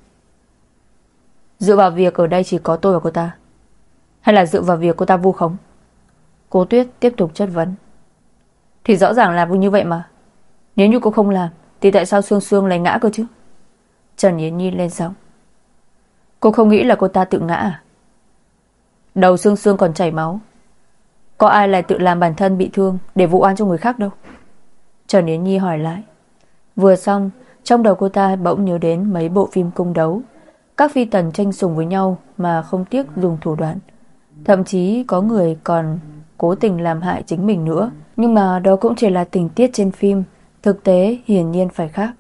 Dựa vào việc ở đây chỉ có tôi và cô ta, hay là dựa vào việc cô ta vu khống? Cố Tuyết tiếp tục chất vấn. Thì rõ ràng là như vậy mà. Nếu như cô không làm thì tại sao Sương Sương lại ngã cơ chứ? Trần Yến Nhi lên giọng. Cô không nghĩ là cô ta tự ngã à? Đầu Sương Sương còn chảy máu, có ai lại tự làm bản thân bị thương để vụ oan cho người khác đâu. Trần Yến Nhi hỏi lại. Vừa xong, trong đầu cô ta bỗng nhớ đến mấy bộ phim cung đấu. Các phi tần tranh sủng với nhau mà không tiếc dùng thủ đoạn. Thậm chí có người còn cố tình làm hại chính mình nữa. Nhưng mà đó cũng chỉ là tình tiết trên phim, thực tế hiển nhiên phải khác.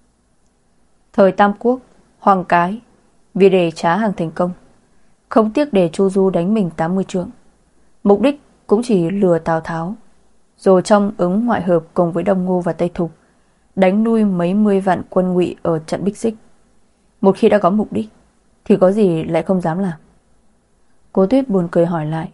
Thời Tam Quốc, Hoàng Cái vì để trá hàng thành công, không tiếc để Chu Du đánh mình 80 trượng. Mục đích cũng chỉ lừa Tào Tháo, rồi trong ứng ngoại hợp cùng với Đông Ngô và Tây Thục, đánh lui mấy mươi vạn quân Ngụy ở trận Bích Xích. Một khi đã có mục đích thì có gì lại không dám làm? Cố Tuyết buồn cười hỏi lại.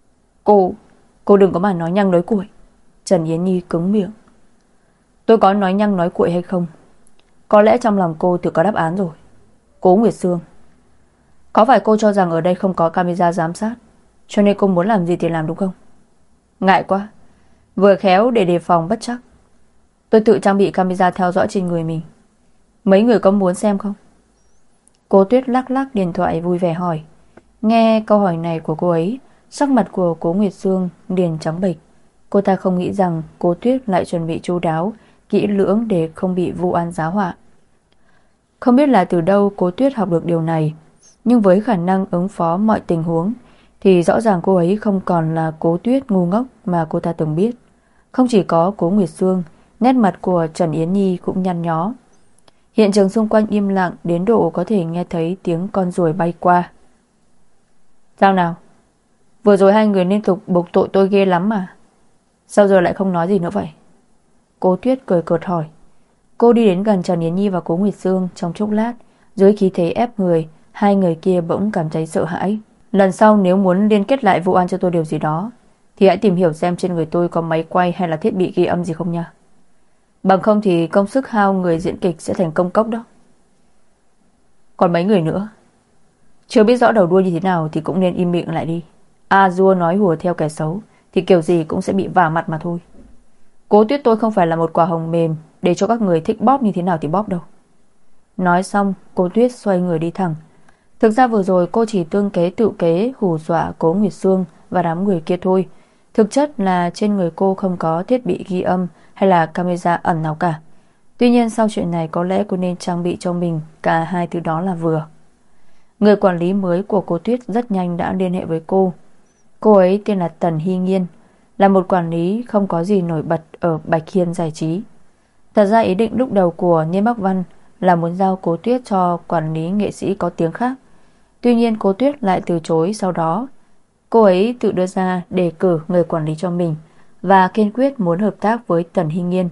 Cô đừng có mà nói nhăng nói cuội. Trần Yến Nhi cứng miệng. Tôi có nói nhăng nói cuội hay không, có lẽ trong lòng cô tự có đáp án rồi. Cố Nguyệt Sương, có phải cô cho rằng ở đây không có camera giám sát, cho nên cô muốn làm gì thì làm đúng không? Ngại quá, vừa khéo để đề phòng bất trắc, tôi tự trang bị camera theo dõi trên người mình. Mấy người có muốn xem không? Cố Tuyết lắc lắc điện thoại vui vẻ hỏi. Nghe câu hỏi này của cô ấy, sắc mặt của Cố Nguyệt Sương liền trắng bệch. Cô ta không nghĩ rằng Cố Tuyết lại chuẩn bị chu đáo, kỹ lưỡng để không bị vu oan giá họa. Không biết là từ đâu Cố Tuyết học được điều này, nhưng với khả năng ứng phó mọi tình huống thì rõ ràng cô ấy không còn là Cố Tuyết ngu ngốc mà cô ta từng biết. Không chỉ có Cố Nguyệt Sương, nét mặt của Trần Yến Nhi cũng nhăn nhó. Hiện trường xung quanh im lặng đến độ có thể nghe thấy tiếng con ruồi bay qua. Sao nào? Vừa rồi hai người liên tục buộc tội tôi ghê lắm mà. Sao giờ lại không nói gì nữa vậy? Cố Tuyết cười cợt hỏi. Cô đi đến gần Trần Yến Nhi và Cố Nguyệt Sương trong chốc lát. Dưới khí thế ép người, hai người kia bỗng cảm thấy sợ hãi. Lần sau nếu muốn liên kết lại vụ án cho tôi điều gì đó thì hãy tìm hiểu xem trên người tôi có máy quay hay là thiết bị ghi âm gì không nha. Bằng không thì công sức hao người diễn kịch sẽ thành công cốc đó. Còn mấy người nữa, chưa biết rõ đầu đuôi như thế nào thì cũng nên im miệng lại đi. A-dua nói hùa theo kẻ xấu thì kiểu gì cũng sẽ bị vả mặt mà thôi. Cố Tuyết tôi không phải là một quả hồng mềm để cho các người thích bóp như thế nào thì bóp đâu. Nói xong, Cố Tuyết xoay người đi thẳng. Thực ra vừa rồi cô chỉ tương kế tự kế hù dọa Cố Nguyệt Sương và đám người kia thôi. Thực chất là trên người cô không có thiết bị ghi âm hay là camera ẩn nào cả. Tuy nhiên sau chuyện này có lẽ cô nên trang bị cho mình cả hai thứ đó là vừa. Người quản lý mới của cô Tuyết rất nhanh đã liên hệ với cô. Cô ấy tên là Tần Hy Nghiên, là một quản lý không có gì nổi bật ở Bạch Hiên Giải Trí. Thật ra ý định lúc đầu của Niên Bắc Văn là muốn giao Cố Tuyết cho quản lý nghệ sĩ có tiếng khác. Tuy nhiên Cố Tuyết lại từ chối. Sau đó cô ấy tự đưa ra đề cử người quản lý cho mình và kiên quyết muốn hợp tác với Tần Hy Nghiên.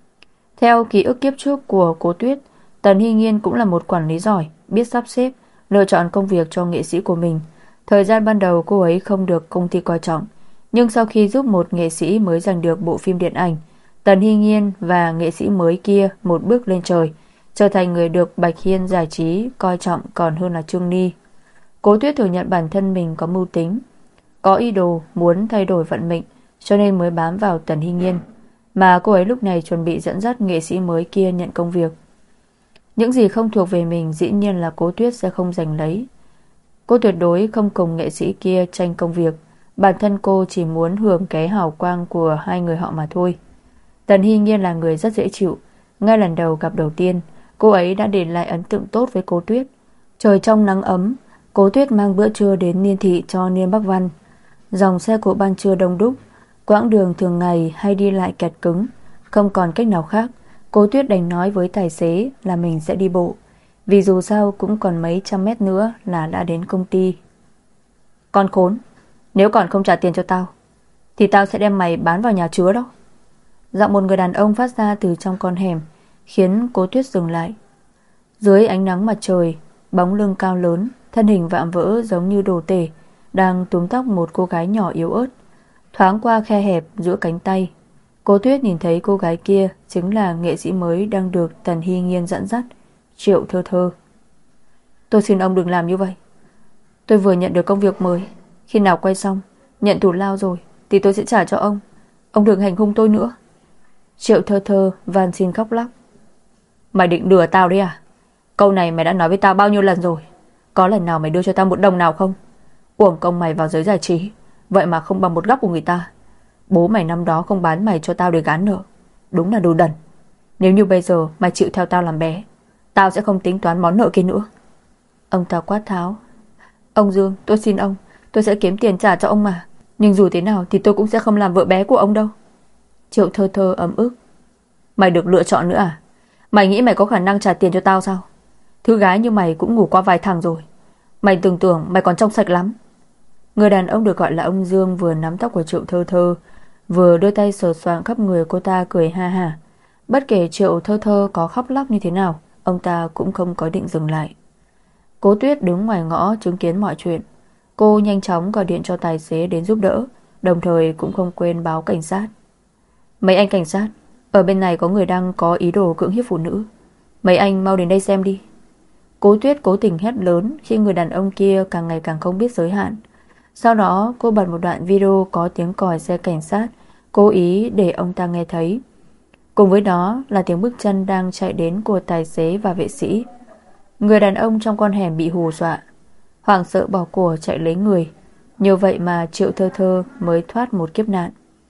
Theo ký ức kiếp trước của Cố Tuyết, Tần Hy Nghiên cũng là một quản lý giỏi, biết sắp xếp, lựa chọn công việc cho nghệ sĩ của mình. Thời gian ban đầu cô ấy không được công ty coi trọng, nhưng sau khi giúp một nghệ sĩ mới giành được bộ phim điện ảnh, Tần Hy Nghiên và nghệ sĩ mới kia một bước lên trời, trở thành người được Bạch Hiên Giải Trí coi trọng còn hơn là Trương Ni. Cố Tuyết thừa nhận bản thân mình có mưu tính, có ý đồ muốn thay đổi vận mệnh, cho nên mới bám vào Tần Hy Nghiên, mà cô ấy lúc này chuẩn bị dẫn dắt nghệ sĩ mới kia nhận công việc. Những gì không thuộc về mình dĩ nhiên là Cố Tuyết sẽ không giành lấy. Cô tuyệt đối không cùng nghệ sĩ kia tranh công việc. Bản thân cô chỉ muốn hưởng cái hào quang của hai người họ mà thôi. Tần Hy Nghiên là người rất dễ chịu. Ngay lần đầu gặp đầu tiên, cô ấy đã để lại ấn tượng tốt với Cố Tuyết. Trời trong nắng ấm, Cố Tuyết mang bữa trưa đến Niên Thị cho Niên Bắc Văn. Dòng xe cộ ban trưa đông đúc, quãng đường thường ngày hay đi lại kẹt cứng. Không còn cách nào khác, Cố Tuyết đành nói với tài xế là mình sẽ đi bộ, vì dù sao cũng còn mấy trăm mét nữa là đã đến công ty. Con khốn, nếu còn không trả tiền cho tao thì tao sẽ đem mày bán vào nhà chứa đó. Giọng một người đàn ông phát ra từ trong con hẻm, khiến Cố Tuyết dừng lại. Dưới ánh nắng mặt trời, bóng lưng cao lớn, thân hình vạm vỡ giống như đồ tể, đang túm tóc một cô gái nhỏ yếu ớt. Thoáng qua khe hẹp giữa cánh tay, Cố Tuyết nhìn thấy cô gái kia chính là nghệ sĩ mới đang được Tần Hy Nghiên dẫn dắt, Triệu Thơ Thơ. Tôi xin ông đừng làm như vậy. Tôi vừa nhận được công việc mới, khi nào quay xong, nhận thù lao rồi thì tôi sẽ trả cho ông. Ông đừng hành hung tôi nữa. Triệu Thơ Thơ van xin khóc lóc. Mày định lừa tao đấy à? Câu này mày đã nói với tao bao nhiêu lần rồi? Có lần nào mày đưa cho tao một đồng nào không? Uổng công mày vào giới giải trí, vậy mà không bằng một góc của người ta. Bố mày năm đó không bán mày cho tao để gán nợ, đúng là đồ đần. Nếu như bây giờ mày chịu theo tao làm bé, tao sẽ không tính toán món nợ kia nữa. Ông ta quát tháo. Ông Dương, tôi xin ông, tôi sẽ kiếm tiền trả cho ông mà. Nhưng dù thế nào thì tôi cũng sẽ không làm vợ bé của ông đâu. Triệu Thơ Thơ ấm ức. Mày được lựa chọn nữa à? Mày nghĩ mày có khả năng trả tiền cho tao sao? Thứ gái như mày cũng ngủ qua vài thằng rồi. Mày tưởng tưởng mày còn trong sạch lắm. Người đàn ông được gọi là ông Dương vừa nắm tóc của Triệu Thơ Thơ, vừa đưa tay sờ soạng khắp người cô ta, cười ha hả. Bất kể Triệu Thơ Thơ có khóc lóc như thế nào, ông ta cũng không có định dừng lại. Cố Tuyết đứng ngoài ngõ chứng kiến mọi chuyện. Cô nhanh chóng gọi điện cho tài xế đến giúp đỡ, đồng thời cũng không quên báo cảnh sát. Mấy anh cảnh sát, ở bên này có người đang có ý đồ cưỡng hiếp phụ nữ. Mấy anh mau đến đây xem đi. Cố Tuyết cố tình hét lớn khi người đàn ông kia càng ngày càng không biết giới hạn. Sau đó cô bật một đoạn video có tiếng còi xe cảnh sát, cố ý để ông ta nghe thấy. Cùng với đó là tiếng bước chân đang chạy đến của tài xế và vệ sĩ. Người đàn ông trong con hẻm bị hù dọa, hoảng sợ bỏ của chạy lấy người. Như vậy mà Triệu Thơ Thơ mới thoát một kiếp nạn.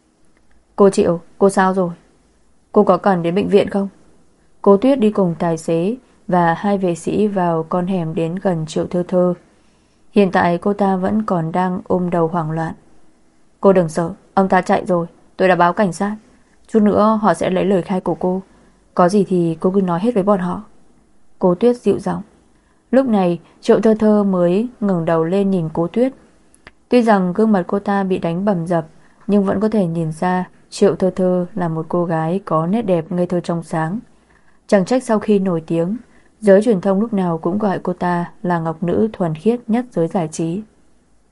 Cô Triệu, cô sao rồi? Cô có cần đến bệnh viện không? Cố Tuyết đi cùng tài xế và hai vệ sĩ vào con hẻm đến gần Triệu Thơ Thơ. Hiện tại cô ta vẫn còn đang ôm đầu hoảng loạn. Cô đừng sợ, ông ta chạy rồi, tôi đã báo cảnh sát. Chút nữa họ sẽ lấy lời khai của cô. Có gì thì cô cứ nói hết với bọn họ. Cố Tuyết dịu giọng. Lúc này Triệu Thơ Thơ mới ngẩng đầu lên nhìn Cố Tuyết. Tuy rằng gương mặt cô ta bị đánh bầm dập, nhưng vẫn có thể nhìn ra Triệu Thơ Thơ là một cô gái có nét đẹp ngây thơ trong sáng. Chẳng trách sau khi nổi tiếng, giới truyền thông lúc nào cũng gọi cô ta là ngọc nữ thuần khiết nhất giới giải trí.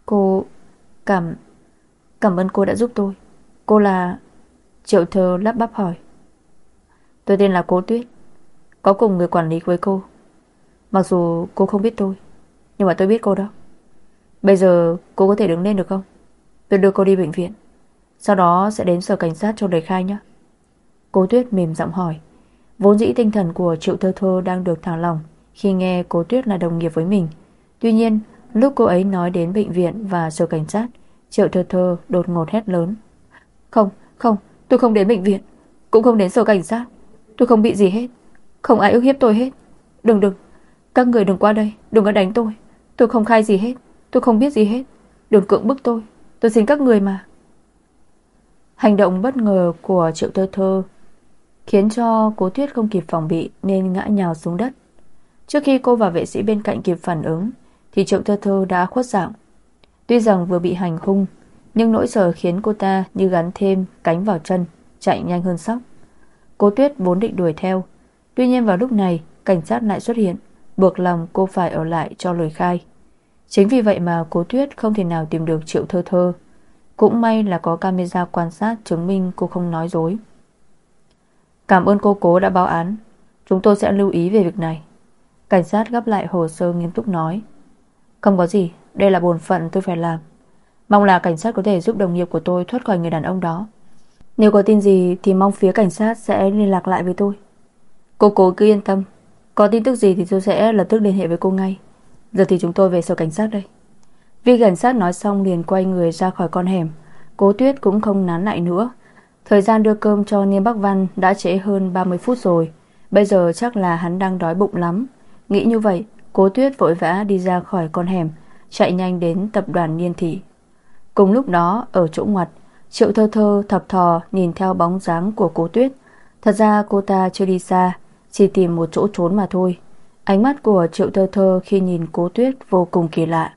Cô... Cảm... Cảm ơn cô đã giúp tôi. Cô là... Triệu Thơ lắp bắp hỏi. Tôi tên là Cố Tuyết, có cùng người quản lý với cô. Mặc dù cô không biết tôi, nhưng mà tôi biết cô đó. Bây giờ cô có thể đứng lên được không? Tôi đưa cô đi bệnh viện, sau đó sẽ đến sở cảnh sát cho lời khai nhé. Cố Tuyết mềm giọng hỏi. Vốn dĩ tinh thần của Triệu Thơ Thơ đang được thả lỏng khi nghe Cố Tuyết là đồng nghiệp với mình. Tuy nhiên lúc cô ấy nói đến bệnh viện và sở cảnh sát, Triệu Thơ Thơ đột ngột hét lớn. Không, không, tôi không đến bệnh viện, cũng không đến sở cảnh sát. Tôi không bị gì hết, không ai ức hiếp tôi hết. Đừng đừng, các người đừng qua đây, đừng có đánh tôi. Tôi không khai gì hết, tôi không biết gì hết. Đừng cưỡng bức tôi xin các người mà. Hành động bất ngờ của Triệu Thơ Thơ khiến cho Cố Tuyết không kịp phòng bị nên ngã nhào xuống đất. Trước khi cô và vệ sĩ bên cạnh kịp phản ứng thì Triệu Thơ Thơ đã khuất dạng. Tuy rằng vừa bị hành hung, nhưng nỗi sợ khiến cô ta như gắn thêm cánh vào chân, chạy nhanh hơn sóc. Cố Tuyết vốn định đuổi theo, tuy nhiên vào lúc này cảnh sát lại xuất hiện, buộc lòng cô phải ở lại cho lời khai. Chính vì vậy mà Cố Tuyết không thể nào tìm được Triệu Thơ Thơ. Cũng may là có camera quan sát chứng minh cô không nói dối. Cảm ơn cô Cố đã báo án, chúng tôi sẽ lưu ý về việc này. Cảnh sát gấp lại hồ sơ nghiêm túc nói. Không có gì, đây là bổn phận tôi phải làm. Mong là cảnh sát có thể giúp đồng nghiệp của tôi thoát khỏi người đàn ông đó. Nếu có tin gì thì mong phía cảnh sát sẽ liên lạc lại với tôi. Cô Cố cứ yên tâm, có tin tức gì thì tôi sẽ lập tức liên hệ với cô ngay. Giờ thì chúng tôi về sở cảnh sát đây. Vì cảnh sát nói xong liền quay người ra khỏi con hẻm. Cố Tuyết cũng không nán lại nữa. Thời gian đưa cơm cho Niên Bắc Văn đã trễ hơn 30 phút rồi. Bây giờ chắc là hắn đang đói bụng lắm. Nghĩ như vậy, Cố Tuyết vội vã đi ra khỏi con hẻm, chạy nhanh đến tập đoàn Niên Thị. Cùng lúc đó ở chỗ ngoặt, Triệu Thơ Thơ thập thò nhìn theo bóng dáng của Cố Tuyết. Thật ra cô ta chưa đi xa, chỉ tìm một chỗ trốn mà thôi. Ánh mắt của Triệu Thơ Thơ khi nhìn Cố Tuyết vô cùng kỳ lạ.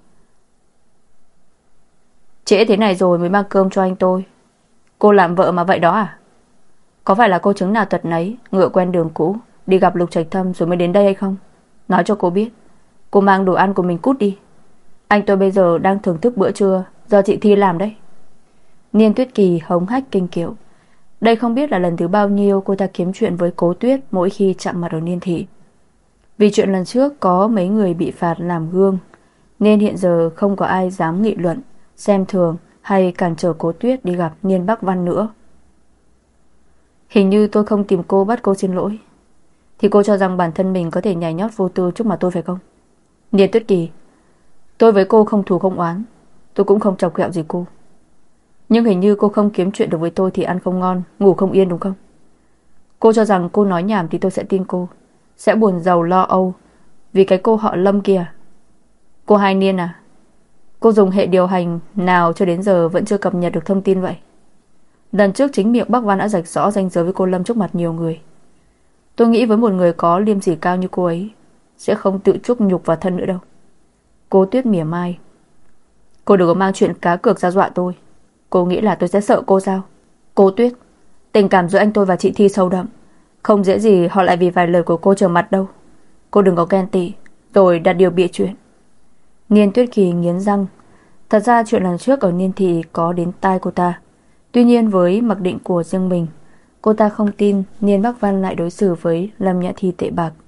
Trễ thế này rồi mới mang cơm cho anh tôi, cô làm vợ mà vậy đó à? Có phải là cô chứng nào tật nấy, ngựa quen đường cũ, đi gặp Lục Trạch Thâm rồi mới đến đây hay không? Nói cho cô biết, cô mang đồ ăn của mình cút đi. Anh tôi bây giờ đang thưởng thức bữa trưa do chị Thi làm đấy. Niên Tuyết Kỳ hống hách kinh kiệu. Đây không biết là lần thứ bao nhiêu cô ta kiếm chuyện với Cố Tuyết mỗi khi chạm mặt ở Niên Thị. Vì chuyện lần trước có mấy người bị phạt làm gương, nên hiện giờ không có ai dám nghị luận, xem thường hay cản trở Cố Tuyết đi gặp Niên Bắc Văn nữa. Hình như tôi không tìm cô bắt cô xin lỗi, thì cô cho rằng bản thân mình có thể nhảy nhót vô tư trước mặt tôi phải không? Niên Tuyết Kỳ, tôi với cô không thù không oán, tôi cũng không chọc ghẹo gì cô. Nhưng hình như cô không kiếm chuyện được với tôi thì ăn không ngon, ngủ không yên đúng không? Cô cho rằng cô nói nhảm thì tôi sẽ tin cô, sẽ buồn rầu lo âu vì cái cô họ Lâm kia. Cô Hai Niên à, cô dùng hệ điều hành nào cho đến giờ vẫn chưa cập nhật được thông tin vậy? Lần trước chính miệng Bắc Văn đã rạch rõ ranh giới với cô Lâm trước mặt nhiều người. Tôi nghĩ với một người có liêm sỉ cao như cô ấy sẽ không tự chuốc nhục vào thân nữa đâu. Cố Tuyết mỉa mai. Cô đừng có mang chuyện cá cược ra dọa tôi. Cô nghĩ là tôi sẽ sợ cô sao? Cố Tuyết, tình cảm giữa anh tôi và chị Thi sâu đậm, không dễ gì họ lại vì vài lời của cô trở mặt đâu. Cô đừng có ghen tị rồi đặt điều bịa chuyện. Niên Tuyết Kỳ nghiến răng. Thật ra chuyện lần trước ở Niên Thị có đến tai cô ta. Tuy nhiên với mặc định của riêng mình, cô ta không tin Niên Bắc Văn lại đối xử với Lâm Nhã Thi tệ bạc.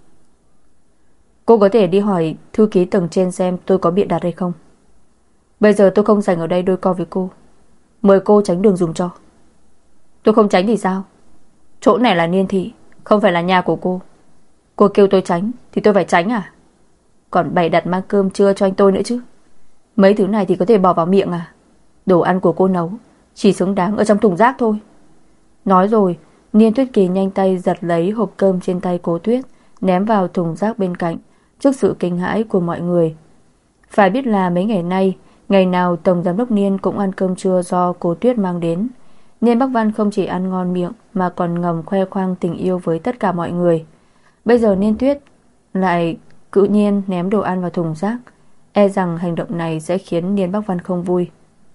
Cô có thể đi hỏi thư ký tầng trên xem tôi có bịa đặt hay không. Bây giờ tôi không dành ở đây đôi co với cô, mời cô tránh đường dùng cho. Tôi không tránh thì sao? Chỗ này là Niên Thị, không phải là nhà của cô. Cô kêu tôi tránh thì tôi phải tránh à? Còn bày đặt mang cơm trưa cho anh tôi nữa chứ. Mấy thứ này thì có thể bỏ vào miệng à? Đồ ăn của cô nấu chỉ xứng đáng ở trong thùng rác thôi. Nói rồi, Niên Tuyết Kỳ nhanh tay giật lấy hộp cơm trên tay Cố Tuyết, ném vào thùng rác bên cạnh, trước sự kinh hãi của mọi người. Phải biết là mấy ngày nay, ngày nào tổng giám đốc Niên cũng ăn cơm trưa do Cố Tuyết mang đến. Niên Bắc Văn không chỉ ăn ngon miệng mà còn ngầm khoe khoang tình yêu với tất cả mọi người. Bây giờ Niên Tuyết lại cự nhiên ném đồ ăn vào thùng rác, e rằng hành động này sẽ khiến Niên Bắc Văn không vui.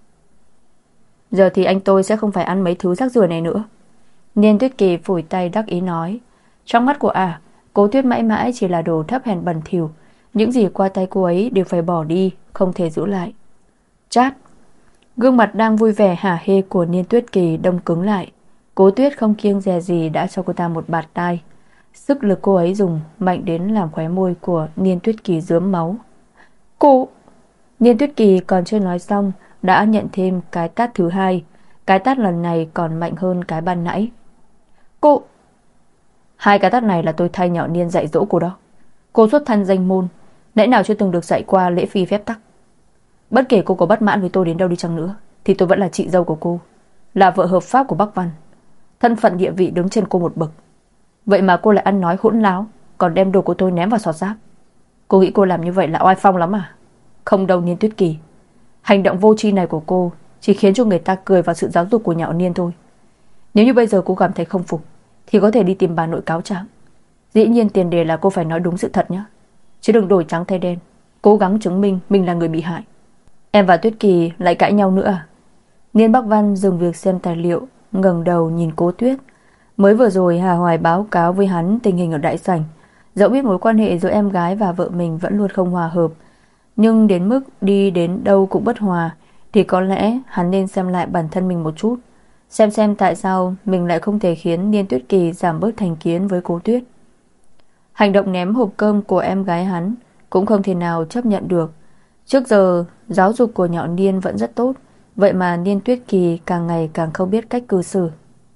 Giờ thì anh tôi sẽ không phải ăn mấy thứ rác rưởi này nữa. Niên Tuyết Kỳ phủi tay đắc ý nói. Trong mắt của Cố Tuyết mãi mãi chỉ là đồ thấp hèn bẩn thỉu. Những gì qua tay cô ấy đều phải bỏ đi, không thể giữ lại. Chát. Gương mặt đang vui vẻ hả hê của Niên Tuyết Kỳ đông cứng lại. Cố Tuyết không kiêng dè gì đã cho cô ta một bạt tai. Sức lực cô ấy dùng mạnh đến làm khóe môi của Niên Tuyết Kỳ rướm máu. Cô... Niên Tuyết Kỳ còn chưa nói xong đã nhận thêm cái tát thứ hai. Cái tát lần này còn mạnh hơn cái ban nãy. Cô... Hai cái tát này là tôi thay nhỏ Niên dạy dỗ cô đó. Cô xuất thân danh môn, lẽ nào chưa từng được dạy qua lễ phi phép tắc. Bất kể cô có bất mãn với tôi đến đâu đi chăng nữa thì tôi vẫn là chị dâu của cô, là vợ hợp pháp của Bắc Văn. Thân phận địa vị đứng trên cô một bậc. Vậy mà cô lại ăn nói hỗn láo, còn đem đồ của tôi ném vào sọt rác. Cô nghĩ cô làm như vậy là oai phong lắm à? Không đâu Niên Tuyết Kỳ. Hành động vô tri này của cô chỉ khiến cho người ta cười vào sự giáo dục của nhà họ Niên thôi. Nếu như bây giờ cô cảm thấy không phục thì có thể đi tìm bà nội cáo trạng. Dĩ nhiên tiền đề là cô phải nói đúng sự thật nhé, chứ đừng đổi trắng thay đen, cố gắng chứng minh mình là người bị hại. Em và Tuyết Kỳ lại cãi nhau nữa à? Niên Bắc Văn dừng việc xem tài liệu, ngẩng đầu nhìn Cố Tuyết. Mới vừa rồi Hà Hoài báo cáo với hắn tình hình ở đại sảnh. Dẫu biết mối quan hệ giữa em gái và vợ mình vẫn luôn không hòa hợp, nhưng đến mức đi đến đâu cũng bất hòa, thì có lẽ hắn nên xem lại bản thân mình một chút, xem tại sao mình lại không thể khiến Niên Tuyết Kỳ giảm bớt thành kiến với Cố Tuyết. Hành động ném hộp cơm của em gái hắn cũng không thể nào chấp nhận được. Trước giờ giáo dục của nhỏ Niên vẫn rất tốt, vậy mà Niên Tuyết Kỳ càng ngày càng không biết cách cư xử.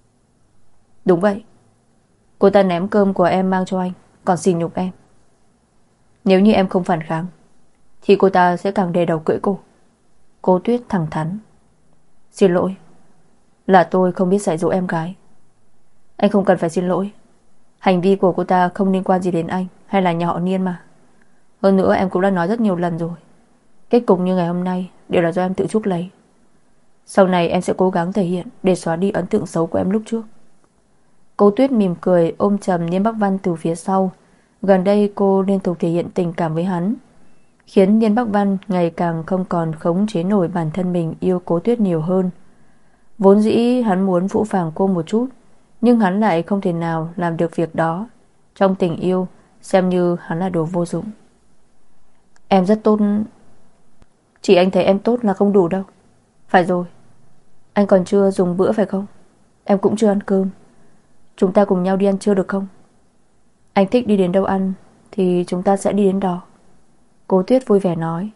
Đúng vậy, cô ta ném cơm của em mang cho anh, còn sỉ nhục em. Nếu như em không phản kháng thì cô ta sẽ càng đè đầu cưỡi cô. Cố Tuyết thẳng thắn. Xin lỗi, là tôi không biết dạy dỗ em gái. Anh không cần phải xin lỗi. Hành vi của cô ta không liên quan gì đến anh hay là nhà họ Niên mà. Hơn nữa em cũng đã nói rất nhiều lần rồi, kết cục như ngày hôm nay đều là do em tự chuốc lấy. Sau này em sẽ cố gắng thể hiện để xóa đi ấn tượng xấu của em lúc trước. Cố Tuyết mỉm cười ôm chầm Niên Bắc Văn từ phía sau. Gần đây cô liên tục thể hiện tình cảm với hắn, khiến Niên Bắc Văn ngày càng không còn khống chế nổi bản thân mình yêu Cố Tuyết nhiều hơn. Vốn dĩ hắn muốn phũ phàng cô một chút, nhưng hắn lại không thể nào làm được việc đó. Trong tình yêu, xem như hắn là đồ vô dụng. Em rất tốt. Chỉ anh thấy em tốt là không đủ đâu. Phải rồi, anh còn chưa dùng bữa phải không? Em cũng chưa ăn cơm. Chúng ta cùng nhau đi ăn trưa được không? Anh thích đi đến đâu ăn thì chúng ta sẽ đi đến đó. Cố Tuyết vui vẻ nói.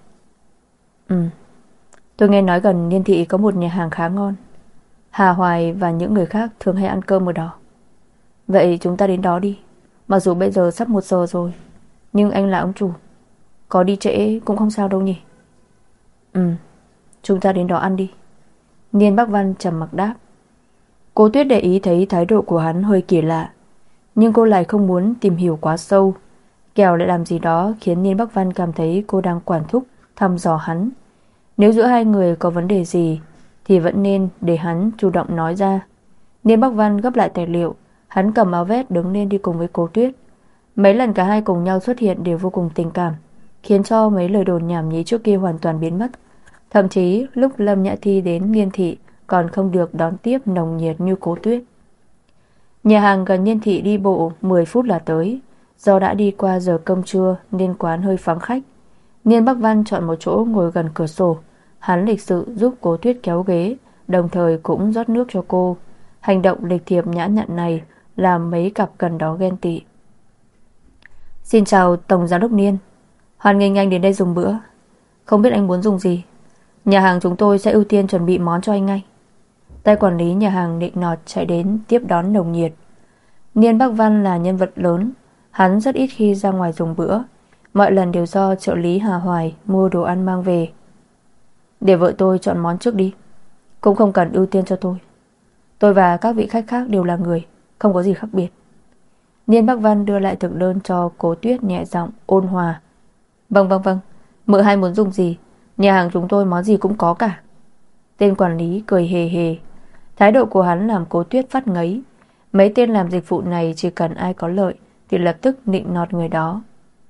Tôi nghe nói gần Niên Thị có một nhà hàng khá ngon. Hà Hoài và những người khác thường hay ăn cơm ở đó. Vậy chúng ta đến đó đi. Mặc dù bây giờ sắp 1 giờ rồi, nhưng anh là ông chủ, có đi trễ cũng không sao đâu nhỉ. Chúng ta đến đó ăn đi. Niên Bắc Văn trầm mặc đáp. Cố Tuyết để ý thấy thái độ của hắn hơi kỳ lạ, nhưng cô lại không muốn tìm hiểu quá sâu, kẻo lại làm gì đó khiến Niên Bắc Văn cảm thấy cô đang quản thúc, thăm dò hắn. Nếu giữa hai người có vấn đề gì thì vẫn nên để hắn chủ động nói ra. Niên Bắc Văn gấp lại tài liệu, hắn cầm áo vest đứng lên đi cùng với Cố Tuyết. Mấy lần cả hai cùng nhau xuất hiện đều vô cùng tình cảm, khiến cho mấy lời đồn nhảm nhí trước kia hoàn toàn biến mất. Thậm chí lúc Lâm Nhã Thi đến Niên Thị còn không được đón tiếp nồng nhiệt như Cố Tuyết. Nhà hàng gần Niên Thị đi bộ 10 phút là tới. Do đã đi qua giờ cơm trưa nên quán hơi vắng khách. Niên Bắc Văn chọn một chỗ ngồi gần cửa sổ. Hắn lịch sự giúp Cố Tuyết kéo ghế, đồng thời cũng rót nước cho cô. Hành động lịch thiệp nhã nhặn này làm mấy cặp gần đó ghen tị. Xin chào Tổng Giám đốc Niên, hoan nghênh anh đến đây dùng bữa. Không biết anh muốn dùng gì? Nhà hàng chúng tôi sẽ ưu tiên chuẩn bị món cho anh ngay. Tay quản lý nhà hàng nịnh nọt chạy đến tiếp đón nồng nhiệt. Niên Bắc Văn là nhân vật lớn, hắn rất ít khi ra ngoài dùng bữa, mọi lần đều do trợ lý Hà Hoài mua đồ ăn mang về. Để vợ tôi chọn món trước đi, cũng không cần ưu tiên cho tôi. Tôi và các vị khách khác đều là người, không có gì khác biệt. Niên Bắc Văn đưa lại thực đơn cho Cố Tuyết nhẹ giọng ôn hòa. Vâng, mợ hai muốn dùng gì? Nhà hàng chúng tôi món gì cũng có cả. Tên quản lý cười hề hề. Thái độ của hắn làm Cố Tuyết phát ngấy. Mấy tên làm dịch vụ này chỉ cần ai có lợi thì lập tức nịnh nọt người đó.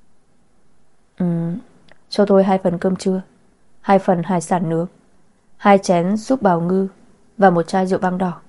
Cho tôi 2 phần cơm trưa, 2 phần hải sản nướng, 2 chén súp bào ngư và 1 chai rượu vang đỏ.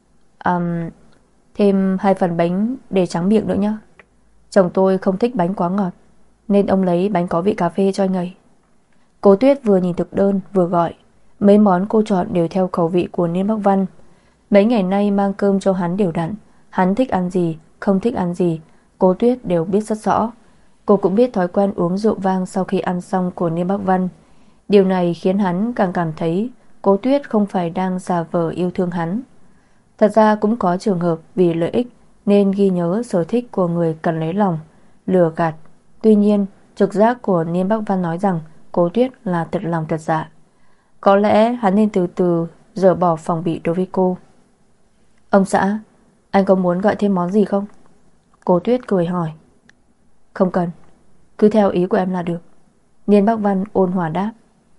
Thêm 2 phần bánh để tráng miệng nữa nhé. Chồng tôi không thích bánh quá ngọt, nên ông lấy bánh có vị cà phê cho anh ấy. Cố Tuyết vừa nhìn thực đơn vừa gọi. Mấy món cô chọn đều theo khẩu vị của Niên Bắc Văn. Mấy ngày nay mang cơm cho hắn đều đặn. Hắn thích ăn gì, không thích ăn gì, Cố Tuyết đều biết rất rõ. Cô cũng biết thói quen uống rượu vang sau khi ăn xong của Niên Bắc Văn. Điều này khiến hắn càng cảm thấy Cố Tuyết không phải đang giả vờ yêu thương hắn. Thật ra cũng có trường hợp vì lợi ích nên ghi nhớ sở thích của người cần lấy lòng, lừa gạt. Tuy nhiên, trực giác của Niên Bắc Văn nói rằng Cố Tuyết là thật lòng thật dạ. Có lẽ hắn nên từ từ dỡ bỏ phòng bị đối với cô. Ông xã, anh có muốn gọi thêm món gì không? Cố Tuyết cười hỏi. Không cần, cứ theo ý của em là được. Niên Bắc Văn ôn hòa đáp.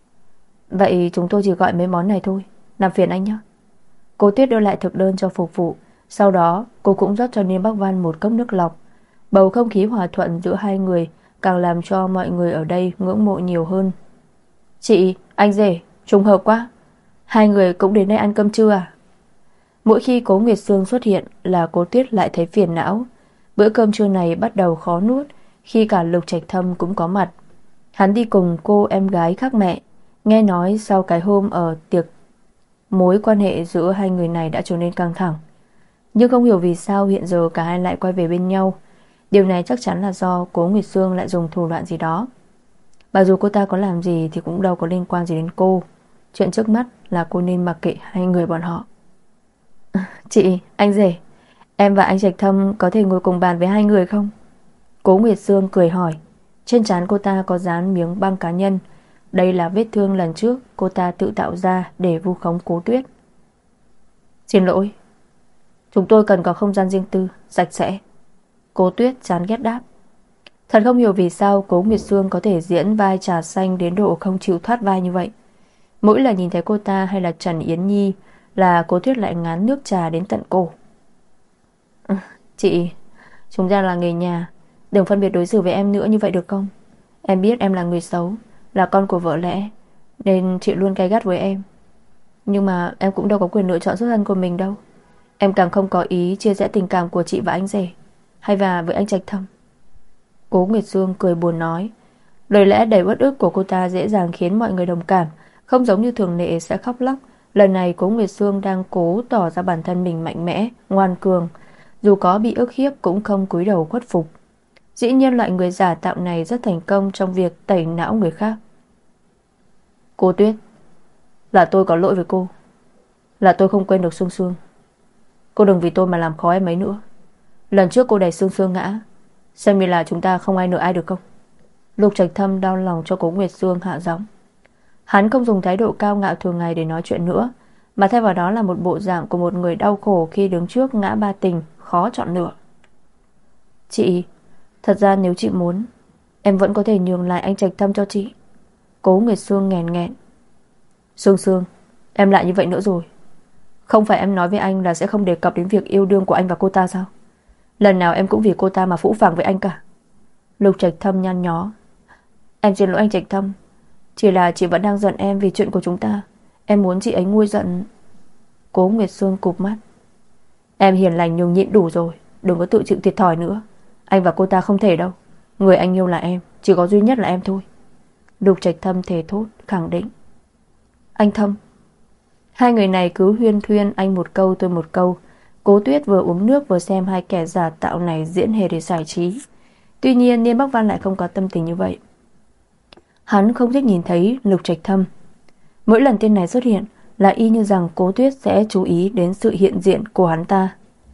Vậy chúng tôi chỉ gọi mấy món này thôi, làm phiền anh nhé. Cố Tuyết đưa lại thực đơn cho phục vụ. Sau đó cô cũng rót cho Niên Bắc Văn một cốc nước lọc. Bầu không khí hòa thuận giữa hai người càng làm cho mọi người ở đây ngưỡng mộ nhiều hơn. Chị, anh rể, trùng hợp quá. Hai người cũng đến đây ăn cơm trưa à? Mỗi khi Cố Nguyệt Sương xuất hiện là Cố Tuyết lại thấy phiền não. Bữa cơm trưa này bắt đầu khó nuốt khi cả Lục Trạch Thâm cũng có mặt. Hắn đi cùng cô em gái khác mẹ. Nghe nói sau cái hôm ở tiệc, mối quan hệ giữa hai người này đã trở nên căng thẳng. Nhưng không hiểu vì sao hiện giờ cả hai lại quay về bên nhau. Điều này chắc chắn là do Cố Nguyệt Sương lại dùng thủ đoạn gì đó. Mặc dù cô ta có làm gì thì cũng đâu có liên quan gì đến cô. Chuyện trước mắt là cô nên mặc kệ hai người bọn họ. Chị, anh rể, em và anh Trạch Thâm có thể ngồi cùng bàn với hai người không? Cố Nguyệt Sương cười hỏi. Trên trán cô ta có dán miếng băng cá nhân. Đây là vết thương lần trước cô ta tự tạo ra để vu khống Cố Tuyết. Xin lỗi, chúng tôi cần có không gian riêng tư, sạch sẽ. Cố Tuyết chán ghét đáp. Thật không hiểu vì sao Cố Nguyệt Sương có thể diễn vai trà xanh đến độ không chịu thoát vai như vậy. Mỗi lần nhìn thấy cô ta hay là Trần Yến Nhi là Cố Tuyết lại ngán nước trà đến tận cổ. Chị, chúng ta là người nhà, đừng phân biệt đối xử với em nữa như vậy được không? Em biết em là người xấu, là con của vợ lẽ, nên chị luôn gay gắt với em. Nhưng mà em cũng đâu có quyền lựa chọn xuất thân của mình đâu. Em càng không có ý chia sẻ tình cảm của chị và anh rể, hay và với anh Trạch Thâm. Cố Nguyệt Dương cười buồn nói. Lời lẽ đầy uất ức của cô ta dễ dàng khiến mọi người đồng cảm. Không giống như thường lệ sẽ khóc lóc. Lần này Cố Nguyệt Dương đang cố tỏ ra bản thân mình mạnh mẽ, ngoan cường. Dù có bị ức hiếp cũng không cúi đầu khuất phục. Dĩ nhiên loại người giả tạo này rất thành công trong việc tẩy não người khác. Cô Tuyết, là tôi có lỗi với cô. Là tôi không quên được Sương Sương. Cô đừng vì tôi mà làm khó em ấy nữa. Lần trước cô đẩy Sương Sương ngã, xem như là chúng ta không ai nợ ai được không? Lục Trạch Thâm đau lòng cho Cố Nguyệt Dương hạ giọng. Hắn không dùng thái độ cao ngạo thường ngày để nói chuyện nữa, mà thay vào đó là một bộ dạng của một người đau khổ khi đứng trước ngã ba tình khó chọn lựa. Chị, thật ra nếu chị muốn, em vẫn có thể nhường lại anh Trạch Thâm cho chị. Cố Nguyệt Sương nghẹn nghẹn. Sương Sương, em lại như vậy nữa rồi. Không phải em nói với anh là sẽ không đề cập đến việc yêu đương của anh và cô ta sao? Lần nào em cũng vì cô ta mà phũ phàng với anh cả. Lục Trạch Thâm nhăn nhó. Em xin lỗi anh Trạch Thâm, chỉ là chị vẫn đang giận em vì chuyện của chúng ta. Em muốn chị ấy nguôi giận. Cố Nguyệt Sương cụp mắt. Em hiền lành nhường nhịn đủ rồi, đừng có tự chịu thiệt thòi nữa. Anh và cô ta không thể đâu. Người anh yêu là em, chỉ có duy nhất là em thôi. Lục Trạch Thâm thề thốt khẳng định. Anh Thâm. Hai người này cứ huyên thuyên anh một câu tôi một câu. Cố Tuyết vừa uống nước vừa xem hai kẻ giả tạo này diễn hề để giải trí. Tuy nhiên Niên Bắc Văn lại không có tâm tình như vậy. Hắn không thích nhìn thấy Lục Trạch Thâm. Mỗi lần tên này xuất hiện là y như rằng Cố Tuyết sẽ chú ý đến sự hiện diện của hắn ta.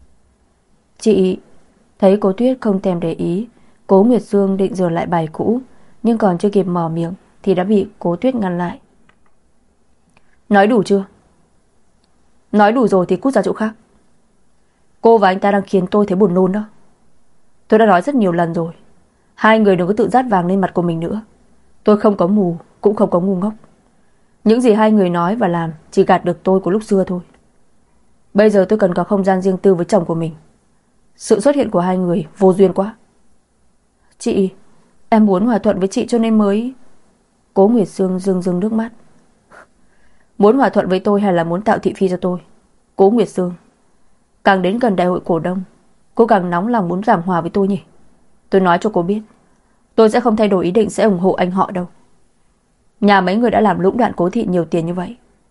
Chị. Thấy Cố Tuyết không thèm để ý, Cố Nguyệt Dương định dở lại bài cũ, nhưng còn chưa kịp mở miệng thì đã bị Cố Tuyết ngăn lại. Nói đủ chưa? Nói đủ rồi thì cút ra chỗ khác. Cô và anh ta đang khiến tôi thấy buồn nôn đó. Tôi đã nói rất nhiều lần rồi, hai người đừng có tự dát vàng lên mặt của mình nữa. Tôi không có mù, cũng không có ngu ngốc. Những gì hai người nói và làm chỉ gạt được tôi của lúc xưa thôi. Bây giờ tôi cần có không gian riêng tư với chồng của mình. Sự xuất hiện của hai người vô duyên quá. Chị, em muốn hòa thuận với chị cho nên mới... Cố Nguyệt Sương rưng rưng nước mắt. Muốn hòa thuận với tôi hay là muốn tạo thị phi cho tôi? Cố Nguyệt Sương, càng đến gần đại hội cổ đông, cô càng nóng lòng muốn giảng hòa với tôi nhỉ? Tôi nói cho cô biết, tôi sẽ không thay đổi ý định sẽ ủng hộ anh họ đâu. Nhà mấy người đã làm lũng đoạn Cố thị nhiều tiền như vậy,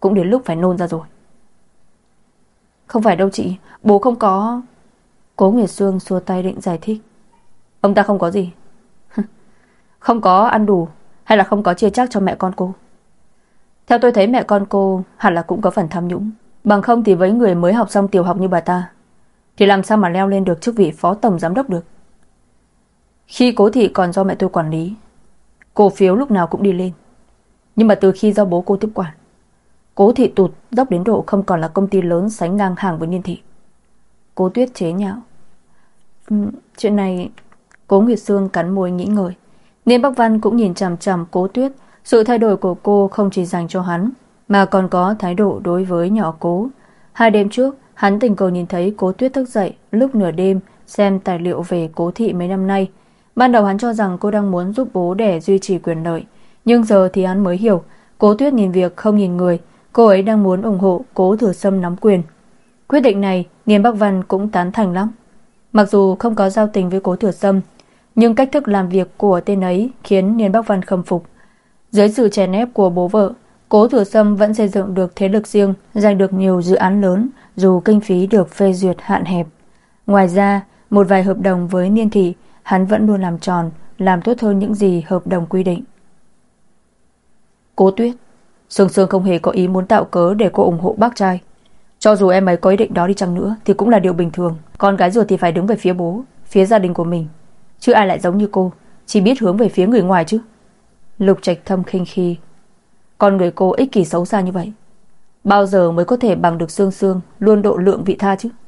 cũng đến lúc phải nôn ra rồi. Không phải đâu chị, bố không có. Cố Nguyệt Sương xua tay định giải thích. Ông ta không có gì? Không có ăn đủ hay là không có chia chác cho mẹ con cô? Theo tôi thấy mẹ con cô hẳn là cũng có phần tham nhũng. Bằng không thì với người mới học xong tiểu học như bà ta thì làm sao mà leo lên được chức vị phó tổng giám đốc được. Khi Cố thị còn do mẹ tôi quản lý, cổ phiếu lúc nào cũng đi lên. Nhưng mà từ khi do bố cô tiếp quản, Cố thị tụt dốc đến độ không còn là công ty lớn sánh ngang hàng với Niên thị. Cố Tuyết chế nhạo. Chuyện này... Cố Nguyệt Sương cắn môi nghĩ ngợi. Niên Bắc Văn cũng nhìn chằm chằm Cố Tuyết. Sự thay đổi của cô không chỉ dành cho hắn, mà còn có thái độ đối với nhỏ Cố. 2 đêm trước, hắn tình cờ nhìn thấy Cố Tuyết thức dậy lúc nửa đêm xem tài liệu về Cố thị mấy năm nay. Ban đầu hắn cho rằng cô đang muốn giúp bố để duy trì quyền lợi, nhưng giờ thì hắn mới hiểu, Cố Tuyết nhìn việc không nhìn người. Cô ấy đang muốn ủng hộ Cố Thừa Sâm nắm quyền. Quyết định này Niên Bắc Văn cũng tán thành lắm. Mặc dù không có giao tình với Cố Thừa Sâm, nhưng cách thức làm việc của tên ấy khiến Niên Bắc Văn khâm phục. Dưới sự chèn ép của bố vợ, Cố Thừa Sâm vẫn xây dựng được thế lực riêng, giành được nhiều dự án lớn dù kinh phí được phê duyệt hạn hẹp. Ngoài ra, một vài hợp đồng với Niên thị, hắn vẫn luôn làm tròn, làm tốt hơn những gì hợp đồng quy định. Cố Tuyết, Sương Sương không hề có ý muốn tạo cớ để cô ủng hộ bác trai. Cho dù em ấy có ý định đó đi chăng nữa thì cũng là điều bình thường. Con gái ruột thì phải đứng về phía bố, phía gia đình của mình, chứ ai lại giống như cô, chỉ biết hướng về phía người ngoài chứ. Lục Trạch Thâm khinh khi. Con người cô ích kỷ xấu xa như vậy, bao giờ mới có thể bằng được Sương Sương luôn độ lượng vị tha chứ?